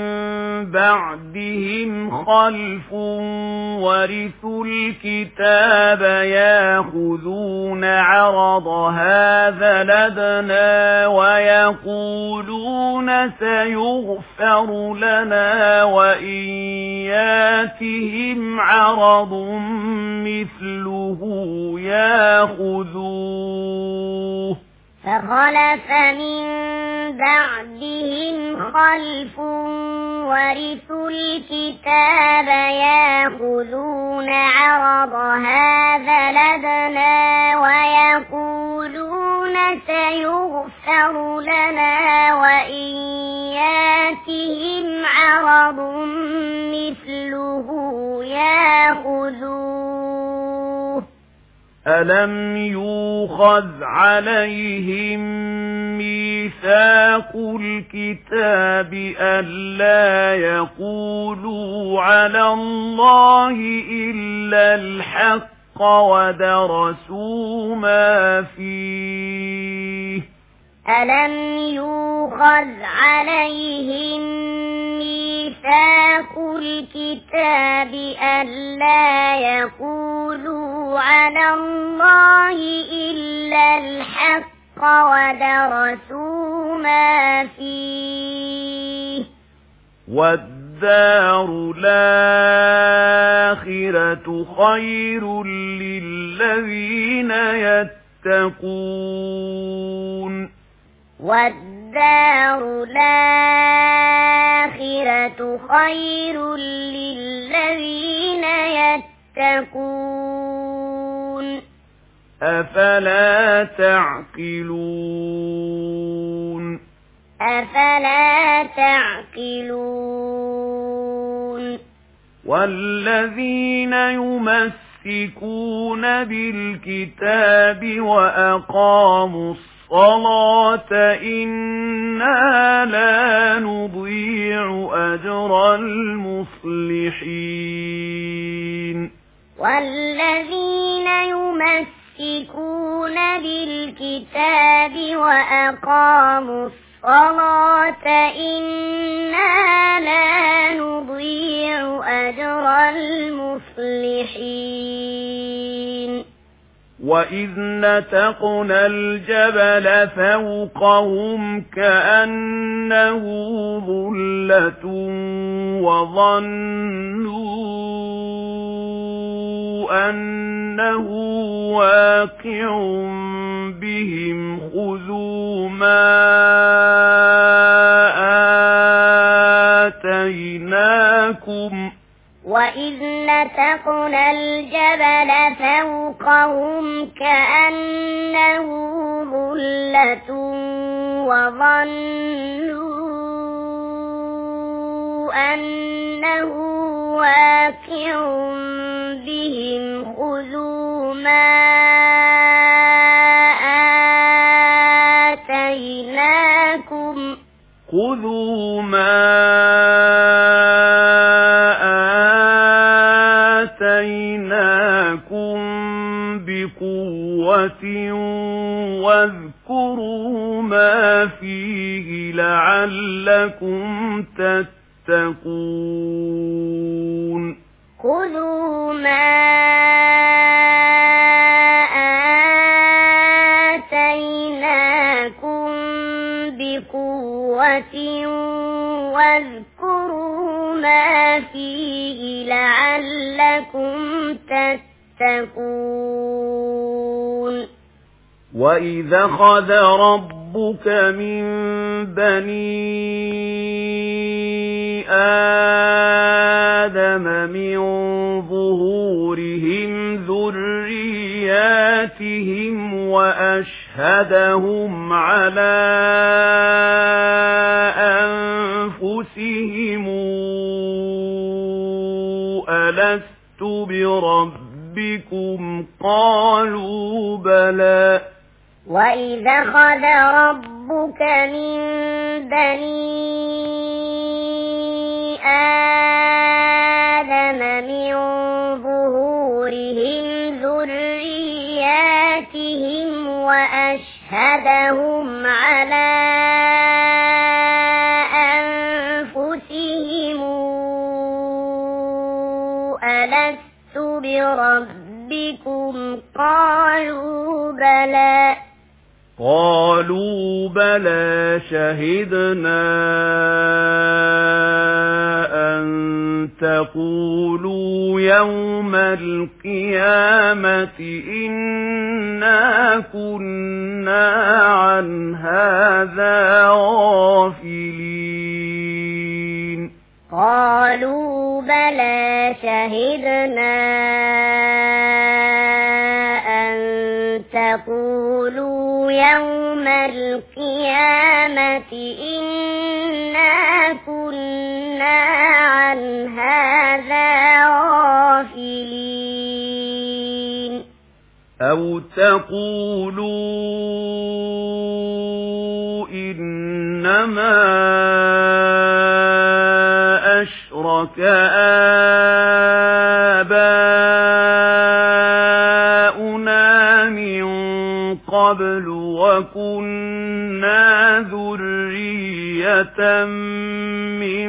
بعدهم خلف ورثوا الكتاب ياخذون عرض هذا الأدنى ويقولون سيغفر لنا وإن ياتهم عرض مثله ياخذوه. فخلف من بعدهم خلف ورثوا الكتاب يأخذون عرض هذا الأدنى ويقولون سيغفر لنا وإن ياتهم عرض مثله يأخذوه ألم يؤخذ عليهم ميثاق الكتاب ألا يقولوا على الله إلا الحق ودرسوا ما فيه ألم يؤخذ عليهم ميثاق الكتاب ألا يقولوا على الله إلا الحق ودرسوا ما فيه والدار الآخرة خير للذين يتقون والدار الآخرة خير للذين يتقون أفلا تعقلون أفلا تعقلون والذين يمسكون بالكتاب وأقاموا الصلاة إنا لا نضيع أجر المصلحين والذين يمسكون بالكتاب وأقاموا الصلاة إنا لا نضيع أجر المصلحين وإذ نتقنا الجبل فوقهم كأنه ظلة وظنوا أنه واقع بهم خذوا ما آتيناكم وإذ نتقنا الجبل فوقهم كأنه ظلة وظنوا أنه واقع بهم خذوا ما آتيناكم بقوة واذكروا ما فيه لعلكم تتقون خذوا ما آتيناكم بقوة واذكروا ما فيه لعلكم تتقون وإذا خذ ربك من بني آدم من ظهورهم ذرياتهم وأشهدهم على أنفسهم ألست بربكم قالوا بلى وإذا خذ ربك من بني آدم من ظهورهم ذرياتهم وأشهدهم على أنفسهم ألست بربكم قالوا بلى شهدنا أن تقولوا يوم القيامة إنا إنا كنا عن هذا غافلين قالوا بلى شهدنا أن تقولوا يوم القيامة إنا كنا عن هذا غافلين أو تقولوا إنما أشرك آباؤنا من قبل وكنا ذرية من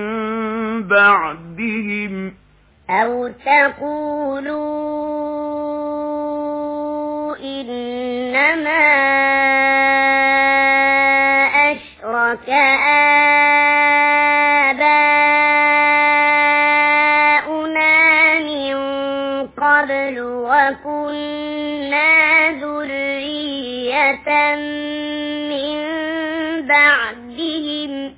بعدهم أو تقولوا إنما أشرك آباؤنا من قبل وكنا ذرية من بعدهم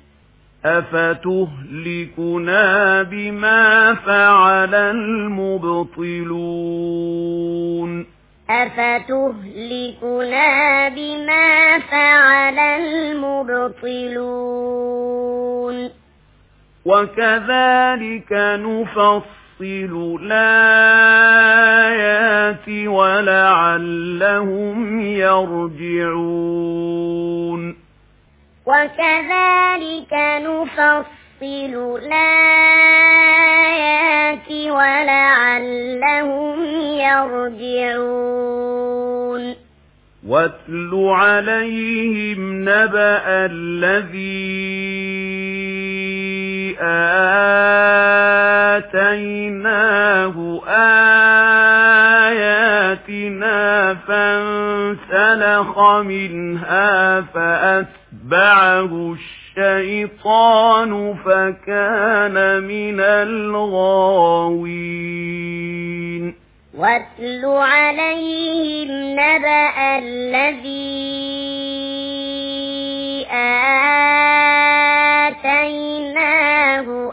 أفتهلكنا بما فعل المبطلون أفتهلكنا بما فعل المبطلون وكذلك نفصل الآيات ولعلهم يرجعون وكذلك نفصل الآيات ولعلهم يرجعون واتل عليهم نبأ الذي آتيناه آياتنا فانسلخ منها فأتبعه الشيطان فكان من الغاوين واتل عليهم نبأ الذي آتيناه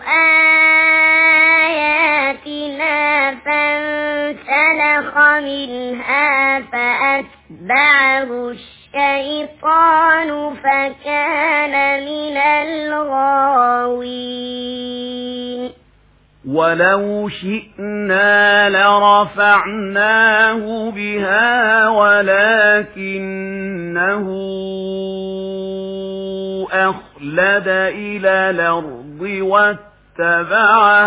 آياتنا فانسلخ منها فأتبعه الشيطان فكان من الغاوين ولو شئنا لرفعناه بها ولكنه أخلد إلى الأرض واتبع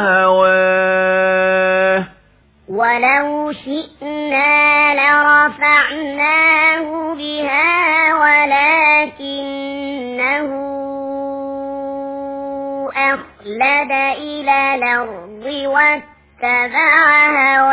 هواه ولو شئنا لرفعناه بها ولكنه أخلد إلى الأرض واتبع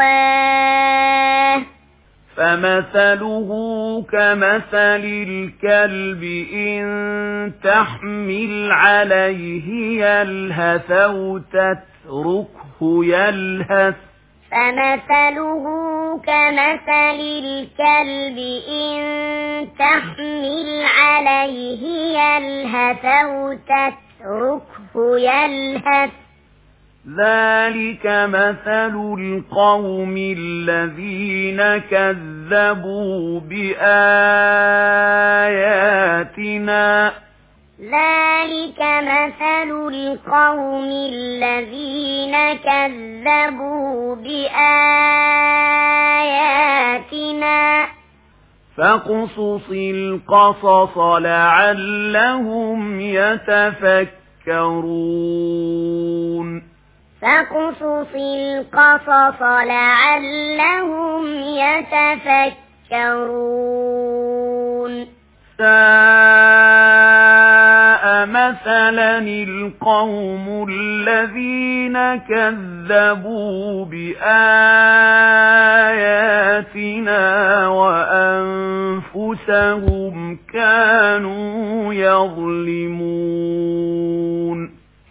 هواه فمثله كمثل الكلب إن تحمل عليه يلهث أو تتركه يلهث فمثله كمثل الكلب إن تحمل عليه يلهث أو تتركه يلهث ذلك مثل القوم الذين كذبوا بآياتنا ذلك مثل القوم الذين كذبوا بآياتنا فاقصص القصص لعلهم يتفكرون فاقصص القصص لعلهم يتفكرون ساء مثلا القوم الذين كذبوا بآياتنا وأنفسهم كانوا يظلمون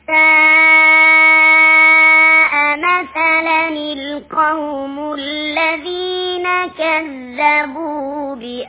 ساء مثلا القوم الذين كذبوا بآياتنا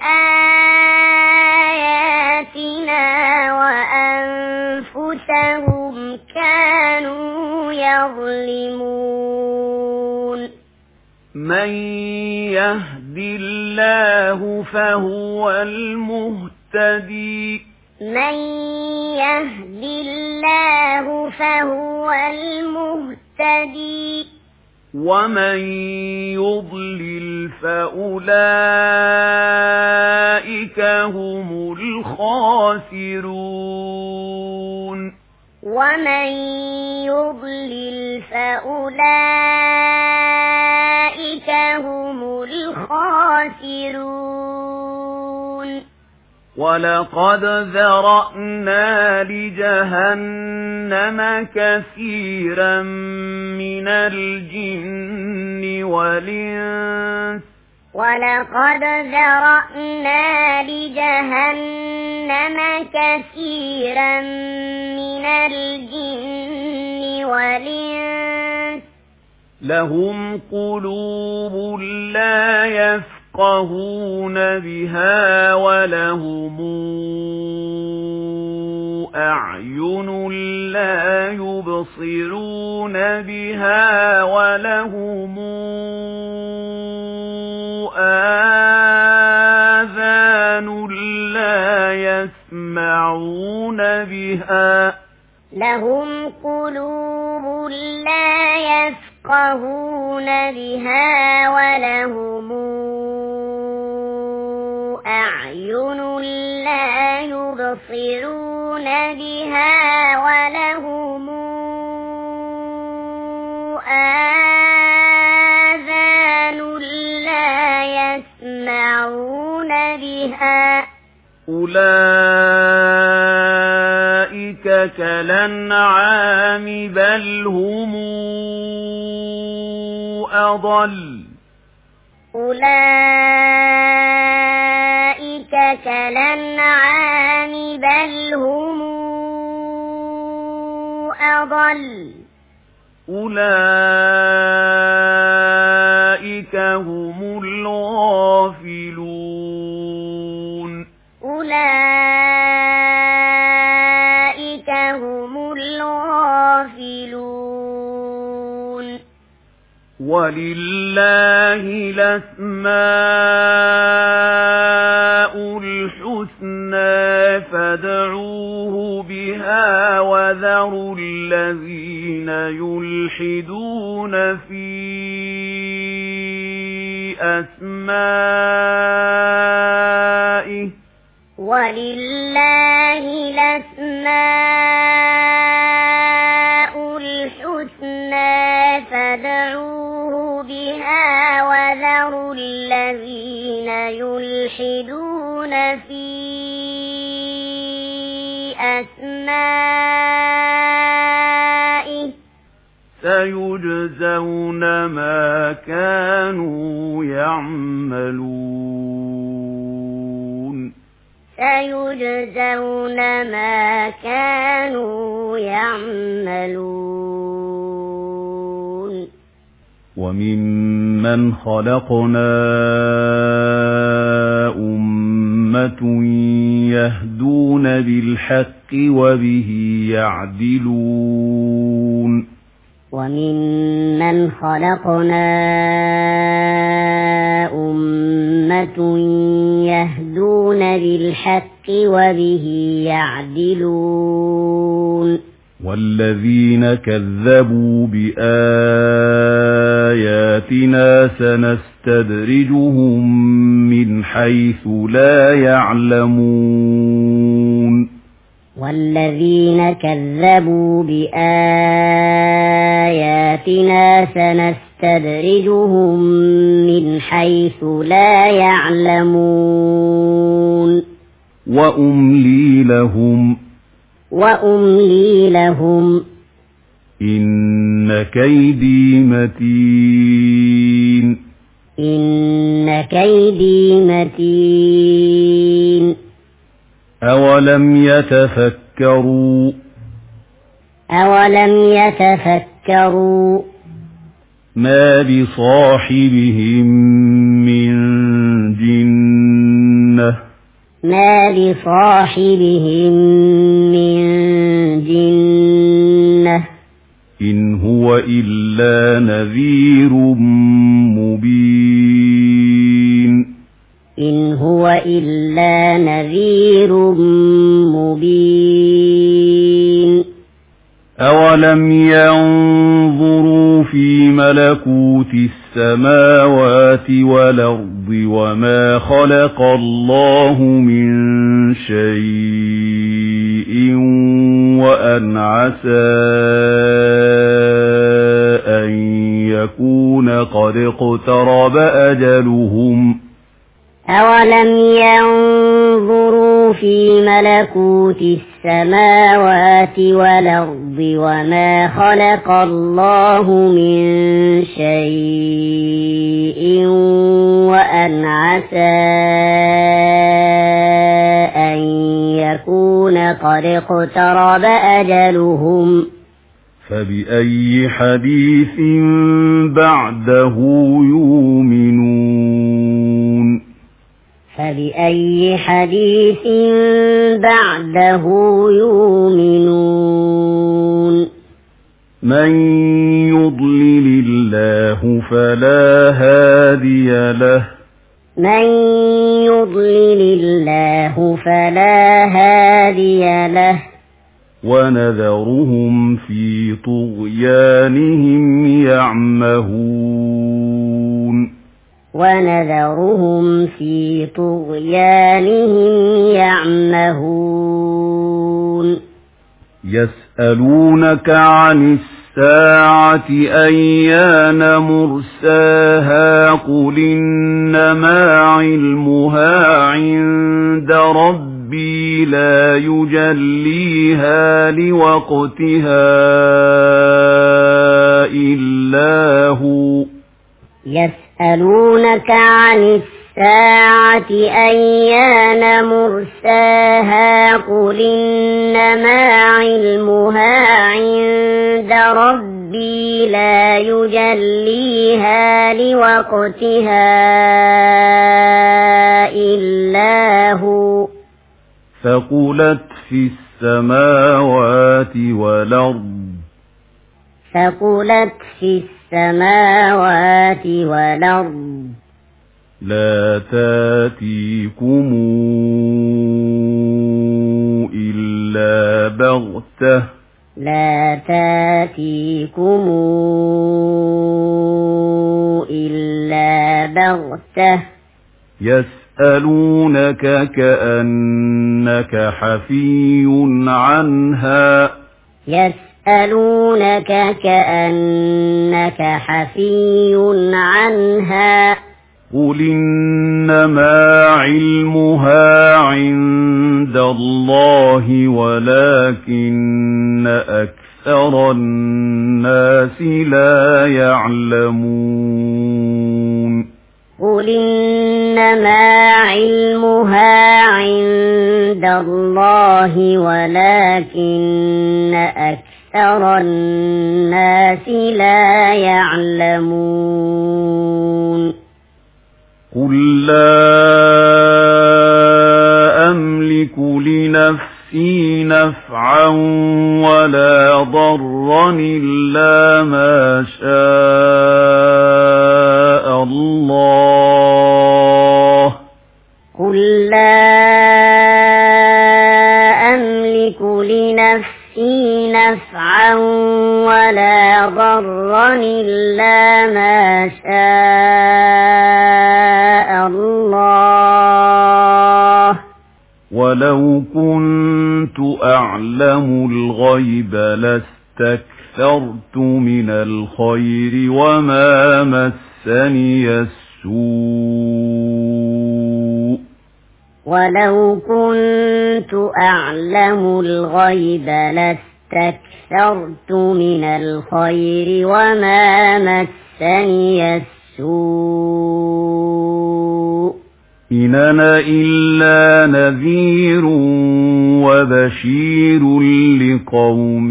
يظلمون من يهد الله فهو المهتدي من يهد الله فهو المهتدي ومن يضلل فأولئك هم الخاسرون ومن يضلل فأولئك هم الخاسرون ولقد ذرأنا لجهنم كثيرا من الجن والإنس ولقد ذرأنا لجهنم كثيرا من الجن والإنس لهم قلوب لا يفقهون بها ولهم أعين لا يبصرون بها ولهم آذان لا يسمعون بها لهم قلوب لا يفقهون بها ولهم أعين لا يبصرون بها ولهم آذان لا يسمعون بها أولئك كالأنعام بل هم أضل أولئك كالأنعام بل هم أضل أولئك هم الغافلون أولئك هم الغافلون ولله الأسماء الحسنى فادعوه بها وذروا الذين يلحدون في أسمائه ولله الأسماء الحسنى فادعوه بها وذروا الذين يلحدون في أسمائه سيجزون ما كانوا يعملون سيجزون ما كانوا يعملون وممن خلقنا أمة يهدون بالحق وبه يعدلون وممن خلقنا أمة يهدون بالحق وبه يعدلون والذين كذبوا بآياتنا سنستدرجهم من حيث لا يعلمون والذين كذبوا بآياتنا سنستدرجهم من حيث لا يعلمون وأملي لهم إن كيدي متين أولم يتفكروا ما بصاحبهم من جنة إن هو إلا نذير مبين إن هو إلا نذير مبين أولم ينظروا في ملكوت السماوات والأرض وما خلق الله من شيء وأن عسى أن يكون قد اقترب أجلهم أولم ينظروا في ملكوت السماوات والأرض وما خلق الله من شيء وأن عسى أن يكون قد اقترب أجلهم فبأي حديث بعده يؤمنون فبأي حديث بعده يؤمنون من يضلل الله فلا هادي له من يضلل الله فلا هادي له ونذرهم في طغيانهم يعمهون ونذرهم في طغيانهم يعمهون يسألونك عن الساعة أيان مرساها قل إنما علمها عند ربي لا يجليها لوقتها إلا هو يسألونك عن الساعة أيان مرساها قل إنما علمها عند ربي لا يجليها لوقتها إلا هو ثقلت في السماوات والأرض ثقلت في السماوات والأرض لا تاتيكم إلا بغتة لا تاتيكم إلا بغتة يسألونك كأنك حفي عنها يسألونك كأنك حفي عنها قل إنما علمها عند الله ولكن أكثر الناس لا يعلمون قل إنما علمها عند الله ولكن أكثر الناس لا يعلمون قل لا أملك لنفسي نفعا ولا ضرا إلا ما شاء الله قل لا أملك لنفسي نفعا ولا ضرا إلا ما شاء الله ولو كنت أعلم الغيب لاستكثرت من الخير وما مسني السوء ولو كنت أعلم الغيب لاستكثرت من الخير وما مسني السوء إن أنا إلا نذير وبشير لقوم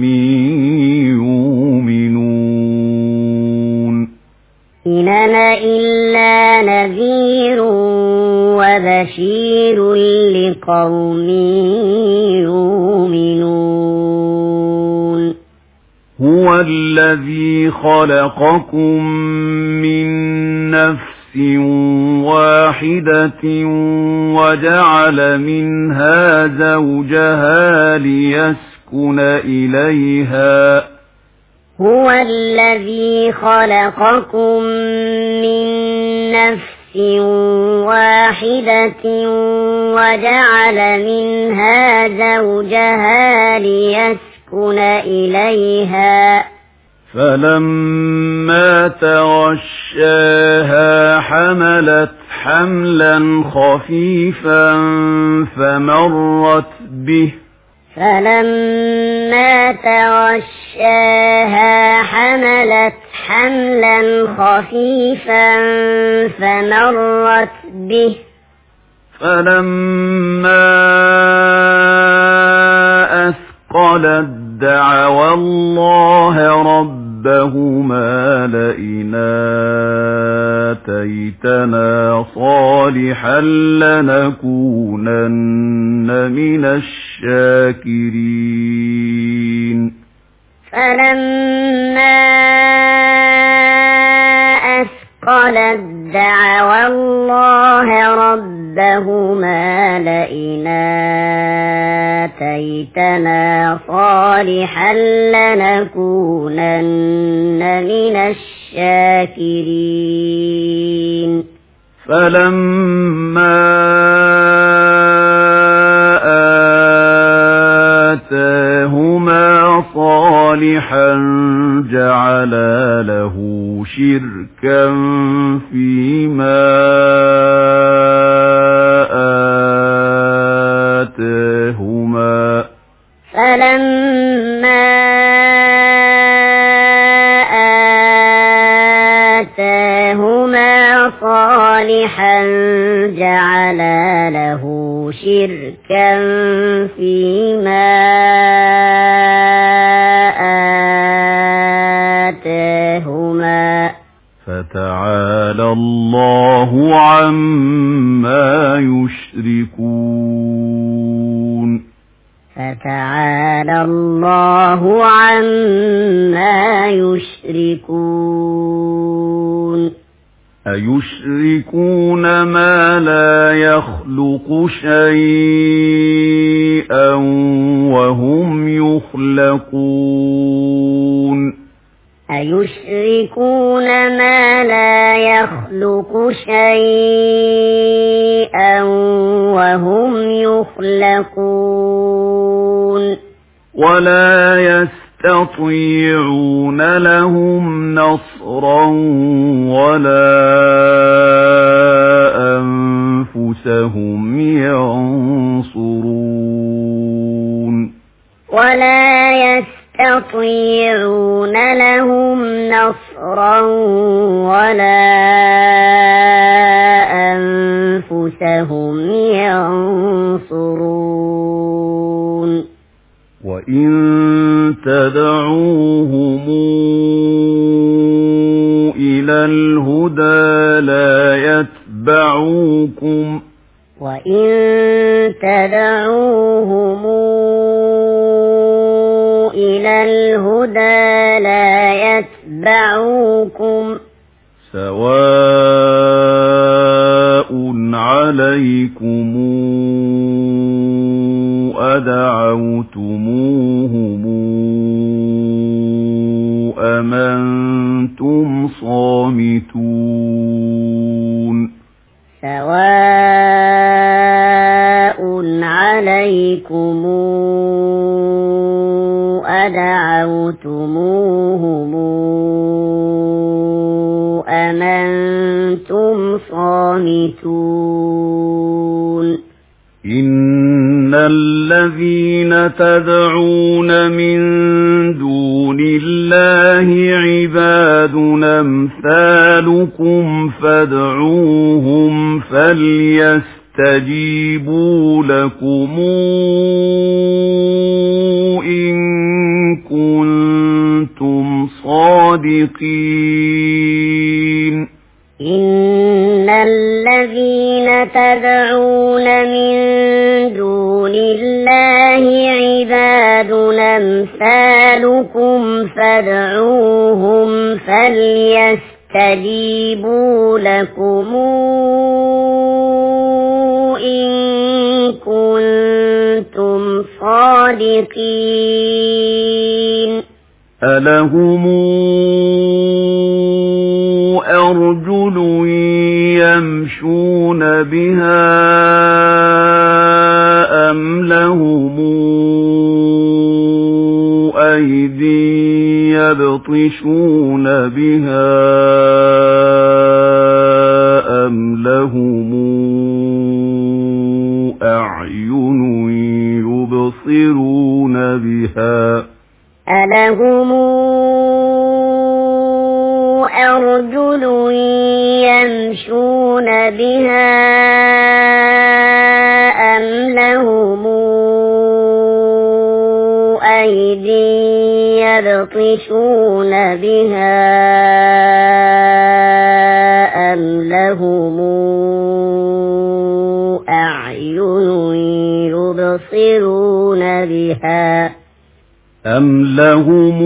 يؤمنون إن أنا إلا نذير وبشير لقوم يؤمنون هو الذي خلقكم من نفس واحدة وجعل منها زوجها ليسكن إليها هو الذي خلقكم من نفس واحدة وجعل منها زوجها ليسكن إليها فلما تغشاها حملت حملا خفيفا فلما تغشاها حملت حملا خفيفا فمرت به فلما أثقلت دعوا الله ربهما لئن آتيتنا صالحا لنكونن من الشاكرين فلما أثقلت دعوا الله ربهما لئن آتيتنا صالحا لنكونن من الشاكرين فلما آتاهما صالحا جعلا له شركا فيما آتاهما فلما آتاهما صالحا جعلا له شركا فيما آتاهما فتعالى الله عما يشركون فتعالى الله عما يشركون أيشركون ما لا يخلق شيئا وهم يخلقون أيشركون ما لا يخلق شيئا وهم يخلقون ولا يستطيعون لهم نصرا ولا أنفسهم ينصرون ولا يستطيعون لهم نصرا ولا أنفسهم ينصرون وإن تدعوهم إلى الهدى لا يتبعوكم وإن تدعوهم إلى الهدى لا يتبعوكم سواء عليكم أدعوتموهم أم أنتم صامتون سواء عليكم أدعوتموهم أم أنتم صامتون إن الذين تدعون من دون الله عباد أمثالكم فادعوهم فليستجيبوا لكم إن كنتم صادقين إن الذين تدعون من دون الله عباد أمثالكم فادعوهم فليستجيبوا لكم إن كنتم صادقين. ألهم أرجل يمشون بها أم لهم أيدي يبطشون بها أم لهم أعين يبصرون بها ألهم أرجل يمشون بها أم لهم أيدي يبطشون بها أم لهم أعين يبصرون بها أم لهم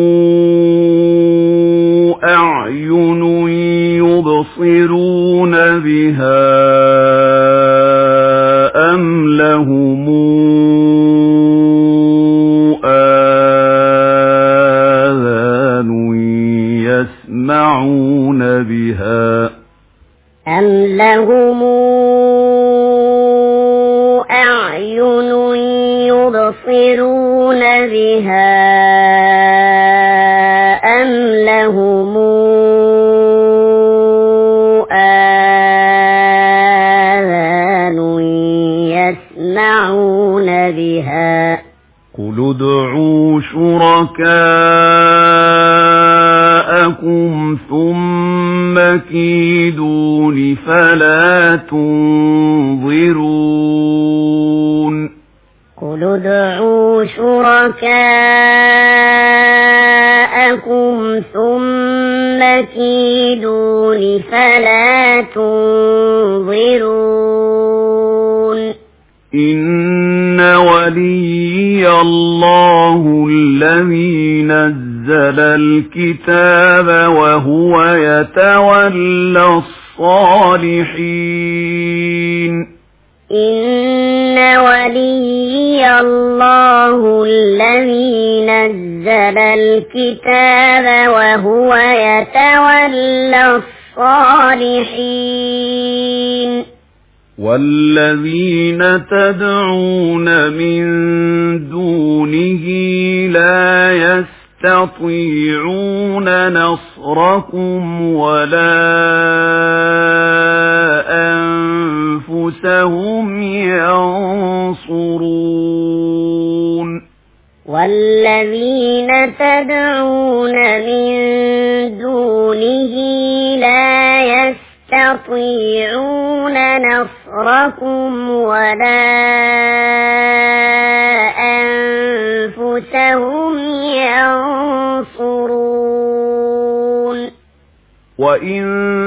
أعين يبصرون بها أم لهم آذان يسمعون بها أم لهم أعين يبصرون بها أم لهم آذان يسمعون بها قل ادعوا شركاءكم ثم كيدون فلا تنظرون. قل ادعوا شركاءكم ثم كيدون فلا تنظرون. إن وليي الله الذي نزل الكتاب وهو يتولى الصالحين. إن وليي الله الذي نزل الكتاب وهو يتولى الصالحين. والذين تدعون من دونه لا يستطيعون نصركم ولا أنفسهم ينصرون. والذين تدعون من دونه لا يستطيعون نصركم ولا أنفسهم ينصرون. وإن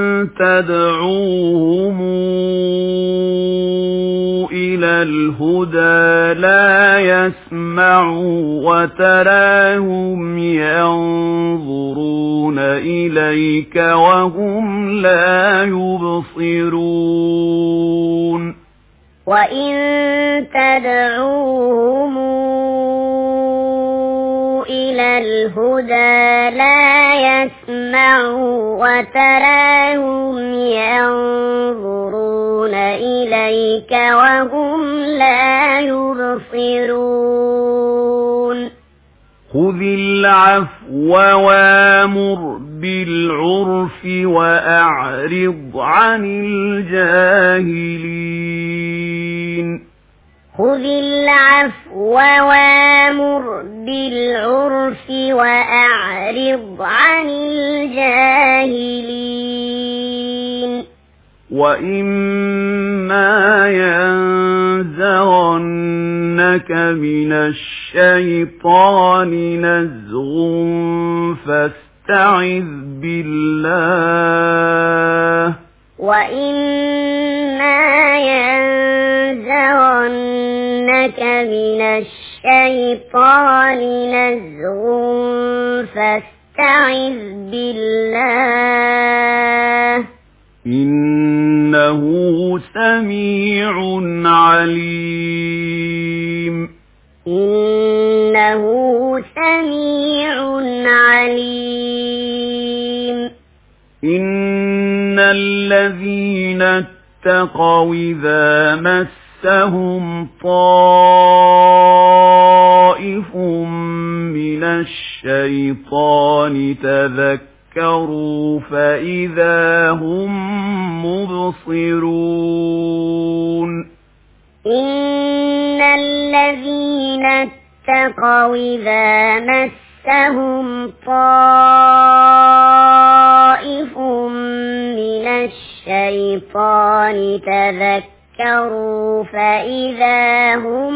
تدعوهم إلى الهدى لا يسمعوا وتراهم ينظرون إليك وهم لا يبصرون. وإن تدعوهم إلى الهدى لا يسمعوا وتراهم ينظرون إليك وهم لا يبصرون. خذ العفو وامر بالعرف وأعرض عن الجاهلين. خذ العفو وامر بالعرف وأعرض عن الجاهلين. وإما ينزغنك من الشيطان نزغ فاستعذ بالله وإما ينزغنك من الشيطان نزغ فاستعذ بالله إنه سميع عليم. إنه سميع عليم. إن الذين اتقوا إذا مسهم طائف من الشيطان تذكروا فإذا هم مبصرون. إن الذين اتقوا إذا مسهم طائف من الشيطان تذكروا فإذا هم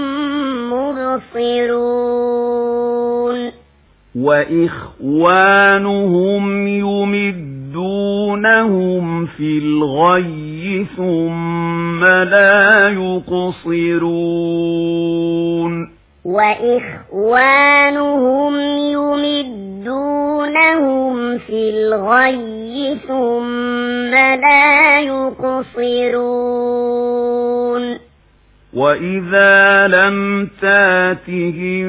مبصرون. وإخوانهم يمدونهم في الغي ثم لا يقصرون. وإخوانهم يمدونهم في الغي ثم لا يقصرون. وإذا لم تاتهم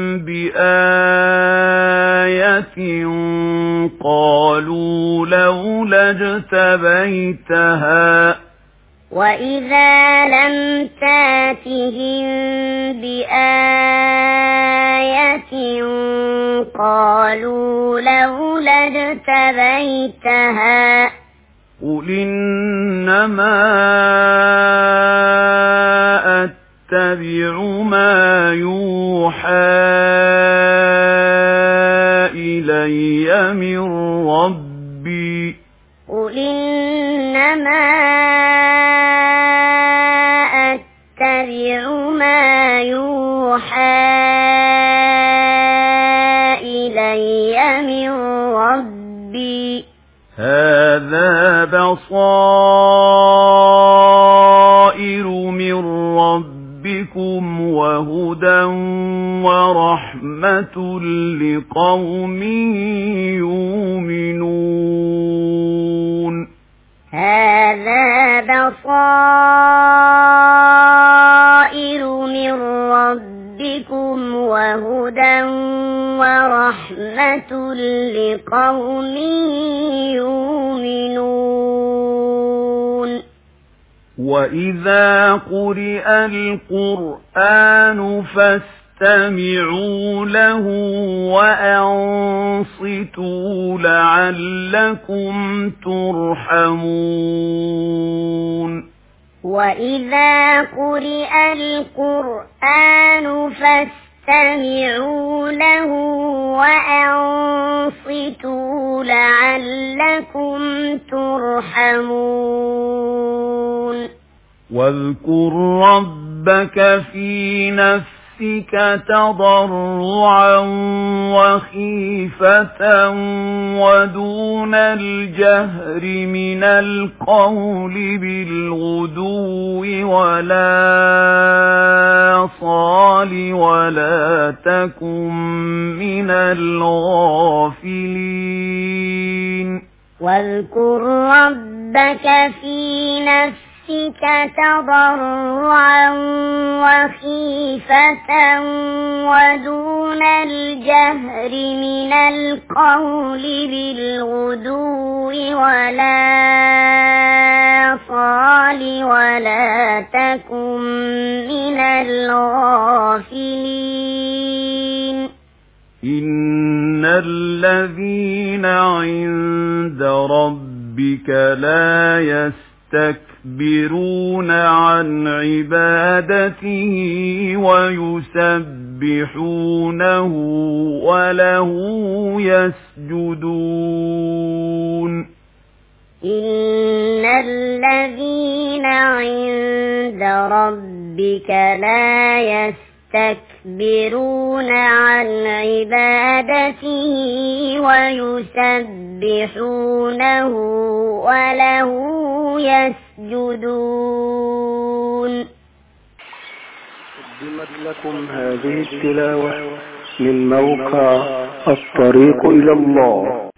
بآية قالوا لولا اجتبيتها. وإذا لم تاتهم بآية قالوا لولا اجتبيتها. قل إنما أتبع ما يوحى إلي من ربي. قل إنما أتبع ما يوحى إلي من ربي. هذا بصائر من ربكم وهدى ورحمة لقوم يؤمنون. هذا بصائر من ربكم وهدى ورحمة لقوم يؤمنون. وإذا قرئ القرآن فاستمعوا له وأنصتوا لعلكم ترحمون. وإذا قرئ القرآن فاستمعوا له وأنصتوا لعلكم ترحمون. واذكر ربك في نفسك تضرعا وخيفة ودون الجهر من القول بالغدو ولا صال ولا تكن من الغافلين. واذكر ربك في نفسك تضرعا وخيفة ودون الجهر من القول بالغدو ولا صال ولا تكن من الغافلين. إن الذين عند ربك لا يستكبرون عن عبادته ويسبحونه وله يسجدون. إن الذين عند ربك لا يستكبرون يستكبرون عن عبادته ويسبحونه وله يسجدون. قدمت لكم هذه التلاوة من موقع الطريق إلى الله.